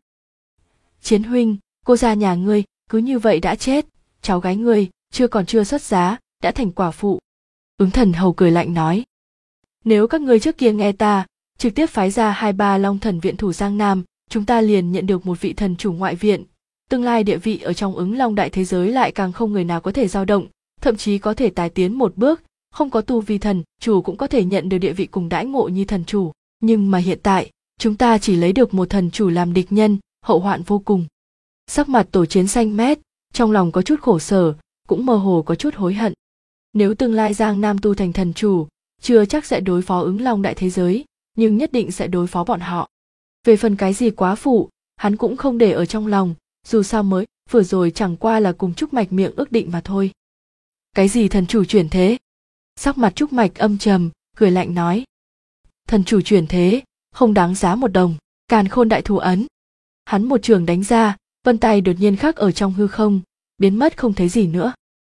Chiến huynh, cô gia nhà ngươi cứ như vậy đã chết, cháu gái ngươi chưa xuất giá đã thành quả phụ. Ứng Thần Hầu cười lạnh nói, nếu các ngươi trước kia nghe ta trực tiếp phái ra 2-3 Long thần viện thủ Giang Nam, chúng ta liền nhận được một vị thần chủ ngoại viện, tương lai địa vị ở trong Ứng Long đại thế giới lại càng không người nào có thể dao động, thậm chí có thể tái tiến một bước, không có tu vi thần chủ cũng có thể nhận được địa vị cùng đãi ngộ như thần chủ. Nhưng mà hiện tại, Chúng ta chỉ lấy được một thần chủ làm địch nhân, hậu hoạn vô cùng. Sắc mặt Tổ Chiến xanh mét, trong lòng có chút khổ sở, cũng mơ hồ có chút hối hận. Nếu tương lai Giang Nam tu thành thần chủ, chưa chắc sẽ đối phó Ứng Long đại thế giới, nhưng nhất định sẽ đối phó bọn họ. Về phần cái gì quá phụ, hắn cũng không để ở trong lòng, dù sao mới vừa rồi chẳng qua là cùng Trúc Mạch miệng ước định mà thôi. Cái gì thần chủ chuyển thế? Sắc mặt Trúc Mạch âm trầm, cười lạnh nói. Thần chủ chuyển thế, không đáng giá một đồng, Càn Khôn đại thủ ấn. Hắn một trường đánh ra, vân tay đột nhiên khắc ở trong hư không, biến mất không thấy gì nữa.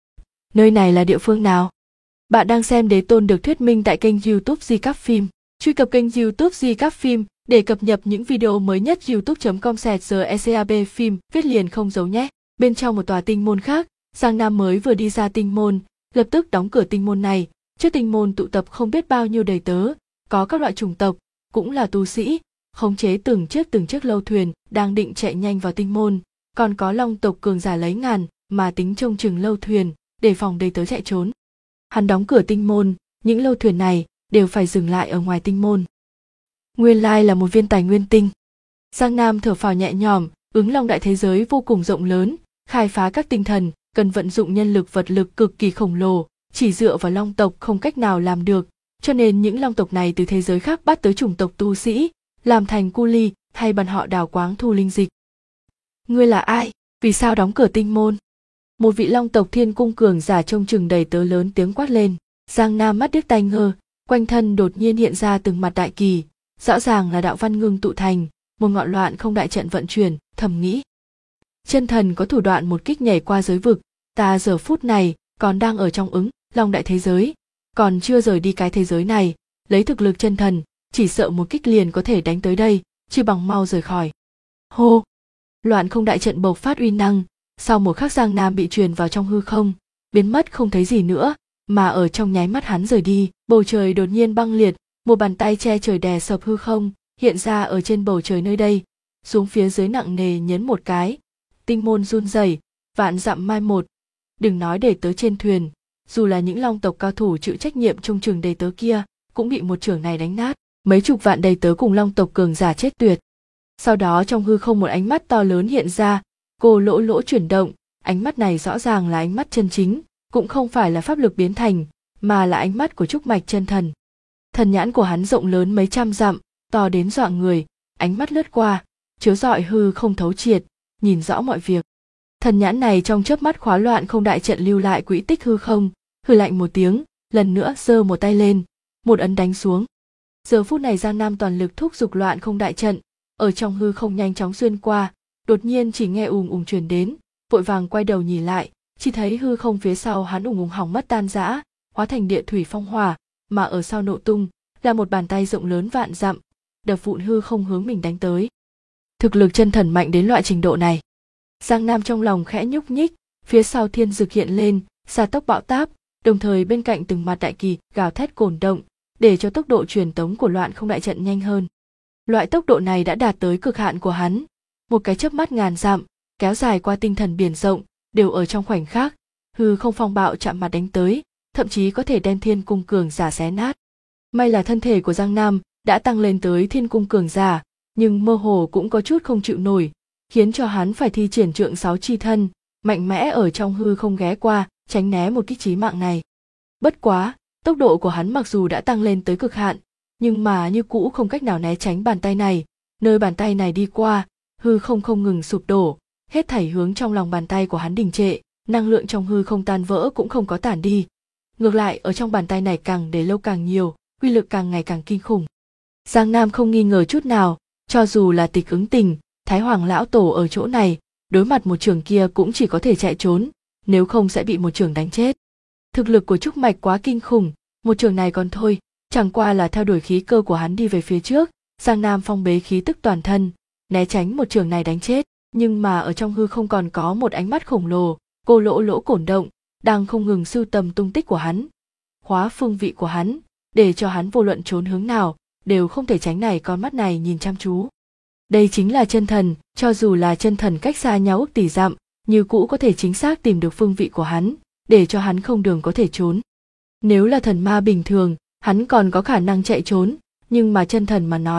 Nơi này là địa phương nào? Bạn đang xem Đế Tôn được thuyết minh tại kênh YouTube Recap Phim. Truy cập kênh YouTube Recap Phim để cập nhật những video mới nhất. youtube.com/recap phim viết liền không giấu nhé. Bên trong một tòa tinh môn khác, Giang Nam mới vừa đi ra tinh môn, lập tức đóng cửa tinh môn này. Trước tinh môn tụ tập không biết bao nhiêu đầy tớ, có các loại chủng tộc, cũng là tu sĩ, khống chế từng chiếc lâu thuyền đang định chạy nhanh vào tinh môn, còn có long tộc cường giả lấy ngàn mà tính trông chừng lâu thuyền, để phòng đầy tớ chạy trốn. Hắn đóng cửa tinh môn, những lâu thuyền này đều phải dừng lại ở ngoài tinh môn. Nguyên lai là một viên tài nguyên tinh. Giang Nam thở phào nhẹ nhõm, Ứng Long đại thế giới vô cùng rộng lớn, khai phá các tinh thần cần vận dụng nhân lực vật lực cực kỳ khổng lồ, chỉ dựa vào long tộc không cách nào làm được, cho nên những long tộc này từ thế giới khác bắt tới chủng tộc tu sĩ, làm thành cu ly hay bằng họ đào quáng thu linh dịch. Ngươi là ai? Vì sao đóng cửa tinh môn? Một vị long tộc thiên cung cường giả trông chừng đầy tớ lớn tiếng quát lên. Giang Nam mắt điếc tai ngơ, quanh thân đột nhiên hiện ra từng mặt đại kỳ, rõ ràng là đạo văn ngưng tụ thành, một ngọn loạn không đại trận vận chuyển, thầm nghĩ. Chân thần có thủ đoạn một kích nhảy qua giới vực, ta giờ phút này còn đang ở trong Ứng Long đại thế giới, còn chưa rời đi cái thế giới này, lấy thực lực chân thần, chỉ sợ một kích liền có thể đánh tới đây, chỉ bằng mau rời khỏi. Hô! Loạn không đại trận bộc phát uy năng, sau một khắc Giang Nam bị truyền vào trong hư không, biến mất không thấy gì nữa, mà ở trong nháy mắt hắn rời đi, bầu trời đột nhiên băng liệt, một bàn tay che trời đè sập hư không, hiện ra ở trên bầu trời nơi đây, xuống phía dưới nặng nề nhấn một cái, tinh môn run rẩy, vạn dặm mai một. Đừng nói để tớ trên thuyền, dù là những long tộc cao thủ chịu trách nhiệm trông chừng đầy tớ kia, cũng bị một chưởng này đánh nát, mấy chục vạn đầy tớ cùng long tộc cường giả chết tuyệt. Sau đó trong hư không một ánh mắt to lớn hiện ra, cô lỗ chuyển động, ánh mắt này rõ ràng là ánh mắt chân chính, cũng không phải là pháp lực biến thành, mà là ánh mắt của Trúc Mạch chân thần. Thần nhãn của hắn rộng lớn mấy trăm dặm, to đến dọa người, ánh mắt lướt qua, chiếu rọi hư không thấu triệt, nhìn rõ mọi việc. Thần nhãn này trong chớp mắt khóa loạn không đại trận lưu lại quỹ tích hư không, hừ lạnh một tiếng, lần nữa giơ một tay lên, một ấn đánh xuống. Giờ phút này Giang Nam toàn lực thúc giục loạn không đại trận, ở trong hư không nhanh chóng xuyên qua, đột nhiên chỉ nghe ùng truyền đến, vội vàng quay đầu nhìn lại, chỉ thấy hư không phía sau hắn ùng hỏng mất tan rã, hóa thành địa thủy phong hỏa, mà ở sau nổ tung là một bàn tay rộng lớn vạn dặm, đập vụn hư không hướng mình đánh tới. Thực lực chân thần mạnh đến loại trình độ này. Giang Nam trong lòng khẽ nhúc nhích, phía sau thiên dực hiện lên, xà tốc bão táp, đồng thời bên cạnh từng mặt đại kỳ gào thét cổn động, để cho tốc độ truyền tống của loạn không đại trận nhanh hơn. Loại tốc độ này đã đạt tới cực hạn của hắn, một cái chớp mắt ngàn dặm, kéo dài qua tinh thần biển rộng, đều ở trong khoảnh khắc, hư không phong bạo chạm mặt đánh tới, thậm chí có thể đem thiên cung cường giả xé nát. May là thân thể của Giang Nam đã tăng lên tới thiên cung cường giả, nhưng mơ hồ cũng có chút không chịu nổi, khiến cho hắn phải thi triển trượng sáu chi thân, mạnh mẽ ở trong hư không ghé qua, tránh né một kích chí mạng này. Bất quá, tốc độ của hắn mặc dù đã tăng lên tới cực hạn, nhưng mà như cũ không cách nào né tránh bàn tay này, nơi bàn tay này đi qua, hư không ngừng sụp đổ, hết thảy hướng trong lòng bàn tay của hắn đình trệ, năng lượng trong hư không tan vỡ cũng không có tản đi. Ngược lại ở trong bàn tay này càng để lâu càng nhiều, uy lực càng ngày càng kinh khủng. Giang Nam không nghi ngờ chút nào, cho dù là Tịch Ứng Tình, Thái Hoàng lão tổ ở chỗ này, đối mặt một chưởng kia cũng chỉ có thể chạy trốn, nếu không sẽ bị một chưởng đánh chết. Thực lực của Trúc Mạch quá kinh khủng, một chưởng này còn thôi, chẳng qua là theo đuổi khí cơ của hắn đi về phía trước, Giang Nam phong bế khí tức toàn thân, né tránh một chưởng này đánh chết, nhưng mà ở trong hư không còn có một ánh mắt khổng lồ, cô lỗ cổn động, đang không ngừng sưu tầm tung tích của hắn, khóa phương vị của hắn, để cho hắn vô luận trốn hướng nào, đều không thể tránh này con mắt này nhìn chăm chú. Đây chính là chân thần, cho dù là chân thần cách xa nhau ước tỷ dặm, như cũ có thể chính xác tìm được phương vị của hắn, để cho hắn không đường có thể trốn. Nếu là thần ma bình thường, hắn còn có khả năng chạy trốn, nhưng mà chân thần mà nói,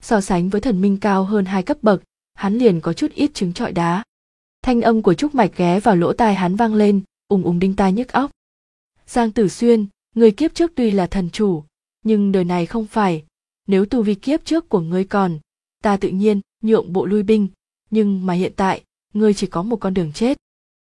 so sánh với thần minh cao hơn 2 cấp bậc, hắn liền có chút ít trứng trọi đá. Thanh âm của Trúc Mạch ghé vào lỗ tai hắn vang lên, đinh tai nhức óc. Giang Tử Xuyên, người kiếp trước tuy là thần chủ, nhưng đời này không phải. Nếu tu vi kiếp trước của ngươi còn, ta tự nhiên nhượng bộ lui binh, nhưng mà hiện tại, ngươi chỉ có một con đường chết.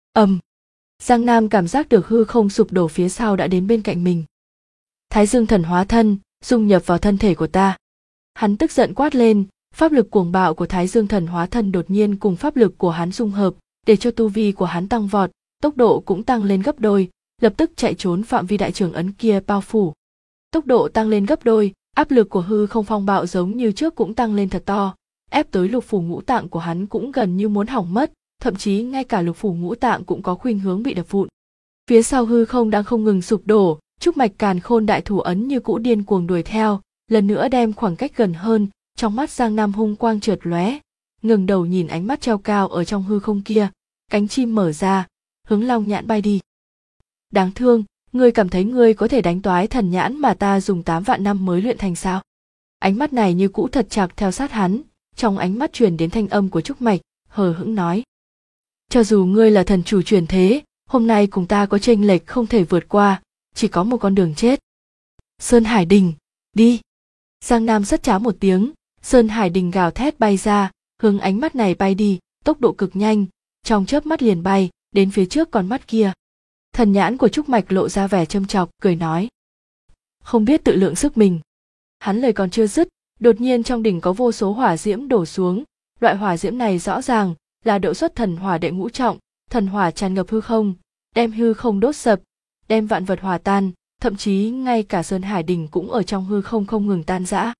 Giang Nam cảm giác được hư không sụp đổ phía sau đã đến bên cạnh mình. Thái Dương thần hóa thân, dung nhập vào thân thể của ta. Hắn tức giận quát lên, pháp lực cuồng bạo của Thái Dương thần hóa thân đột nhiên cùng pháp lực của hắn dung hợp, để cho tu vi của hắn tăng vọt, tốc độ cũng tăng lên gấp đôi, lập tức chạy trốn phạm vi đại trường ấn kia bao phủ. Tốc độ tăng lên gấp đôi, áp lực của hư không phong bạo giống như trước cũng tăng lên thật to, ép tới lục phủ ngũ tạng của hắn cũng gần như muốn hỏng mất, thậm chí ngay cả lục phủ ngũ tạng cũng có khuynh hướng bị đập vụn. Phía sau hư không đang không ngừng sụp đổ, Trúc Mạch Càn Khôn đại thủ ấn như cũ điên cuồng đuổi theo, lần nữa đem khoảng cách gần hơn, trong mắt Giang Nam hung quang chợt lóe, ngẩng đầu nhìn ánh mắt treo cao ở trong hư không kia, cánh chim mở ra, hướng Long Nhãn bay đi. Đáng thương, ngươi cảm thấy ngươi có thể đánh toái thần nhãn mà ta dùng 8 vạn năm mới luyện thành sao? Ánh mắt này như cũ thật chặt theo sát hắn, trong ánh mắt truyền đến thanh âm của Trúc Mạch, hờ hững nói. Cho dù ngươi là thần chủ truyền thế, hôm nay cùng ta có chênh lệch không thể vượt qua, chỉ có một con đường chết. Sơn Hải Đình, đi! Giang Nam sất cháo một tiếng, Sơn Hải Đình gào thét bay ra, hướng ánh mắt này bay đi, tốc độ cực nhanh, trong chớp mắt liền bay, đến phía trước con mắt kia. Thần nhãn của Trúc Mạch lộ ra vẻ châm chọc, cười nói. Không biết tự lượng sức mình. Hắn lời còn chưa dứt, đột nhiên trong đỉnh có vô số hỏa diễm đổ xuống, loại hỏa diễm này rõ ràng là độ xuất thần hỏa đệ ngũ trọng, thần hỏa tràn ngập hư không, đem hư không đốt sập, đem vạn vật hòa tan, thậm chí ngay cả Sơn Hải Đình cũng ở trong hư không không ngừng tan rã.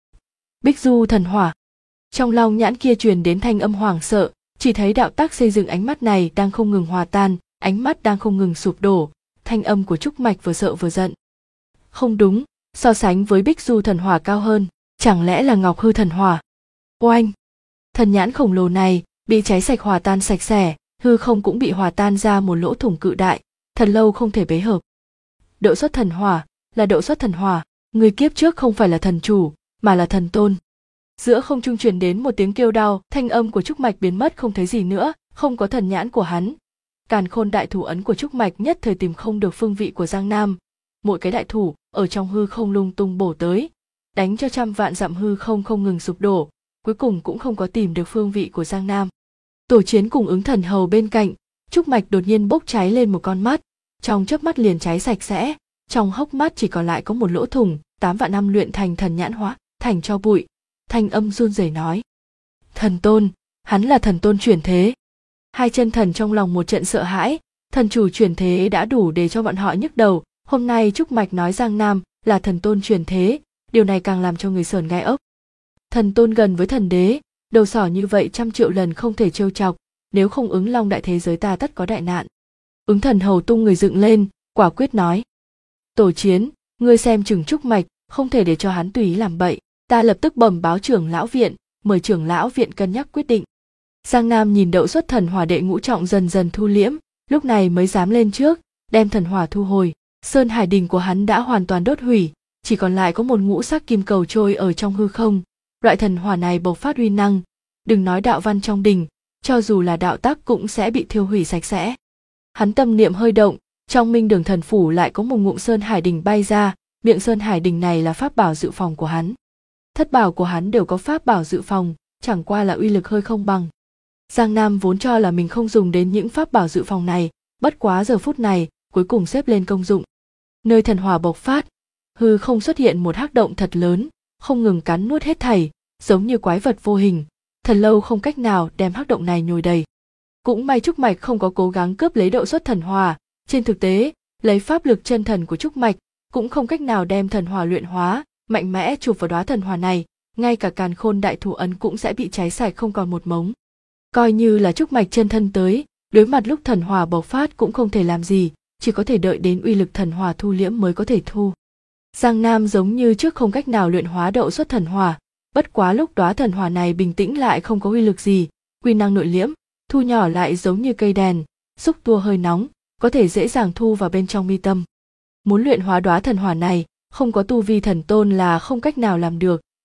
Bích Du thần hỏa. Trong Long Nhãn kia truyền đến thanh âm hoảng sợ, chỉ thấy đạo tác xây dựng ánh mắt này đang không ngừng hòa tan, ánh mắt đang không ngừng sụp đổ, thanh âm của Trúc Mạch vừa sợ vừa giận. Không đúng, so sánh với Bích Du thần hỏa cao hơn, chẳng lẽ là Ngọc Hư thần hỏa? Oanh! Thần nhãn khổng lồ này bị cháy sạch hòa tan sạch sẽ, hư không cũng bị hòa tan ra một lỗ thủng cự đại, thật lâu không thể bế hợp. Độ xuất thần hỏa, là độ xuất thần hỏa, người kiếp trước không phải là thần chủ, mà là thần tôn. Giữa không trung truyền đến một tiếng kêu đau, thanh âm của Trúc Mạch biến mất không thấy gì nữa, không có thần nhãn của hắn. Càn Khôn đại thủ ấn của Trúc Mạch nhất thời tìm không được phương vị của Giang Nam. Mỗi cái đại thủ ở trong hư không lung tung bổ tới, đánh cho trăm vạn dặm hư không không ngừng sụp đổ, cuối cùng cũng không có tìm được phương vị của Giang Nam. Tổ Chiến cùng Ứng Thần Hầu bên cạnh, Trúc Mạch đột nhiên bốc cháy lên một con mắt, trong chớp mắt liền cháy sạch sẽ, trong hốc mắt chỉ còn lại có một lỗ thủng, 8 vạn năm luyện thành thần nhãn hóa thành tro bụi. Thanh âm run rẩy nói. Thần tôn, hắn là thần tôn chuyển thế. Hai chân thần trong lòng một trận sợ hãi, thần chủ chuyển thế đã đủ để cho bọn họ nhức đầu, hôm nay Trúc Mạch nói Giang Nam là thần tôn chuyển thế, điều này càng làm cho người sởn gai ốc. Thần tôn gần với thần đế, đầu sỏ như vậy 100 triệu lần không thể trêu chọc, nếu không Ứng Long đại thế giới ta tất có đại nạn. Ứng Thần Hầu tung người dựng lên, quả quyết nói. Tổ Chiến, ngươi xem chừng Trúc Mạch, không thể để cho hắn tùy ý làm bậy, ta lập tức bẩm báo trưởng lão viện, mời trưởng lão viện cân nhắc quyết định. Giang Nam nhìn đậu xuất thần hỏa đệ ngũ trọng dần dần thu liễm, lúc này mới dám lên trước, đem thần hỏa thu hồi. Sơn Hải Đình của hắn đã hoàn toàn đốt hủy, chỉ còn lại có một ngũ sắc kim cầu trôi ở trong hư không. Loại thần hỏa này bộc phát uy năng, đừng nói đạo văn trong đình, cho dù là đạo tắc cũng sẽ bị thiêu hủy sạch sẽ. Hắn tâm niệm hơi động, trong Minh Đường Thần Phủ lại có một ngụm Sơn Hải Đình bay ra, miệng Sơn Hải Đình này là pháp bảo dự phòng của hắn. Thất bảo của hắn đều có pháp bảo dự phòng, chẳng qua là uy lực hơi không bằng. Giang Nam vốn cho là mình không dùng đến những pháp bảo dự phòng này, bất quá giờ phút này, cuối cùng xếp lên công dụng. Nơi thần hỏa bộc phát, hư không xuất hiện một hắc động thật lớn, không ngừng cắn nuốt hết thảy, giống như quái vật vô hình, thật lâu không cách nào đem hắc động này nhồi đầy. Cũng may Trúc Mạch không có cố gắng cướp lấy độ xuất thần hỏa, trên thực tế, lấy pháp lực chân thần của Trúc Mạch, cũng không cách nào đem thần hỏa luyện hóa, mạnh mẽ chụp vào đóa thần hỏa này, ngay cả Càn Khôn đại thủ ấn cũng sẽ bị cháy sạch không còn một mống. Coi như là Trúc Mạch chân thân tới, đối mặt lúc thần hỏa bộc phát cũng không thể làm gì, chỉ có thể đợi đến uy lực thần hỏa thu liễm mới có thể thu. Giang Nam giống như trước không cách nào luyện hóa đậu xuất thần hỏa, bất quá lúc đóa thần hỏa này bình tĩnh lại không có uy lực gì, quy năng nội liễm, thu nhỏ lại giống như cây đèn, xúc tua hơi nóng, có thể dễ dàng thu vào bên trong mi tâm. Muốn luyện hóa đóa thần hỏa này, không có tu vi thần tôn là không cách nào làm được,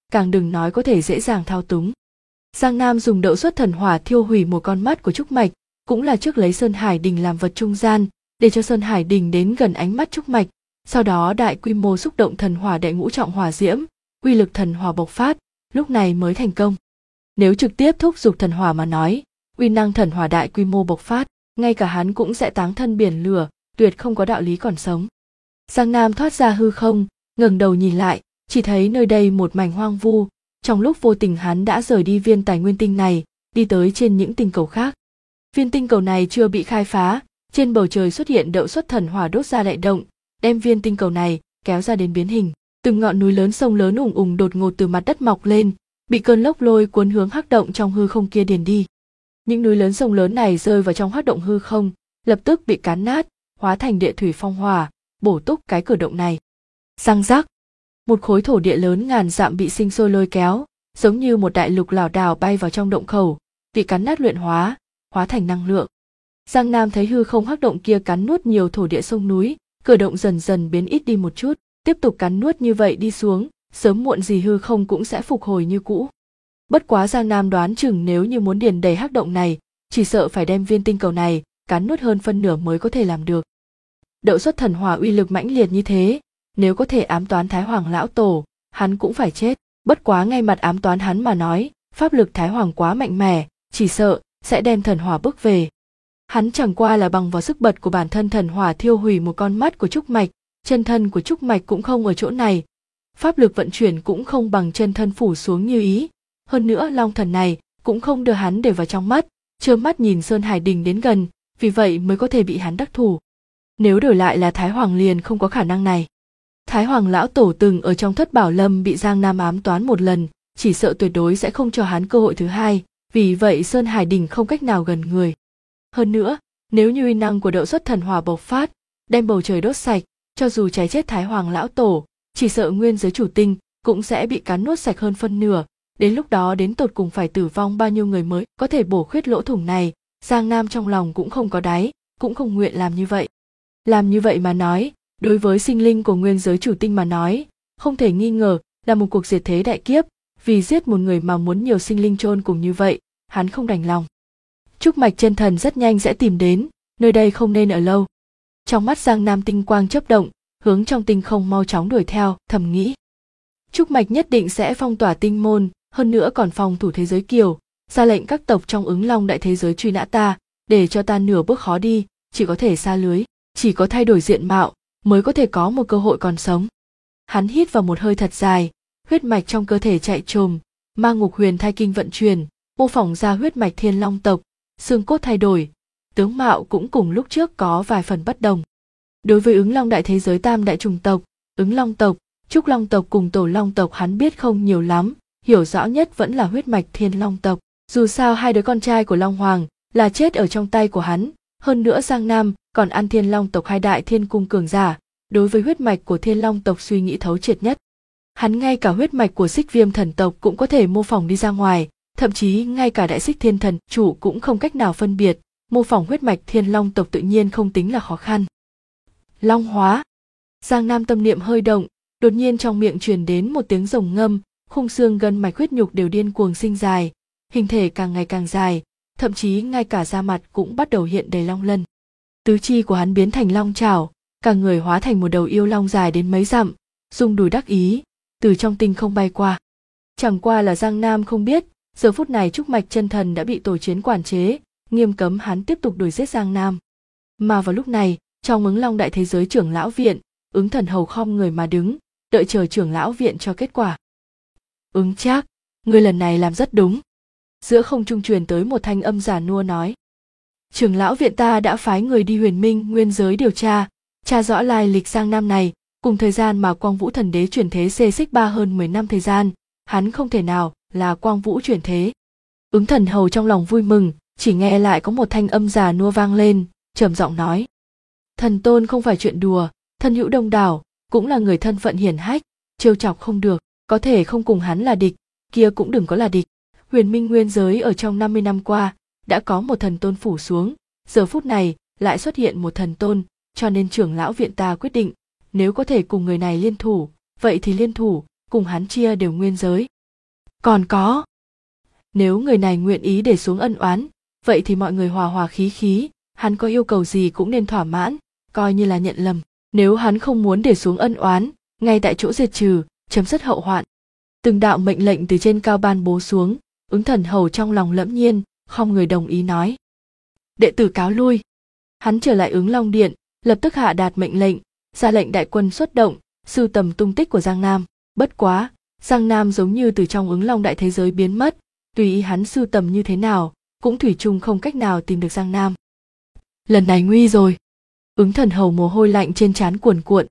càng đừng nói có thể dễ dàng thao túng. Giang Nam dùng đậu xuất thần hỏa thiêu hủy một con mắt của Trúc Mạch, cũng là trước lấy Sơn Hải Đình làm vật trung gian, để cho Sơn Hải Đình đến gần ánh mắt Trúc Mạch, sau đó đại quy mô xúc động thần hỏa đệ ngũ trọng hỏa diễm, uy lực thần hỏa bộc phát, lúc này mới thành công. Nếu trực tiếp thúc giục thần hỏa mà nói, uy năng thần hỏa đại quy mô bộc phát, ngay cả hắn cũng sẽ táng thân biển lửa, tuyệt không có đạo lý còn sống. Giang Nam thoát ra hư không, ngẩng đầu nhìn lại, chỉ thấy nơi đây một mảnh hoang vu, trong lúc vô tình hắn đã rời đi viên tài nguyên tinh này, đi tới trên những tinh cầu khác. Viên tinh cầu này chưa bị khai phá, trên bầu trời xuất hiện đậu xuất thần hỏa đốt ra đại động, đem viên tinh cầu này kéo ra đến biến hình. Từng ngọn núi lớn sông lớn ùng ùng đột ngột từ mặt đất mọc lên, bị cơn lốc lôi cuốn hướng hắc động trong hư không kia điền đi. Những núi lớn sông lớn này rơi vào trong hắc động hư không, lập tức bị cán nát, hóa thành địa thủy phong hỏa, bổ túc cái cửa động này. Răng rắc, một khối thổ địa lớn ngàn dặm bị sinh sôi lôi kéo, giống như một đại lục lảo đảo bay vào trong động khẩu, bị cắn nát luyện hóa thành năng lượng. Giang Nam thấy hư không hắc động kia cắn nuốt nhiều thổ địa sông núi, cửa động dần dần biến ít đi một chút, tiếp tục cắn nuốt như vậy đi xuống, sớm muộn gì hư không cũng sẽ phục hồi như cũ. Bất quá Giang Nam đoán chừng nếu như muốn điền đầy hắc động này, chỉ sợ phải đem viên tinh cầu này cắn nuốt hơn phân nửa mới có thể làm được. Đậu xuất thần hỏa uy lực mãnh liệt như thế, nếu có thể ám toán Thái Hoàng lão tổ, hắn cũng phải chết. Bất quá ngay mặt ám toán hắn mà nói, pháp lực Thái Hoàng quá mạnh mẽ, chỉ sợ sẽ đem thần hỏa bước về. Hắn chẳng qua là bằng vào sức bật của bản thân thần hỏa thiêu hủy một con mắt của Trúc Mạch, chân thân của Trúc Mạch cũng không ở chỗ này, pháp lực vận chuyển cũng không bằng chân thân phủ xuống như ý. Hơn nữa long thần này cũng không đưa hắn để vào trong mắt, trơ mắt nhìn Sơn Hải Đình đến gần, vì vậy mới có thể bị hắn đắc thủ. Nếu đổi lại là Thái Hoàng liền không có khả năng này. Thái Hoàng lão tổ từng ở trong Thất Bảo Lâm bị Giang Nam ám toán một lần, chỉ sợ tuyệt đối sẽ không cho hắn cơ hội thứ hai, vì vậy Sơn Hải Đình không cách nào gần người. Hơn nữa, nếu như uy năng của đậu xuất thần hỏa bộc phát, đem bầu trời đốt sạch, cho dù cháy chết Thái Hoàng lão tổ, chỉ sợ nguyên giới chủ tinh cũng sẽ bị cắn nuốt sạch hơn phân nửa. Đến lúc đó đến tột cùng phải tử vong bao nhiêu người mới có thể bổ khuyết lỗ thủng này, Giang Nam trong lòng cũng không có đáy, cũng không nguyện làm như vậy. Làm như vậy mà nói, đối với sinh linh của nguyên giới chủ tinh mà nói, không thể nghi ngờ là một cuộc diệt thế đại kiếp, vì giết một người mà muốn nhiều sinh linh chôn cùng như vậy, hắn không đành lòng. Trúc Mạch chân thần rất nhanh sẽ tìm đến, nơi đây không nên ở lâu. Trong mắt Giang Nam tinh quang chớp động, hướng trong tinh không mau chóng đuổi theo, thầm nghĩ. Trúc Mạch nhất định sẽ phong tỏa tinh môn, hơn nữa còn phòng thủ thế giới kiều, ra lệnh các tộc trong Ứng Long đại thế giới truy nã ta, để cho ta nửa bước khó đi, chỉ có thể sa lưới, chỉ có thay đổi diện mạo mới có thể có một cơ hội còn sống. Hắn hít vào một hơi thật dài, huyết mạch trong cơ thể chạy trồm, ma ngục huyền thai kinh vận chuyển, mô phỏng ra huyết mạch Thiên Long tộc, xương cốt thay đổi, tướng mạo cũng cùng lúc trước có vài phần bất đồng. Đối với Ứng Long đại thế giới tam đại chủng tộc, Ứng Long tộc, Trúc Long tộc cùng Tổ Long tộc hắn biết không nhiều lắm, hiểu rõ nhất vẫn là huyết mạch Thiên Long tộc. Dù sao hai đứa con trai của Long Hoàng là chết ở trong tay của hắn, hơn nữa Giang Nam còn ăn Thiên Long tộc hai đại thiên cung cường giả, đối với huyết mạch của Thiên Long tộc suy nghĩ thấu triệt nhất. Hắn ngay cả huyết mạch của Xích Viêm thần tộc cũng có thể mô phỏng đi ra ngoài, thậm chí ngay cả đại Xích Thiên thần chủ cũng không cách nào phân biệt, mô phỏng huyết mạch Thiên Long tộc tự nhiên không tính là khó khăn. Long hóa. Giang Nam tâm niệm hơi động, đột nhiên trong miệng truyền đến một tiếng rồng ngâm, khung xương gân mạch huyết nhục đều điên cuồng sinh dài, hình thể càng ngày càng dài, thậm chí ngay cả da mặt cũng bắt đầu hiện đầy long lân. Tứ chi của hắn biến thành long chảo, cả người hóa thành một đầu yêu long dài đến mấy dặm, rung đùi đắc ý, từ trong tinh không bay qua. Chẳng qua là Giang Nam không biết, giờ phút này Trúc Mạch chân thần đã bị tổ chiến quản chế, nghiêm cấm hắn tiếp tục đuổi giết Giang Nam. Mà vào lúc này, trong Ứng Long đại thế giới trưởng lão viện, Ứng Thần hầu khom người mà đứng, đợi chờ trưởng lão viện cho kết quả. Ứng Trác, ngươi lần này làm rất đúng. Giữa không trung truyền tới một thanh âm già nua nói. Trưởng lão viện ta đã phái người đi Huyền Minh nguyên giới điều tra rõ lai lịch Giang Nam này, cùng thời gian mà Quang Vũ thần đế chuyển thế xê xích 3 hơn 10 năm thời gian, hắn không thể nào là Quang Vũ chuyển thế. Ứng Thần hầu trong lòng vui mừng, chỉ nghe lại có một thanh âm già nua vang lên, trầm giọng nói. Thần tôn không phải chuyện đùa, thân hữu đông đảo, cũng là người thân phận hiển hách, trêu chọc không được, có thể không cùng hắn là địch, kia cũng đừng có là địch. Huyền Minh nguyên giới ở trong 50 năm qua, đã có một thần tôn phủ xuống, giờ phút này lại xuất hiện một thần tôn, cho nên trưởng lão viện ta quyết định, nếu có thể cùng người này liên thủ, vậy thì liên thủ, cùng hắn chia đều nguyên giới. Còn có, nếu người này nguyện ý để xuống ân oán, vậy thì mọi người hòa hòa khí khí, hắn có yêu cầu gì cũng nên thỏa mãn, coi như là nhận lầm. Nếu hắn không muốn để xuống ân oán, ngay tại chỗ diệt trừ, chấm dứt hậu hoạn. Từng đạo mệnh lệnh từ trên cao ban bố xuống, Ứng Thần Hầu trong lòng lẫm nhiên, không người đồng ý nói. Đệ tử cáo lui. Hắn trở lại Ứng Long Điện, lập tức hạ đạt mệnh lệnh, ra lệnh đại quân xuất động, sưu tầm tung tích của Giang Nam. Bất quá, Giang Nam giống như từ trong Ứng Long đại thế giới biến mất, tùy ý hắn sưu tầm như thế nào, cũng thủy chung không cách nào tìm được Giang Nam. Lần này nguy rồi. Ứng Thần Hầu mồ hôi lạnh trên trán cuồn cuộn.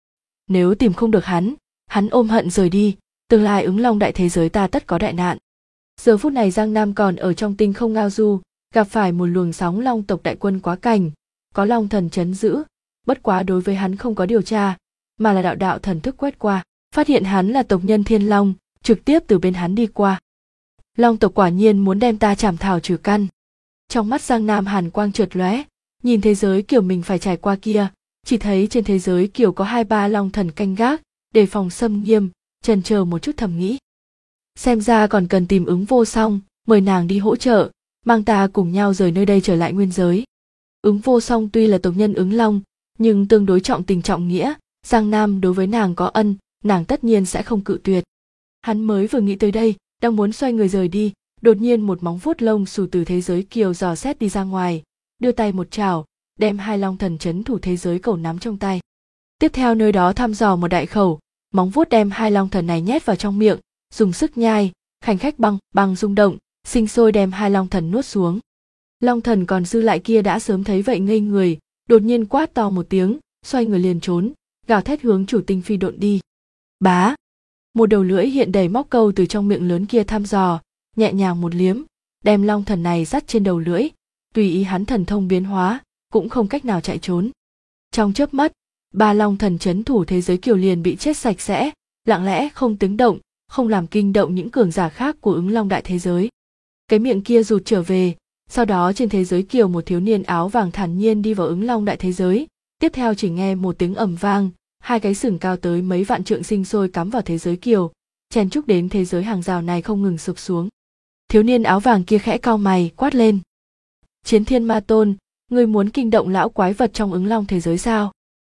Nếu tìm không được hắn ôm hận rời đi, tương lai Ứng Long đại thế giới ta tất có đại nạn. Giờ phút này Giang Nam còn ở trong tinh không ngao du, gặp phải một luồng sóng Long tộc đại quân quá cảnh, có Long thần trấn giữ, bất quá đối với hắn không có điều tra, mà là đạo thần thức quét qua, phát hiện hắn là tộc nhân Thiên Long, trực tiếp từ bên hắn đi qua. Long tộc quả nhiên muốn đem ta chảm thảo trừ căn. Trong mắt Giang Nam hàn quang chợt lóe, nhìn thế giới kiểu mình phải trải qua kia, chỉ thấy trên thế giới kiểu có 2-3 long thần canh gác, đề phòng xâm nghiêm, chần chờ một chút thầm nghĩ. Xem ra còn cần tìm Ứng Vô Song, mời nàng đi hỗ trợ, mang ta cùng nhau rời nơi đây trở lại nguyên giới. Ứng Vô Song tuy là tộc nhân Ứng Long, nhưng tương đối trọng tình trọng nghĩa, Giang Nam đối với nàng có ân, nàng tất nhiên sẽ không cự tuyệt. Hắn mới vừa nghĩ tới đây, đang muốn xoay người rời đi, đột nhiên một móng vuốt lông xù từ thế giới kiều dò xét đi ra ngoài, đưa tay một chảo, đem 2 long thần trấn thủ thế giới cầu nắm trong tay. Tiếp theo nơi đó thăm dò một đại khẩu, móng vuốt đem 2 long thần này nhét vào trong miệng, dùng sức nhai, khanh khách băng rung động, sinh sôi đem 2 long thần nuốt xuống. Long thần còn dư lại kia đã sớm thấy vậy ngây người, đột nhiên quát to một tiếng, xoay người liền trốn, gào thét hướng chủ tinh phi độn đi. Bá! Một đầu lưỡi hiện đầy móc câu từ trong miệng lớn kia thăm dò, nhẹ nhàng một liếm, đem long thần này dắt trên đầu lưỡi, tùy ý hắn thần thông biến hóa, cũng không cách nào chạy trốn. Trong chớp mắt, 3 long thần trấn thủ thế giới kiều liền bị chết sạch sẽ, lặng lẽ không tiếng động, không làm kinh động những cường giả khác của Ứng Long đại thế giới. Cái miệng kia rụt trở về, sau đó trên thế giới kiều một thiếu niên áo vàng thản nhiên đi vào Ứng Long đại thế giới, tiếp theo chỉ nghe một tiếng ầm vang, 2 cái sừng cao tới mấy vạn trượng sinh sôi cắm vào thế giới kiều, chen chúc đến thế giới hàng rào này không ngừng sụp xuống. Thiếu niên áo vàng kia khẽ cau mày, quát lên. Chiến Thiên Ma Tôn, ngươi muốn kinh động lão quái vật trong Ứng Long thế giới sao?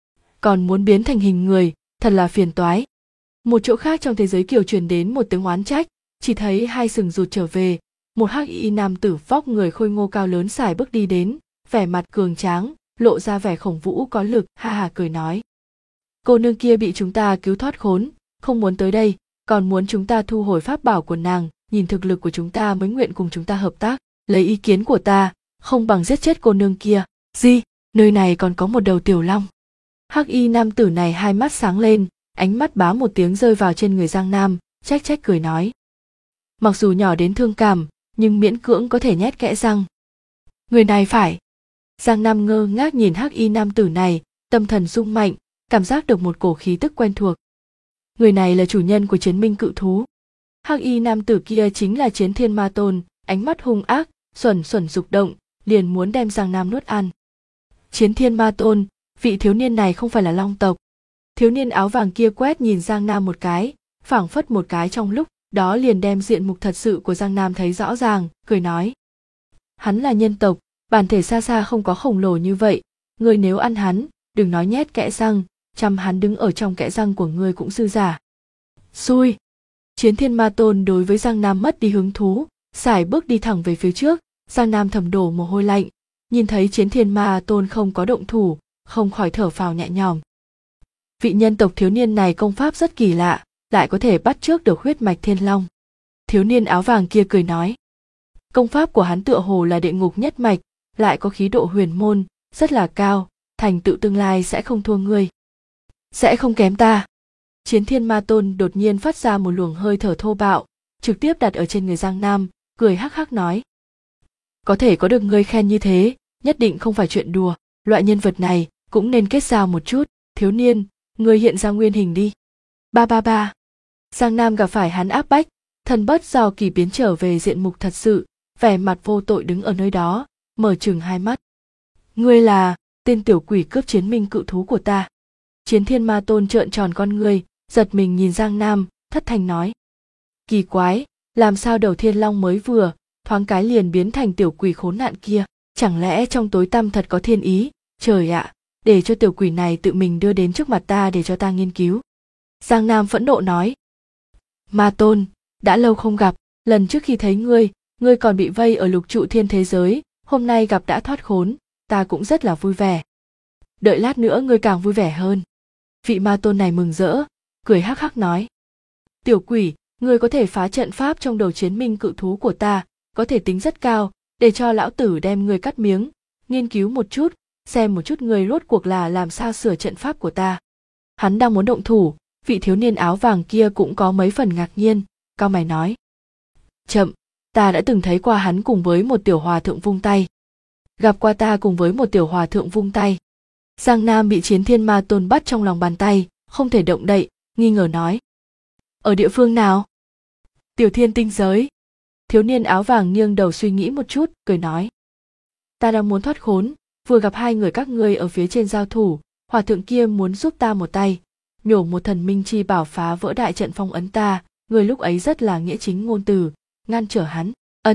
Còn muốn biến thành hình người, thật là phiền toái. Một chỗ khác trong thế giới kiều truyền đến một tiếng oán trách, chỉ thấy 2 sừng rụt trở về, một hắc y nam tử vóc người khôi ngô cao lớn sải bước đi đến, vẻ mặt cường tráng, lộ ra vẻ khổng vũ có lực, ha ha cười nói. Cô nương kia bị chúng ta cứu thoát khốn, không muốn tới đây, còn muốn chúng ta thu hồi pháp bảo của nàng, nhìn thực lực của chúng ta mới nguyện cùng chúng ta hợp tác. Lấy ý kiến của ta, không bằng giết chết cô nương kia. Gì, nơi này còn có một đầu tiểu long. Hắc y nam tử này 2 mắt sáng lên, ánh mắt bá một tiếng rơi vào trên người Giang Nam, trách cười nói. Mặc dù nhỏ đến thương cảm, nhưng miễn cưỡng có thể nhét kẽ răng. Người này phải. Giang Nam ngơ ngác nhìn hắc y nam tử này, tâm thần rung mạnh, cảm giác được một cổ khí tức quen thuộc. Người này là chủ nhân của Chiến Minh cự thú. Hắc y nam tử kia chính là Chiến Thiên Ma Tôn, ánh mắt hung ác, xuẩn dục động, liền muốn đem Giang Nam nuốt ăn. Chiến Thiên Ma Tôn, vị thiếu niên này không phải là long tộc. Thiếu niên áo vàng kia quét nhìn Giang Nam một cái, phảng phất một cái trong lúc đó liền đem diện mục thật sự của Giang Nam thấy rõ ràng, cười nói. Hắn là nhân tộc, bản thể xa xa không có khổng lồ như vậy, ngươi nếu ăn hắn, đừng nói nhét kẽ răng, chăm hắn đứng ở trong kẽ răng của ngươi cũng dư giả. Xui! Chiến Thiên Ma Tôn đối với Giang Nam mất đi hứng thú, sải bước đi thẳng về phía trước, Giang Nam thầm đổ mồ hôi lạnh, nhìn thấy Chiến Thiên Ma Tôn không có động thủ, không khỏi thở phào nhẹ nhõm. Vị nhân tộc thiếu niên này công pháp rất kỳ lạ, lại có thể bắt chước được huyết mạch Thiên Long. Thiếu niên áo vàng kia cười nói. Công pháp của hắn tựa hồ là địa ngục nhất mạch, lại có khí độ huyền môn, rất là cao, thành tựu tương lai sẽ không thua ngươi. Sẽ không kém ta. Chiến Thiên Ma Tôn đột nhiên phát ra một luồng hơi thở thô bạo, trực tiếp đặt ở trên người Giang Nam, cười hắc hắc nói. Có thể có được ngươi khen như thế, nhất định không phải chuyện đùa, loại nhân vật này cũng nên kết giao một chút. Thiếu niên, ngươi hiện ra nguyên hình đi. Ba. Giang Nam gặp phải hắn áp bách, thần bất do kỳ biến trở về diện mục thật sự, vẻ mặt vô tội đứng ở nơi đó, mở trừng 2 mắt. Ngươi là tên tiểu quỷ cướp Chiến Minh cự thú của ta. Chiến Thiên Ma Tôn trợn tròn con ngươi, giật mình nhìn Giang Nam, thất thanh nói. Kỳ quái, làm sao đầu thiên long mới vừa, thoáng cái liền biến thành tiểu quỷ khốn nạn kia, chẳng lẽ trong tối tăm thật có thiên ý, trời ạ, để cho tiểu quỷ này tự mình đưa đến trước mặt ta để cho ta nghiên cứu. Giang Nam phẫn nộ nói, Ma Tôn, đã lâu không gặp, lần trước khi thấy ngươi còn bị vây ở lục trụ thiên thế giới, hôm nay gặp đã thoát khốn, ta cũng rất là vui vẻ. Đợi lát nữa ngươi càng vui vẻ hơn. Vị Ma Tôn này mừng rỡ, cười hắc hắc nói, tiểu quỷ, ngươi có thể phá trận pháp trong đầu chiến minh cự thú của ta, có thể tính rất cao, để cho lão tử đem ngươi cắt miếng, nghiên cứu một chút, xem một chút ngươi rốt cuộc là làm sao sửa trận pháp của ta. Hắn đang muốn động thủ, vị thiếu niên áo vàng kia cũng có mấy phần ngạc nhiên, cau mày nói, chậm, ta đã từng thấy qua hắn cùng với một tiểu hòa thượng vung tay. Gặp qua ta cùng với một tiểu hòa thượng vung tay. Giang Nam bị Chiến Thiên Ma Tôn bắt trong lòng bàn tay, không thể động đậy, nghi ngờ nói, ở địa phương nào? Tiểu Thiên tinh giới. Thiếu niên áo vàng nghiêng đầu suy nghĩ một chút, cười nói, ta đang muốn thoát khốn, vừa gặp hai người các ngươi ở phía trên giao thủ, hòa thượng kia muốn giúp ta một tay, nhổ một thần minh chi bảo phá vỡ đại trận phong ấn ta, người lúc ấy rất là nghĩa chính ngôn từ, ngăn trở hắn.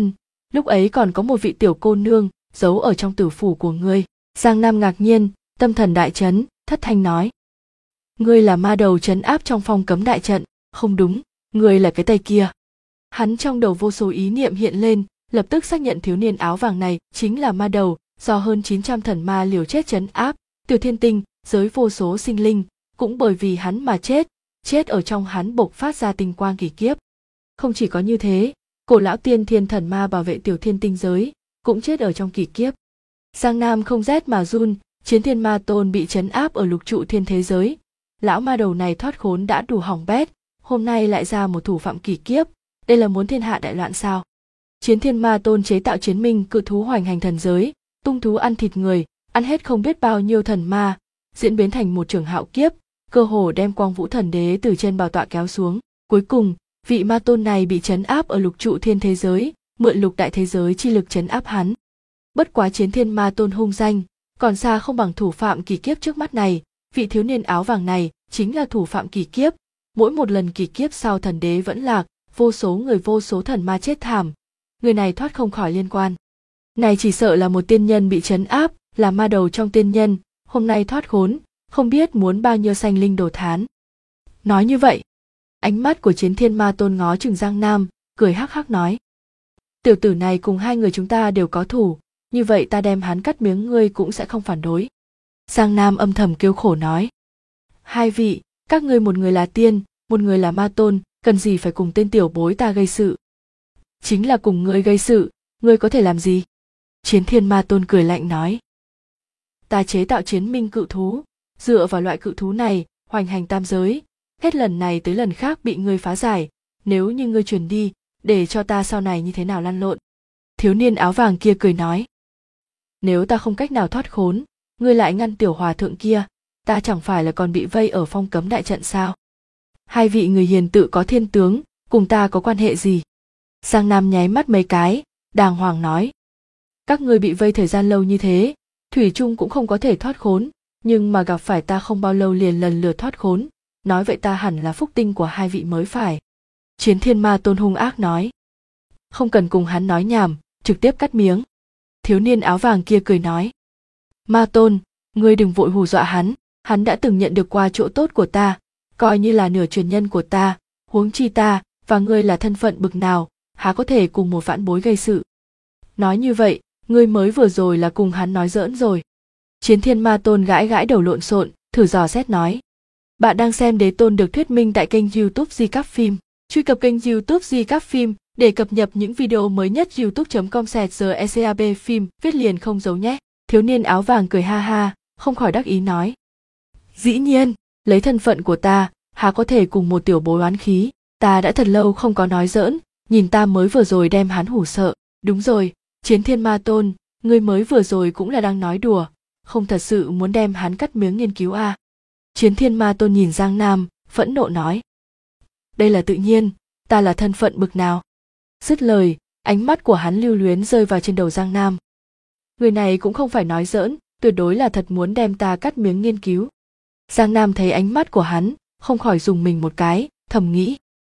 Lúc ấy còn có một vị tiểu cô nương giấu ở trong tử phủ của ngươi. Giang Nam ngạc nhiên, tâm thần đại chấn, thất thanh nói, ngươi là ma đầu trấn áp trong phong cấm đại trận, không đúng, ngươi là cái tay kia. Hắn trong đầu vô số ý niệm hiện lên, lập tức xác nhận thiếu niên áo vàng này chính là ma đầu do hơn 900 thần ma liều chết trấn áp, tiểu thiên tinh giới vô số sinh linh, cũng bởi vì hắn mà chết ở trong hắn bộc phát ra tinh quang kỳ kiếp. Không chỉ có như thế, cổ lão tiên thiên thần ma bảo vệ tiểu thiên tinh giới cũng chết ở trong kỳ kiếp. Giang Nam không rét mà run, Chiến Thiên Ma Tôn bị trấn áp ở lục trụ thiên thế giới, lão ma đầu này thoát khốn đã đủ hỏng bét, hôm nay lại ra một thủ phạm kỳ kiếp, đây là muốn thiên hạ đại loạn sao? Chiến Thiên Ma Tôn chế tạo chiến minh cự thú hoành hành thần giới, tung thú ăn thịt người, ăn hết không biết bao nhiêu thần ma, diễn biến thành một trường hạo kiếp, cơ hồ đem Quang Vũ Thần Đế từ trên bảo tọa kéo xuống. Cuối cùng, vị ma tôn này bị trấn áp ở lục trụ thiên thế giới, mượn lục đại thế giới chi lực trấn áp hắn. Bất quá Chiến Thiên Ma Tôn hung danh, còn xa không bằng thủ phạm kỳ kiếp trước mắt này, vị thiếu niên áo vàng này chính là thủ phạm kỳ kiếp. Mỗi một lần kỳ kiếp sau thần đế vẫn lạc, vô số người vô số thần ma chết thảm, người này thoát không khỏi liên quan. Này chỉ sợ là một tiên nhân bị trấn áp, là ma đầu trong tiên nhân, hôm nay thoát khốn, không biết muốn bao nhiêu sanh linh đồ thán. Nói như vậy, ánh mắt của Chiến Thiên Ma Tôn ngó chừng Giang Nam, cười hắc hắc nói, tiểu tử này cùng hai người chúng ta đều có thủ, như vậy ta đem hắn cắt miếng ngươi cũng sẽ không phản đối. Giang Nam âm thầm kêu khổ nói, hai vị, các ngươi một người là tiên, một người là ma tôn, cần gì phải cùng tên tiểu bối ta gây sự? Chính là cùng ngươi gây sự, ngươi có thể làm gì? Chiến Thiên Ma Tôn cười lạnh nói, ta chế tạo chiến minh cự thú, dựa vào loại cự thú này hoành hành tam giới, hết lần này tới lần khác bị ngươi phá giải, nếu như ngươi truyền đi, để cho ta sau này như thế nào lăn lộn. Thiếu niên áo vàng kia cười nói, nếu ta không cách nào thoát khốn, ngươi lại ngăn tiểu hòa thượng kia, ta chẳng phải là còn bị vây ở phong cấm đại trận sao? Hai vị người hiền tự có thiên tướng, cùng ta có quan hệ gì? Giang Nam nháy mắt mấy cái, đàng hoàng nói, các ngươi bị vây thời gian lâu như thế, thủy chung cũng không có thể thoát khốn, nhưng mà gặp phải ta không bao lâu liền lần lượt thoát khốn, nói vậy ta hẳn là phúc tinh của hai vị mới phải. Chiến Thiên Ma Tôn hung ác nói, không cần cùng hắn nói nhảm, trực tiếp cắt miếng. Thiếu niên áo vàng kia cười nói, Ma Tôn, ngươi đừng vội hù dọa hắn đã từng nhận được qua chỗ tốt của ta, coi như là nửa truyền nhân của ta, huống chi ta và ngươi là thân phận bực nào, há có thể cùng một vãn bối gây sự. Nói như vậy, ngươi mới vừa rồi là cùng hắn nói giỡn rồi. Chiến Thiên Ma Tôn gãi gãi đầu lộn xộn, thử dò xét nói, bạn đang xem Đế Tôn được thuyết minh tại kênh YouTube Di Các Phim. Truy cập kênh YouTube Di Các Phim để cập nhật những video mới nhất. youtube.com/secab phim viết liền không dấu nhé. Thiếu niên áo vàng cười ha ha, không khỏi đắc ý nói, dĩ nhiên, lấy thân phận của ta, há có thể cùng một tiểu bối oán khí, ta đã thật lâu không có nói giỡn, nhìn ta mới vừa rồi đem hắn hủ sợ. Đúng rồi, Chiến Thiên Ma Tôn, ngươi mới vừa rồi cũng là đang nói đùa, không thật sự muốn đem hắn cắt miếng nghiên cứu à? Chiến Thiên Ma Tôn nhìn Giang Nam, phẫn nộ nói, đây là tự nhiên, ta là thân phận bực nào? Dứt lời, ánh mắt của hắn lưu luyến rơi vào trên đầu Giang Nam. Người này cũng không phải nói giỡn, tuyệt đối là thật muốn đem ta cắt miếng nghiên cứu. Giang Nam thấy ánh mắt của hắn, không khỏi dùng mình một cái, thầm nghĩ,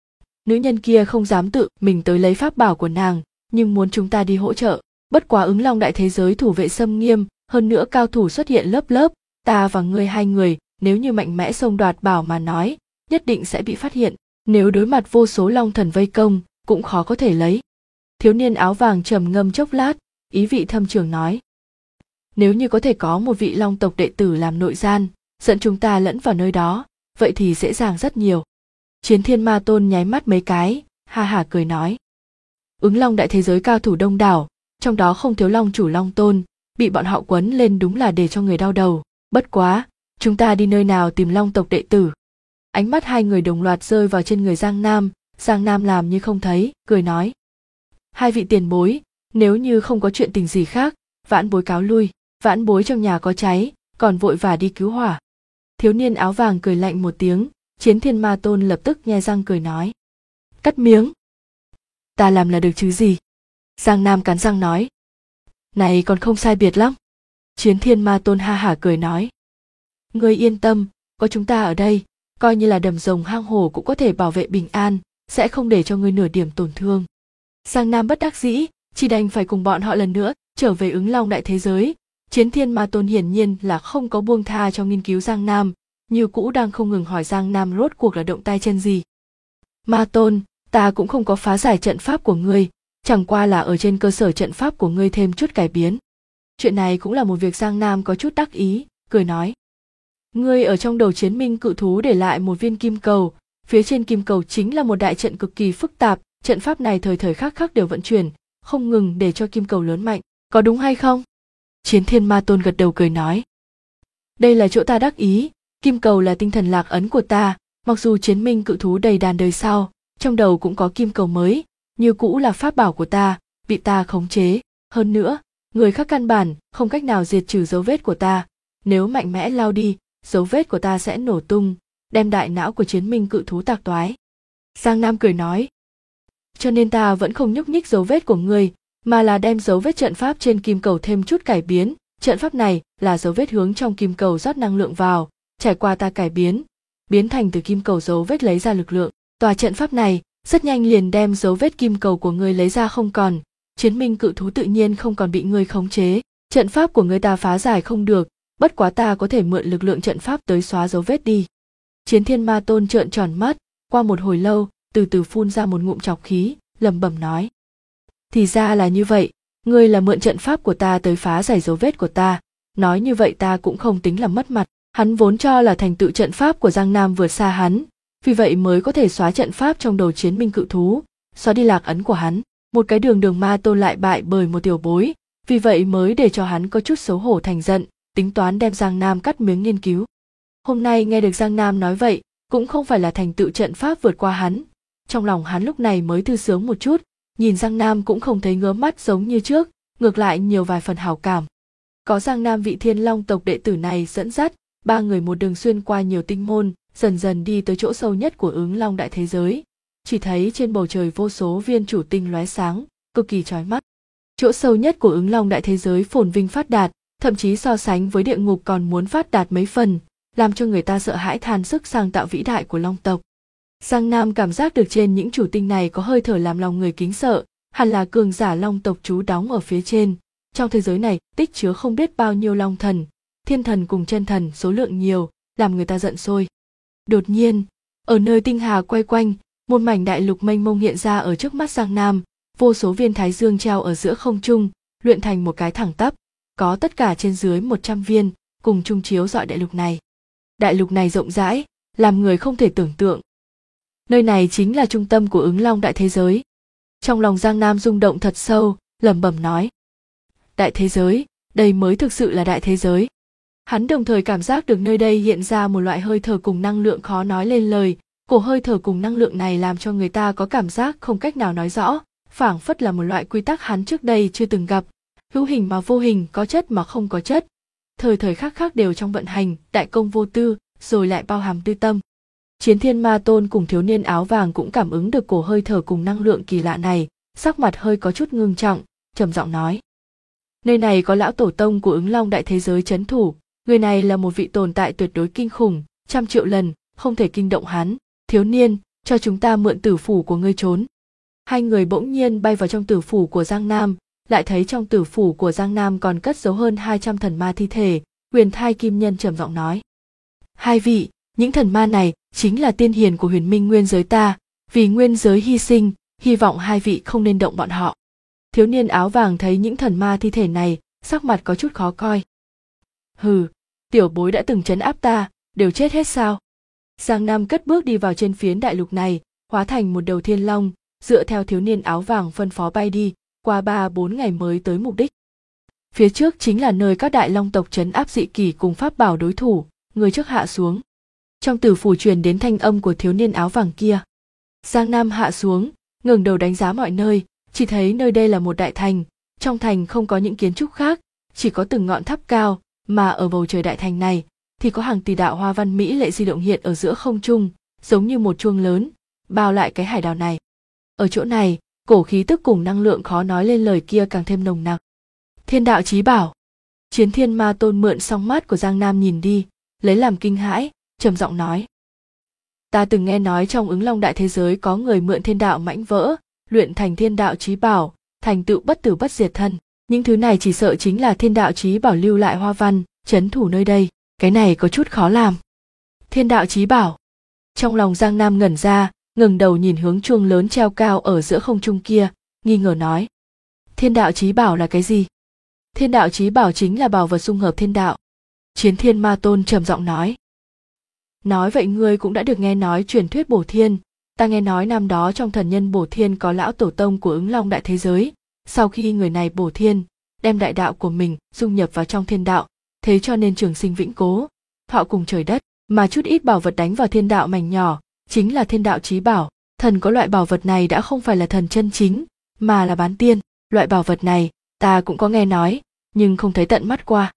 Nữ nhân kia không dám tự mình tới lấy pháp bảo của nàng, nhưng muốn chúng ta đi hỗ trợ. Bất quá Ứng Long đại thế giới thủ vệ xâm nghiêm, hơn nữa cao thủ xuất hiện lớp lớp, ta và ngươi hai người, nếu như mạnh mẽ xông đoạt bảo mà nói, nhất định sẽ bị phát hiện. Nếu đối mặt vô số long thần vây công, cũng khó có thể lấy. Thiếu niên áo vàng trầm ngâm chốc lát, ý vị thâm trường nói. Nếu như có thể có một vị long tộc đệ tử làm nội gian, dẫn chúng ta lẫn vào nơi đó, vậy thì dễ dàng rất nhiều. Chiến Thiên Ma Tôn nháy mắt mấy cái, ha hả cười nói. Ứng Long đại thế giới cao thủ đông đảo, trong đó không thiếu long chủ Long Tôn, bị bọn họ quấn lên đúng là để cho người đau đầu. Bất quá, chúng ta đi nơi nào tìm long tộc đệ tử? Ánh mắt hai người đồng loạt rơi vào trên người Giang Nam làm như không thấy, cười nói. Hai vị tiền bối, nếu như không có chuyện tình gì khác, vãn bối cáo lui. Vãn bối trong nhà có cháy, còn vội vã đi cứu hỏa. Thiếu niên áo vàng cười lạnh một tiếng, Chiến Thiên Ma Tôn lập tức nhe răng cười nói. Cắt miếng. Ta làm là được chứ gì? Giang Nam cắn răng nói. Này còn không sai biệt lắm. Chiến Thiên Ma Tôn ha hả cười nói. Ngươi yên tâm, có chúng ta ở đây, coi như là đầm rồng hang hổ cũng có thể bảo vệ bình an, sẽ không để cho ngươi nửa điểm tổn thương. Giang Nam bất đắc dĩ, chỉ đành phải cùng bọn họ lần nữa trở về Ứng Long đại thế giới. Chiến Thiên Ma Tôn hiển nhiên là không có buông tha cho nghiên cứu Giang Nam, như cũ đang không ngừng hỏi Giang Nam rốt cuộc là động tay chân gì. Ma Tôn, ta cũng không có phá giải trận pháp của ngươi, chẳng qua là ở trên cơ sở trận pháp của ngươi thêm chút cải biến. Chuyện này cũng là một việc Giang Nam có chút đắc ý, cười nói. Ngươi ở trong đầu Chiến Minh cự thú để lại một viên kim cầu, phía trên kim cầu chính là một đại trận cực kỳ phức tạp, trận pháp này thời thời khắc khắc đều vận chuyển, không ngừng để cho kim cầu lớn mạnh, có đúng hay không? Chiến Thiên Ma Tôn gật đầu cười nói. Đây là chỗ ta đắc ý, kim cầu là tinh thần lạc ấn của ta, mặc dù Chiến Minh cự thú đầy đàn đời sau, trong đầu cũng có kim cầu mới, như cũ là pháp bảo của ta, bị ta khống chế. Hơn nữa, người khác căn bản không cách nào diệt trừ dấu vết của ta, nếu mạnh mẽ lao đi, dấu vết của ta sẽ nổ tung, đem đại não của Chiến Minh cự thú tạc toái. Giang Nam cười nói. Cho nên ta vẫn không nhúc nhích dấu vết của ngươi, mà là đem dấu vết trận pháp trên kim cầu thêm chút cải biến. Trận pháp này là dấu vết hướng trong kim cầu rót năng lượng vào, trải qua ta cải biến, biến thành từ kim cầu dấu vết lấy ra lực lượng. Tòa trận pháp này rất nhanh liền đem dấu vết kim cầu của ngươi lấy ra không còn, Chiến Minh cự thú tự nhiên không còn bị ngươi khống chế. Trận pháp của ngươi ta phá giải không được, bất quá ta có thể mượn lực lượng trận pháp tới xóa dấu vết đi. Chiến Thiên Ma Tôn trợn tròn mắt, qua một hồi lâu, từ từ phun ra một ngụm trọc khí, lẩm bẩm nói. Thì ra là như vậy, ngươi là mượn trận pháp của ta tới phá giải dấu vết của ta, nói như vậy ta cũng không tính là mất mặt. Hắn vốn cho là thành tựu trận pháp của Giang Nam vượt xa hắn, vì vậy mới có thể xóa trận pháp trong đầu Chiến Minh cự thú, xóa đi lạc ấn của hắn. Một cái đường Ma Tôn lại bại bởi một tiểu bối, vì vậy mới để cho hắn có chút xấu hổ thành giận, tính toán đem Giang Nam cắt miếng nghiên cứu. Hôm nay nghe được Giang Nam nói vậy, cũng không phải là thành tựu trận pháp vượt qua hắn, trong lòng hắn lúc này mới thư sướng một chút, nhìn Giang Nam cũng không thấy ngứa mắt giống như trước, ngược lại nhiều vài phần hảo cảm. Có Giang Nam vị Thiên Long tộc đệ tử này dẫn dắt, ba người một đường xuyên qua nhiều tinh môn, dần dần đi tới chỗ sâu nhất của Ứng Long đại thế giới. Chỉ thấy trên bầu trời vô số viên chủ tinh lóe sáng, cực kỳ chói mắt. Chỗ sâu nhất của Ứng Long đại thế giới phồn vinh phát đạt, thậm chí so sánh với địa ngục còn muốn phát đạt mấy phần, làm cho người ta sợ hãi than sức sáng tạo vĩ đại của Long tộc. Giang Nam cảm giác được trên những chủ tinh này có hơi thở làm lòng người kính sợ, hẳn là cường giả Long tộc trú đóng ở phía trên. Trong thế giới này tích chứa không biết bao nhiêu Long thần, Thiên thần cùng chân thần số lượng nhiều, làm người ta giận sôi. Đột nhiên, ở nơi tinh hà quay quanh, một mảnh đại lục mênh mông hiện ra ở trước mắt Giang Nam, vô số viên thái dương treo ở giữa không trung, luyện thành một cái thẳng tắp, có tất cả trên dưới 100 viên, cùng chung chiếu rọi đại lục này. Đại lục này rộng rãi, làm người không thể tưởng tượng. Nơi này chính là trung tâm của Ứng Long đại thế giới. Trong lòng Giang Nam rung động thật sâu, lẩm bẩm nói. Đại thế giới, đây mới thực sự là đại thế giới. Hắn đồng thời cảm giác được nơi đây hiện ra một loại hơi thở cùng năng lượng khó nói lên lời, cổ hơi thở cùng năng lượng này làm cho người ta có cảm giác không cách nào nói rõ, phảng phất là một loại quy tắc hắn trước đây chưa từng gặp, hữu hình mà vô hình, có chất mà không có chất, thời thời khắc khắc đều trong vận hành, đại công vô tư, rồi lại bao hàm tư tâm. Chiến Thiên Ma Tôn cùng thiếu niên áo vàng cũng cảm ứng được cổ hơi thở cùng năng lượng kỳ lạ này, sắc mặt hơi có chút ngưng trọng, trầm giọng nói. Nơi này có lão tổ tông của Ứng Long đại thế giới trấn thủ, người này là một vị tồn tại tuyệt đối kinh khủng, 100 triệu lần, không thể kinh động hắn. Thiếu niên, cho chúng ta mượn tử phủ của ngươi trốn. Hai người bỗng nhiên bay vào trong tử phủ của Giang Nam, lại thấy trong tử phủ của Giang Nam còn cất giấu hơn 200 thần ma thi thể. Huyền Thai Kim Nhân trầm giọng nói: hai vị, những thần ma này chính là tiên hiền của huyền minh nguyên giới ta, vì nguyên giới hy sinh, hy vọng hai vị không nên động bọn họ. Thiếu niên áo vàng thấy những thần ma thi thể này, sắc mặt có chút khó coi. Hừ, tiểu bối đã từng trấn áp ta, đều chết hết sao? Giang Nam cất bước đi vào trên phiến đại lục này, hóa thành một đầu thiên long, dựa theo thiếu niên áo vàng phân phó bay đi, qua 3-4 ngày mới tới mục đích. Phía trước chính là nơi các đại long tộc trấn áp dị kỷ cùng pháp bảo đối thủ, người trước hạ xuống. Trong tử phủ truyền đến thanh âm của thiếu niên áo vàng kia. Giang Nam hạ xuống, ngẩng đầu đánh giá mọi nơi, chỉ thấy nơi đây là một đại thành, trong thành không có những kiến trúc khác, chỉ có từng ngọn tháp cao, mà ở bầu trời đại thành này thì có hàng tỷ đạo hoa văn mỹ lệ di động hiện ở giữa không trung, giống như một chuông lớn, bao lại cái hải đảo này. Ở chỗ này, cổ khí tức cùng năng lượng khó nói lên lời kia càng thêm nồng nặc. Thiên đạo chí bảo. Chiến Thiên Ma Tôn mượn song mắt của Giang Nam nhìn đi, lấy làm kinh hãi, trầm giọng nói: ta từng nghe nói trong Ứng Long đại thế giới có người mượn thiên đạo mãnh vỡ, luyện thành thiên đạo chí bảo, thành tựu bất tử bất diệt thân. Những thứ này chỉ sợ chính là thiên đạo chí bảo lưu lại hoa văn, trấn thủ nơi đây, cái này có chút khó làm. Thiên đạo chí bảo. Trong lòng Giang Nam ngẩn ra, ngẩng đầu nhìn hướng chuông lớn treo cao ở giữa không trung kia, nghi ngờ nói: thiên đạo chí bảo là cái gì? Thiên đạo chí bảo chính là bảo vật dung hợp thiên đạo. Chiến Thiên Ma Tôn trầm giọng nói: nói vậy ngươi cũng đã được nghe nói truyền thuyết bổ thiên. Ta nghe nói năm đó trong thần nhân bổ thiên có lão tổ tông của Ứng Long đại thế giới, sau khi người này bổ thiên, đem đại đạo của mình dung nhập vào trong thiên đạo, thế cho nên trường sinh vĩnh cố, thọ cùng trời đất, mà chút ít bảo vật đánh vào thiên đạo mảnh nhỏ, chính là thiên đạo chí bảo. Thần có loại bảo vật này đã không phải là thần chân chính, mà là bán tiên. Loại bảo vật này, ta cũng có nghe nói, nhưng không thấy tận mắt qua.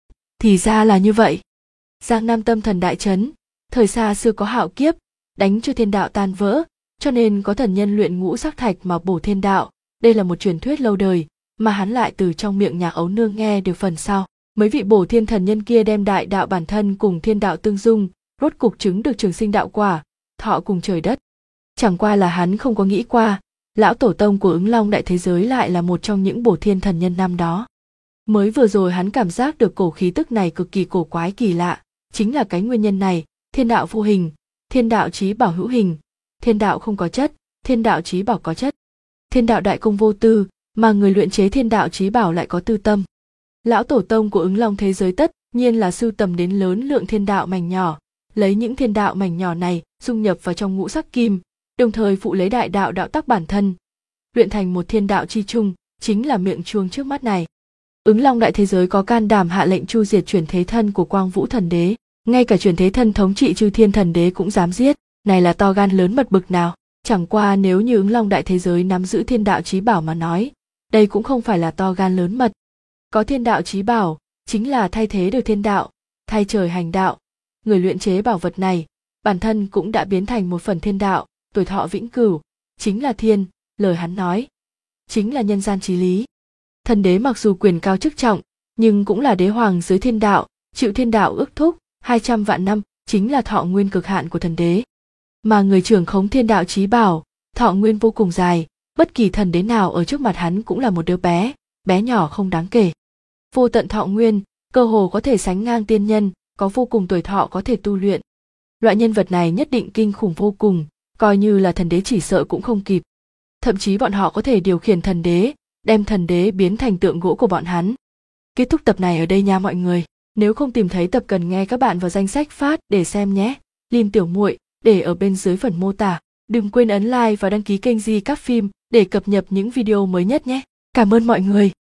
Thì ra là như vậy. Giang Nam tâm thần đại chấn, thời xa xưa có hạo kiếp, đánh cho thiên đạo tan vỡ, cho nên có thần nhân luyện ngũ sắc thạch mà bổ thiên đạo. Đây là một truyền thuyết lâu đời, mà hắn lại từ trong miệng Nhạc Ấu Nương nghe được phần sau. Mấy vị bổ thiên thần nhân kia đem đại đạo bản thân cùng thiên đạo tương dung, rốt cục chứng được trường sinh đạo quả, thọ cùng trời đất. Chẳng qua là hắn không có nghĩ qua, lão tổ tông của Ứng Long đại thế giới lại là một trong những bổ thiên thần nhân năm đó. Mới vừa rồi hắn cảm giác được cổ khí tức này cực kỳ cổ quái kỳ lạ, chính là cái nguyên nhân này. Thiên đạo vô hình, thiên đạo chí bảo hữu hình, thiên đạo không có chất, thiên đạo chí bảo có chất. Thiên đạo đại công vô tư, mà người luyện chế thiên đạo chí bảo lại có tư tâm. Lão tổ tông của Ứng Long thế giới tất nhiên là sưu tầm đến lớn lượng thiên đạo mảnh nhỏ, lấy những thiên đạo mảnh nhỏ này dung nhập vào trong ngũ sắc kim, đồng thời phụ lấy đại đạo đạo tắc bản thân, luyện thành một thiên đạo chi chung, chính là miệng chuông trước mắt này. Ứng Long đại thế giới có can đảm hạ lệnh chu diệt chuyển thế thân của Quang Vũ thần đế, ngay cả chuyển thế thân thống trị Chư Thiên thần đế cũng dám giết, này là to gan lớn mật bực nào. Chẳng qua nếu như Ứng Long đại thế giới nắm giữ thiên đạo chí bảo mà nói, đây cũng không phải là to gan lớn mật. Có thiên đạo chí bảo, chính là thay thế được thiên đạo, thay trời hành đạo. Người luyện chế bảo vật này, bản thân cũng đã biến thành một phần thiên đạo, tuổi thọ vĩnh cửu, chính là thiên, lời hắn nói, chính là nhân gian chí lý. Thần đế mặc dù quyền cao chức trọng, nhưng cũng là đế hoàng dưới thiên đạo, chịu thiên đạo ước thúc, 200 vạn năm chính là thọ nguyên cực hạn của thần đế. Mà người trưởng khống thiên đạo chí bảo, thọ nguyên vô cùng dài, bất kỳ thần đế nào ở trước mặt hắn cũng là một đứa bé, bé nhỏ không đáng kể. Vô tận thọ nguyên, cơ hồ có thể sánh ngang tiên nhân, có vô cùng tuổi thọ có thể tu luyện. Loại nhân vật này nhất định kinh khủng vô cùng, coi như là thần đế chỉ sợ cũng không kịp. Thậm chí bọn họ có thể điều khiển thần đế, đem thần đế biến thành tượng gỗ của bọn hắn. Kết thúc tập này ở đây nha mọi người. Nếu không tìm thấy tập cần nghe các bạn vào danh sách phát để xem nhé. Lim Tiểu Muội để ở bên dưới phần mô tả. Đừng quên ấn like và đăng ký kênh Di Các Phim để cập nhật những video mới nhất nhé. Cảm ơn mọi người.